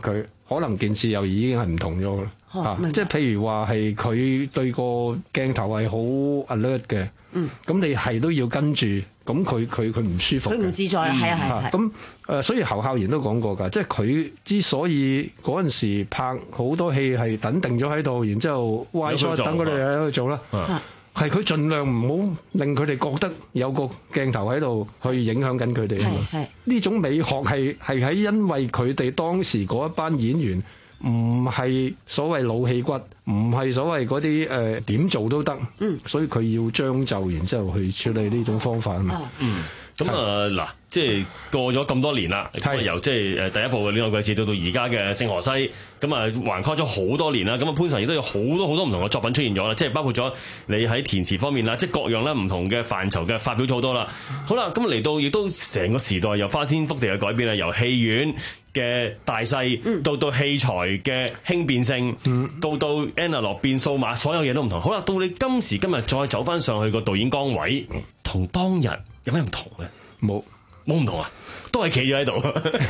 可能件事又已經係唔同咗啦。 哦啊，即係譬如話係佢對個鏡頭係好 alert 嘅，咁、 嗯、 你係都要跟住，咁佢佢佢唔舒服嘅， 佢唔自在啊，係啊係啊。 咁誒，所以侯孝賢都講過㗎，即係佢之所以嗰陣時拍好多戲係等定咗喺度，然之後 wide shot 等佢哋喺度做啦。係佢盡量唔好令佢哋覺得有個鏡頭喺度去影響緊佢哋啊嘛。呢種美學係係喺因為佢哋當時嗰一班演員唔係所謂老戲骨，唔係所謂嗰啲誒點做都得，嗯，所以佢要將就，然之後去處理呢種方法啊嘛。 嗯，咁啊嗱，即係過咗咁多年啦，由即係誒第一部嘅戀愛季節到到而家嘅聖荷西，咁啊橫跨咗好多年啦。咁啊潘神亦都有好多好多唔同嘅作品出現咗啦，即係包括咗你喺填詞方面啦，即係各樣咧唔同嘅範疇嘅發表咗好多啦。好啦，咁嚟到亦都成個時代又翻天覆地嘅改變啦，由戲院嘅大細到到器材嘅輕便性，嗯、到到 analog 變數碼，所有嘢都唔同。好啦，到你今時今日再走翻上去個導演崗位，同當日有咩唔同咧？ 冇冇唔同啊，都係企咗喺度。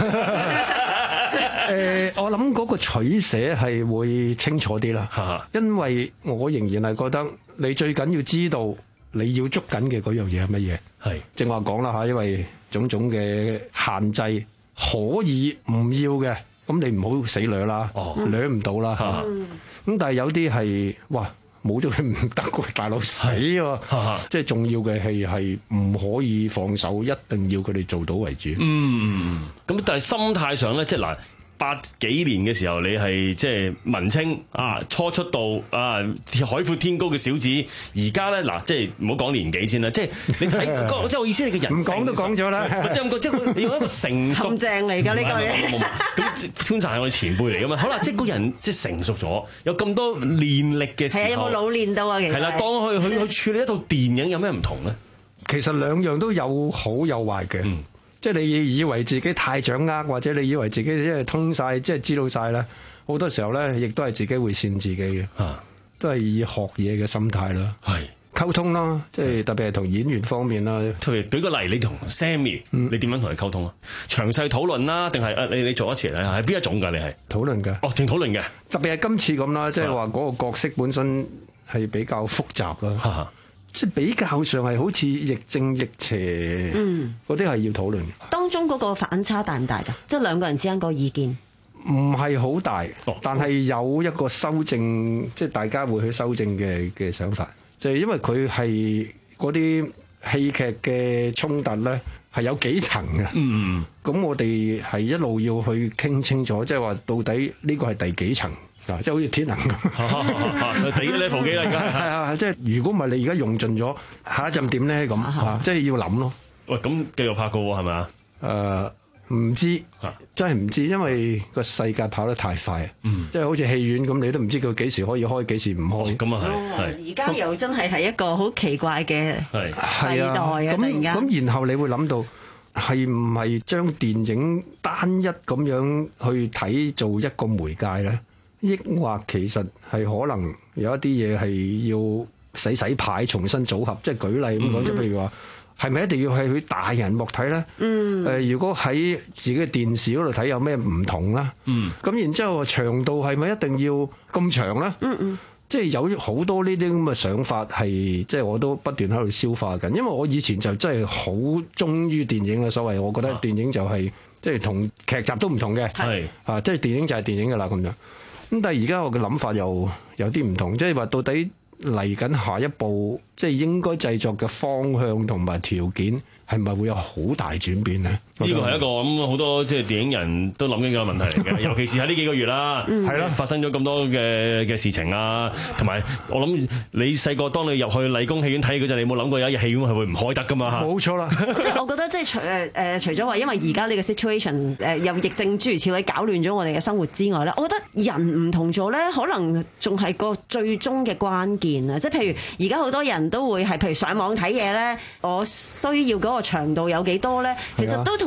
誒，我諗嗰個取捨係會清楚啲啦，因為我仍然係覺得你最緊要知道你要捉緊嘅嗰樣嘢係乜嘢。係正話講啦嚇，因為種種嘅限制。可以唔要嘅，咁你唔好死掠啦，掠唔到啦嚇。咁但係有啲係，哇，冇咗佢唔得喎，大佬死喎，即係重要嘅戲係唔可以放手，一定要佢哋做到為主。 嗯，咁但係心態上咧，即係嗱。八幾年嘅時候，你係即係文青啊，初出道啊，海闊天高嘅小子。而家咧嗱，即係唔好講年紀先啦，即係你睇，即係我意思，你嘅人唔講都講咗啦。 即係咁，即係你用一個成熟陷阱嚟㗎呢個嘢。 咁潘神係我哋前輩嚟㗎嘛。好啦，即係個人即係成熟咗，有咁多練歷嘅時候， 係有冇老練到啊？其實係啦，當去去去處理一套電影有咩唔同咧？ 其實兩樣都有好有壞嘅。嗯即係你以為自己太掌握，或者你以為自己即係通晒，即係知道晒咧，好多時候咧，亦都係自己會騙自己嘅，啊、都係以學嘢嘅心態啦，係溝通啦，即係特別係同演員方面啦。 譬如舉個例，你同 Sammy，、嗯、你點樣同佢溝通啊？詳細討論啦，定係誒你你做一次嚟係邊一種㗎？你係討論嘅， 哦，淨討論嘅。 特別係今次咁啦，即係話嗰個角色本身係比較複雜啦。啊即係比較上係好似亦正亦邪，嗰啲係要討論。 當中嗰個反差大唔大㗎？即係兩個人之間個意見唔係好大，但係有一個修正，即係大家會去修正嘅嘅想法。就係因為佢係嗰啲戲劇嘅衝突咧，係有幾層嘅。嗯，咁我哋係一路要去傾清楚，即係話到底呢個係第幾層？即係好似天能咁， 第一 level 機啦，而家係啊！即係如果唔係你而家用盡咗，下一陣點咧？咁即係要諗咯。 喂，咁繼續拍嘅喎，係咪啊？ 誒，唔知，真係唔知，因為個世界跑得太快。嗯，即係好似戲院咁，你都唔知佢幾時可以開，幾時唔開。 咁啊係。而家又真係係一個好奇怪嘅世代啊！突然間咁，然後你會諗到係唔係將電影單一咁樣去睇做一個媒介咧？抑或其實係可能有一啲嘢係要洗洗牌重新組合，即係舉例咁講，即係譬如話係咪一定要係去大銀幕睇咧？嗯，誒、呃，如果喺自己嘅電視嗰度睇有咩唔同啦？嗯，咁然之後長度係咪一定要咁長咧？嗯嗯，即係有好多呢啲咁嘅想法係，即係我都不斷喺度消化緊。因為我以前就真係好忠於電影嘅所謂，我覺得電影就係、是、即係同劇集都唔同嘅，係啊，即係電影就係電影㗎啦咁樣。咁但係而家我嘅諗法又有啲唔同，即係話到底嚟緊下，下一步，即係應該製作嘅方向同埋條件，係咪會有好大轉變呢？ 呢個係一個咁好多即係電影人都諗緊嘅問題嚟嘅，尤其是喺呢幾個月啦，係啦、嗯，發生咗咁多嘅嘅事情啊，同埋我諗你細個當你入去麗宮戲院睇嗰陣，你冇諗過有一日戲院係會唔開得噶嘛？ 冇錯啦， 即係我覺得即係除誒誒除咗話因為而家呢個 situation 誒又疫症諸如此類搞亂咗我哋嘅生活之外咧，我覺得人唔同咗咧，可能仲係個最終嘅關鍵啊！即係譬如而家好多人都會係譬如上網睇嘢咧，我需要嗰個長度有幾多咧，其實都同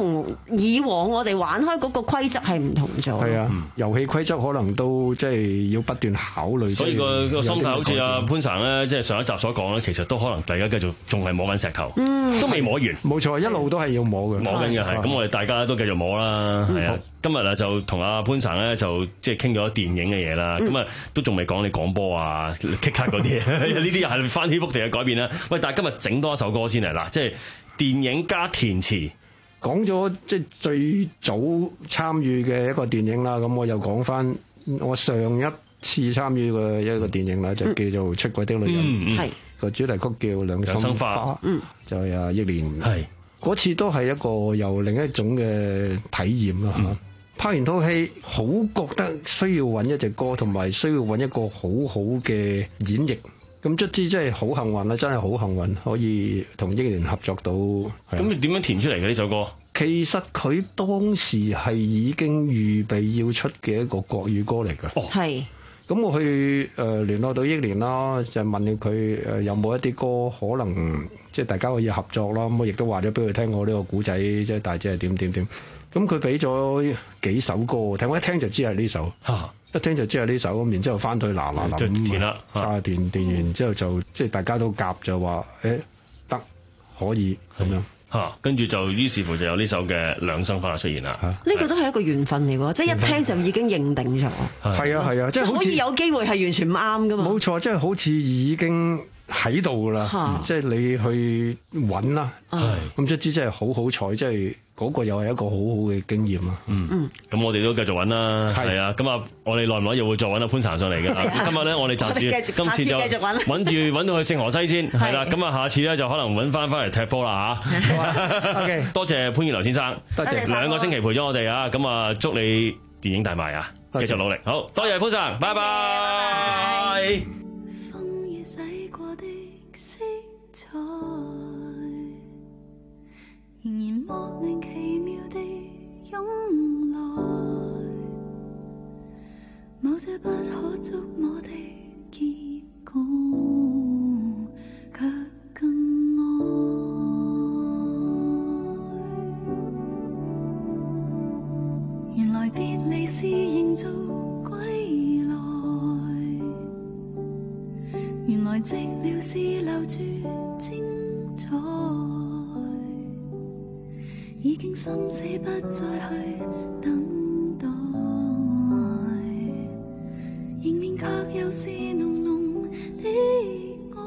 同以往我哋玩開嗰個規則係唔同咗。 係啊，遊戲規則可能都即係要不斷考慮。 所以個個心態好似阿潘 Sir 咧，即係上一集所講咧，其實都可能大家繼續仲係摸緊石頭， 嗯、 都未摸完。 冇錯，一路都係要摸嘅， 摸緊嘅係。咁我哋大家都繼續摸啦，係啊。今日啊就同阿潘 Sir 咧就即係傾咗電影嘅嘢啦，咁啊、嗯、都仲未講你廣播啊、kick 卡嗰啲，呢啲又係翻天覆地嘅改變啦。喂，但係今日整多一首歌先嚟嗱，即係電影加填詞， 講咗即係最早參與嘅一個電影啦。咁我又講翻我上一次參與嘅一個電影啦，就叫做《出軌的女人》，係個、嗯、主題曲叫《兩心花》，嗯，就係阿憶蓮，係嗰次都係一個又另一種嘅體驗啦。嗯拍完套戲，好覺得需要揾一隻歌，同埋需要揾一個好好嘅演繹。咁卒之真係好幸運啦，真係好幸運可以同憶蓮合作到。 咁你點樣填出嚟嘅呢首歌？ 其實佢當時係已經預備要出嘅一個國語歌嚟㗎。 哦，係。 咁我去誒聯絡到憶蓮啦，就問佢誒有冇一啲歌可能即係大家可以合作啦。咁我亦都話咗俾佢聽，我呢個古仔即係大致係點點點。咁佢俾咗幾首歌，睇我一聽就知係呢首，啊、一聽就知係呢首。咁然之後翻去嗱嗱臨填啦， 啊填填完之後就即係大家都夾就話誒得可以咁樣嚇，跟住就於是乎就有呢首嘅兩生花出現啦。 呢個都係一個緣分嚟喎，即係一聽就已經認定咗。 係啊係啊，即係可以有機會係完全唔啱噶嘛。 冇錯，即係好似已經喺度噶啦，即係你去揾啦。咁卒之真係好好彩，即係。嗰個又係一個好好嘅經驗啊！ 嗯，咁我哋都繼續揾啦，係啊，咁啊，我哋耐唔耐又會再揾阿潘 Sir 上嚟嘅。今日咧，我哋暫時今次就揾住揾到去聖河西先，係啦。咁啊，下次咧就可能揾翻翻嚟踢波啦嚇。OK，多謝潘燕樓先生，多謝兩個星期陪咗我哋啊！咁啊，祝你電影大賣啊，繼續努力。好多謝潘 Sir，拜拜。 仍然莫名其妙地湧來，某些不可捉摸的結果，卻更愛。原來別離是營造歸來，原來寂寥是留住精彩。已經心死不再去等待，迎面卻又是濃濃的愛。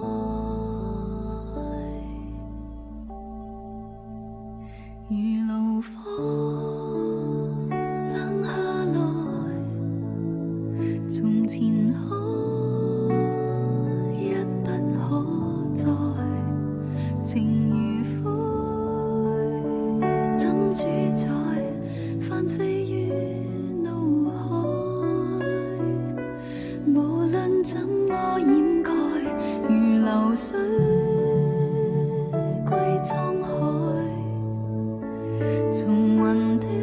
如爐火冷下來，從前可一不可再，情如主宰翻飛於腦海，無論怎麼掩蓋，如流水歸滄海，從雲端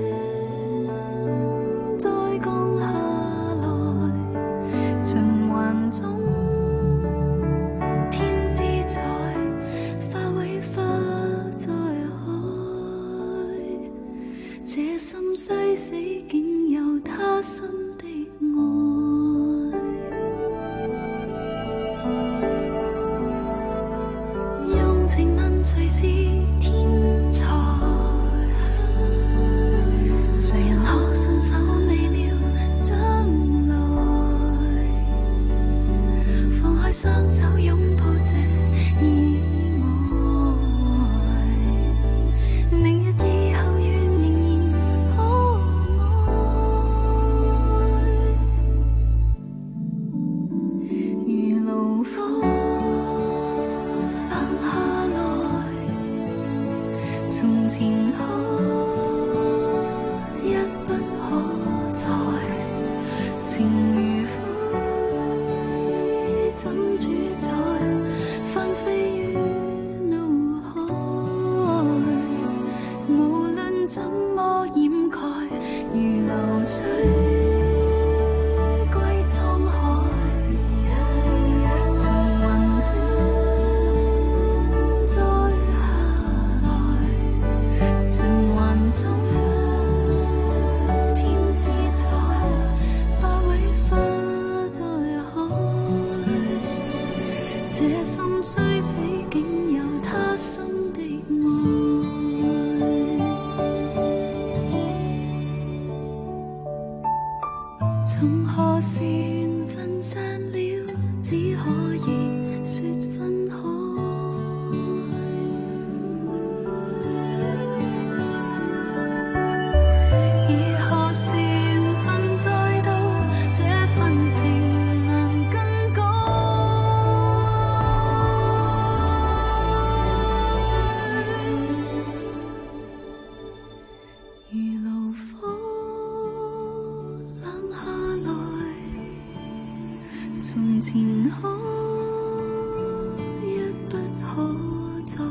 再降下來，循環中天之彩，化為花在這心雖死，竟有他心的愛。用情問誰是天才？誰人可信守未了將來？放開雙手擁抱這意外，明日以後循環中這心雖死，竟有他心的愛。從何時緣分散了，只可以說分開。而何時緣分再到，這份情難更改。如爐火冷下來，從前可一不可再，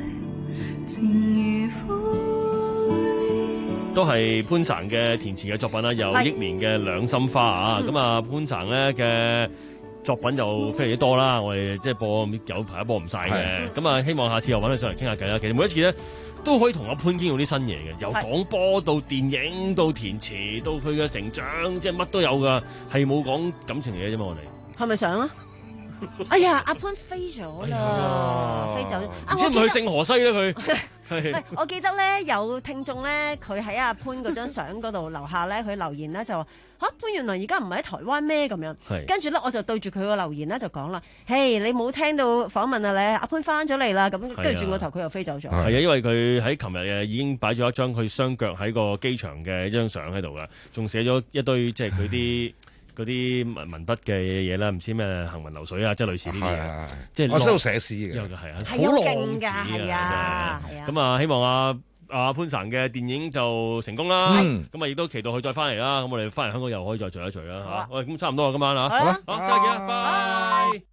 情如灰。 都係潘岑嘅填詞嘅作品啦，有憶蓮嘅《兩心花》啊，咁啊潘岑咧嘅作品就非常之多啦，我哋即係播有排都播唔晒嘅，咁啊希望下次又揾佢上嚟傾下偈啦。其實每一次咧都可以同阿潘傾到啲新嘢嘅，由廣播到電影到填詞到佢嘅成長，即係乜都有噶，係冇講感情嘢啫嘛，我哋係咪想啊？哎呀，阿潘飛咗啦，飛走咗。 唔知係咪去聖河西咧佢？ 係，我記得咧有聽眾咧，佢喺阿潘嗰張相嗰度樓下咧，佢留言咧就話嚇潘原來而家唔係喺台灣咩咁樣？跟住咧我就對住佢個留言咧就講啦，嘿你冇聽到訪問啊咧，阿潘翻咗嚟啦，咁跟住轉個頭佢又飛走咗。係啊，因為佢喺琴日誒已經擺咗一張佢雙腳喺個機場嘅一張相喺度噶，仲寫咗一堆即係佢啲。嗰啲文文筆嘅嘢啦，唔知咩行雲流水啊，即係類似呢啲嘢，即係我識到寫詩嘅， 係啊， 好勁㗎，係啊，係啊。 咁啊，希望阿阿潘岑嘅電影就成功啦。咁啊，亦都期待佢再翻嚟啦。咁我哋翻嚟香港又可以再聚一聚啦嚇。喂，咁差唔多啦，今晚啊，好啦，好，再見啦，拜。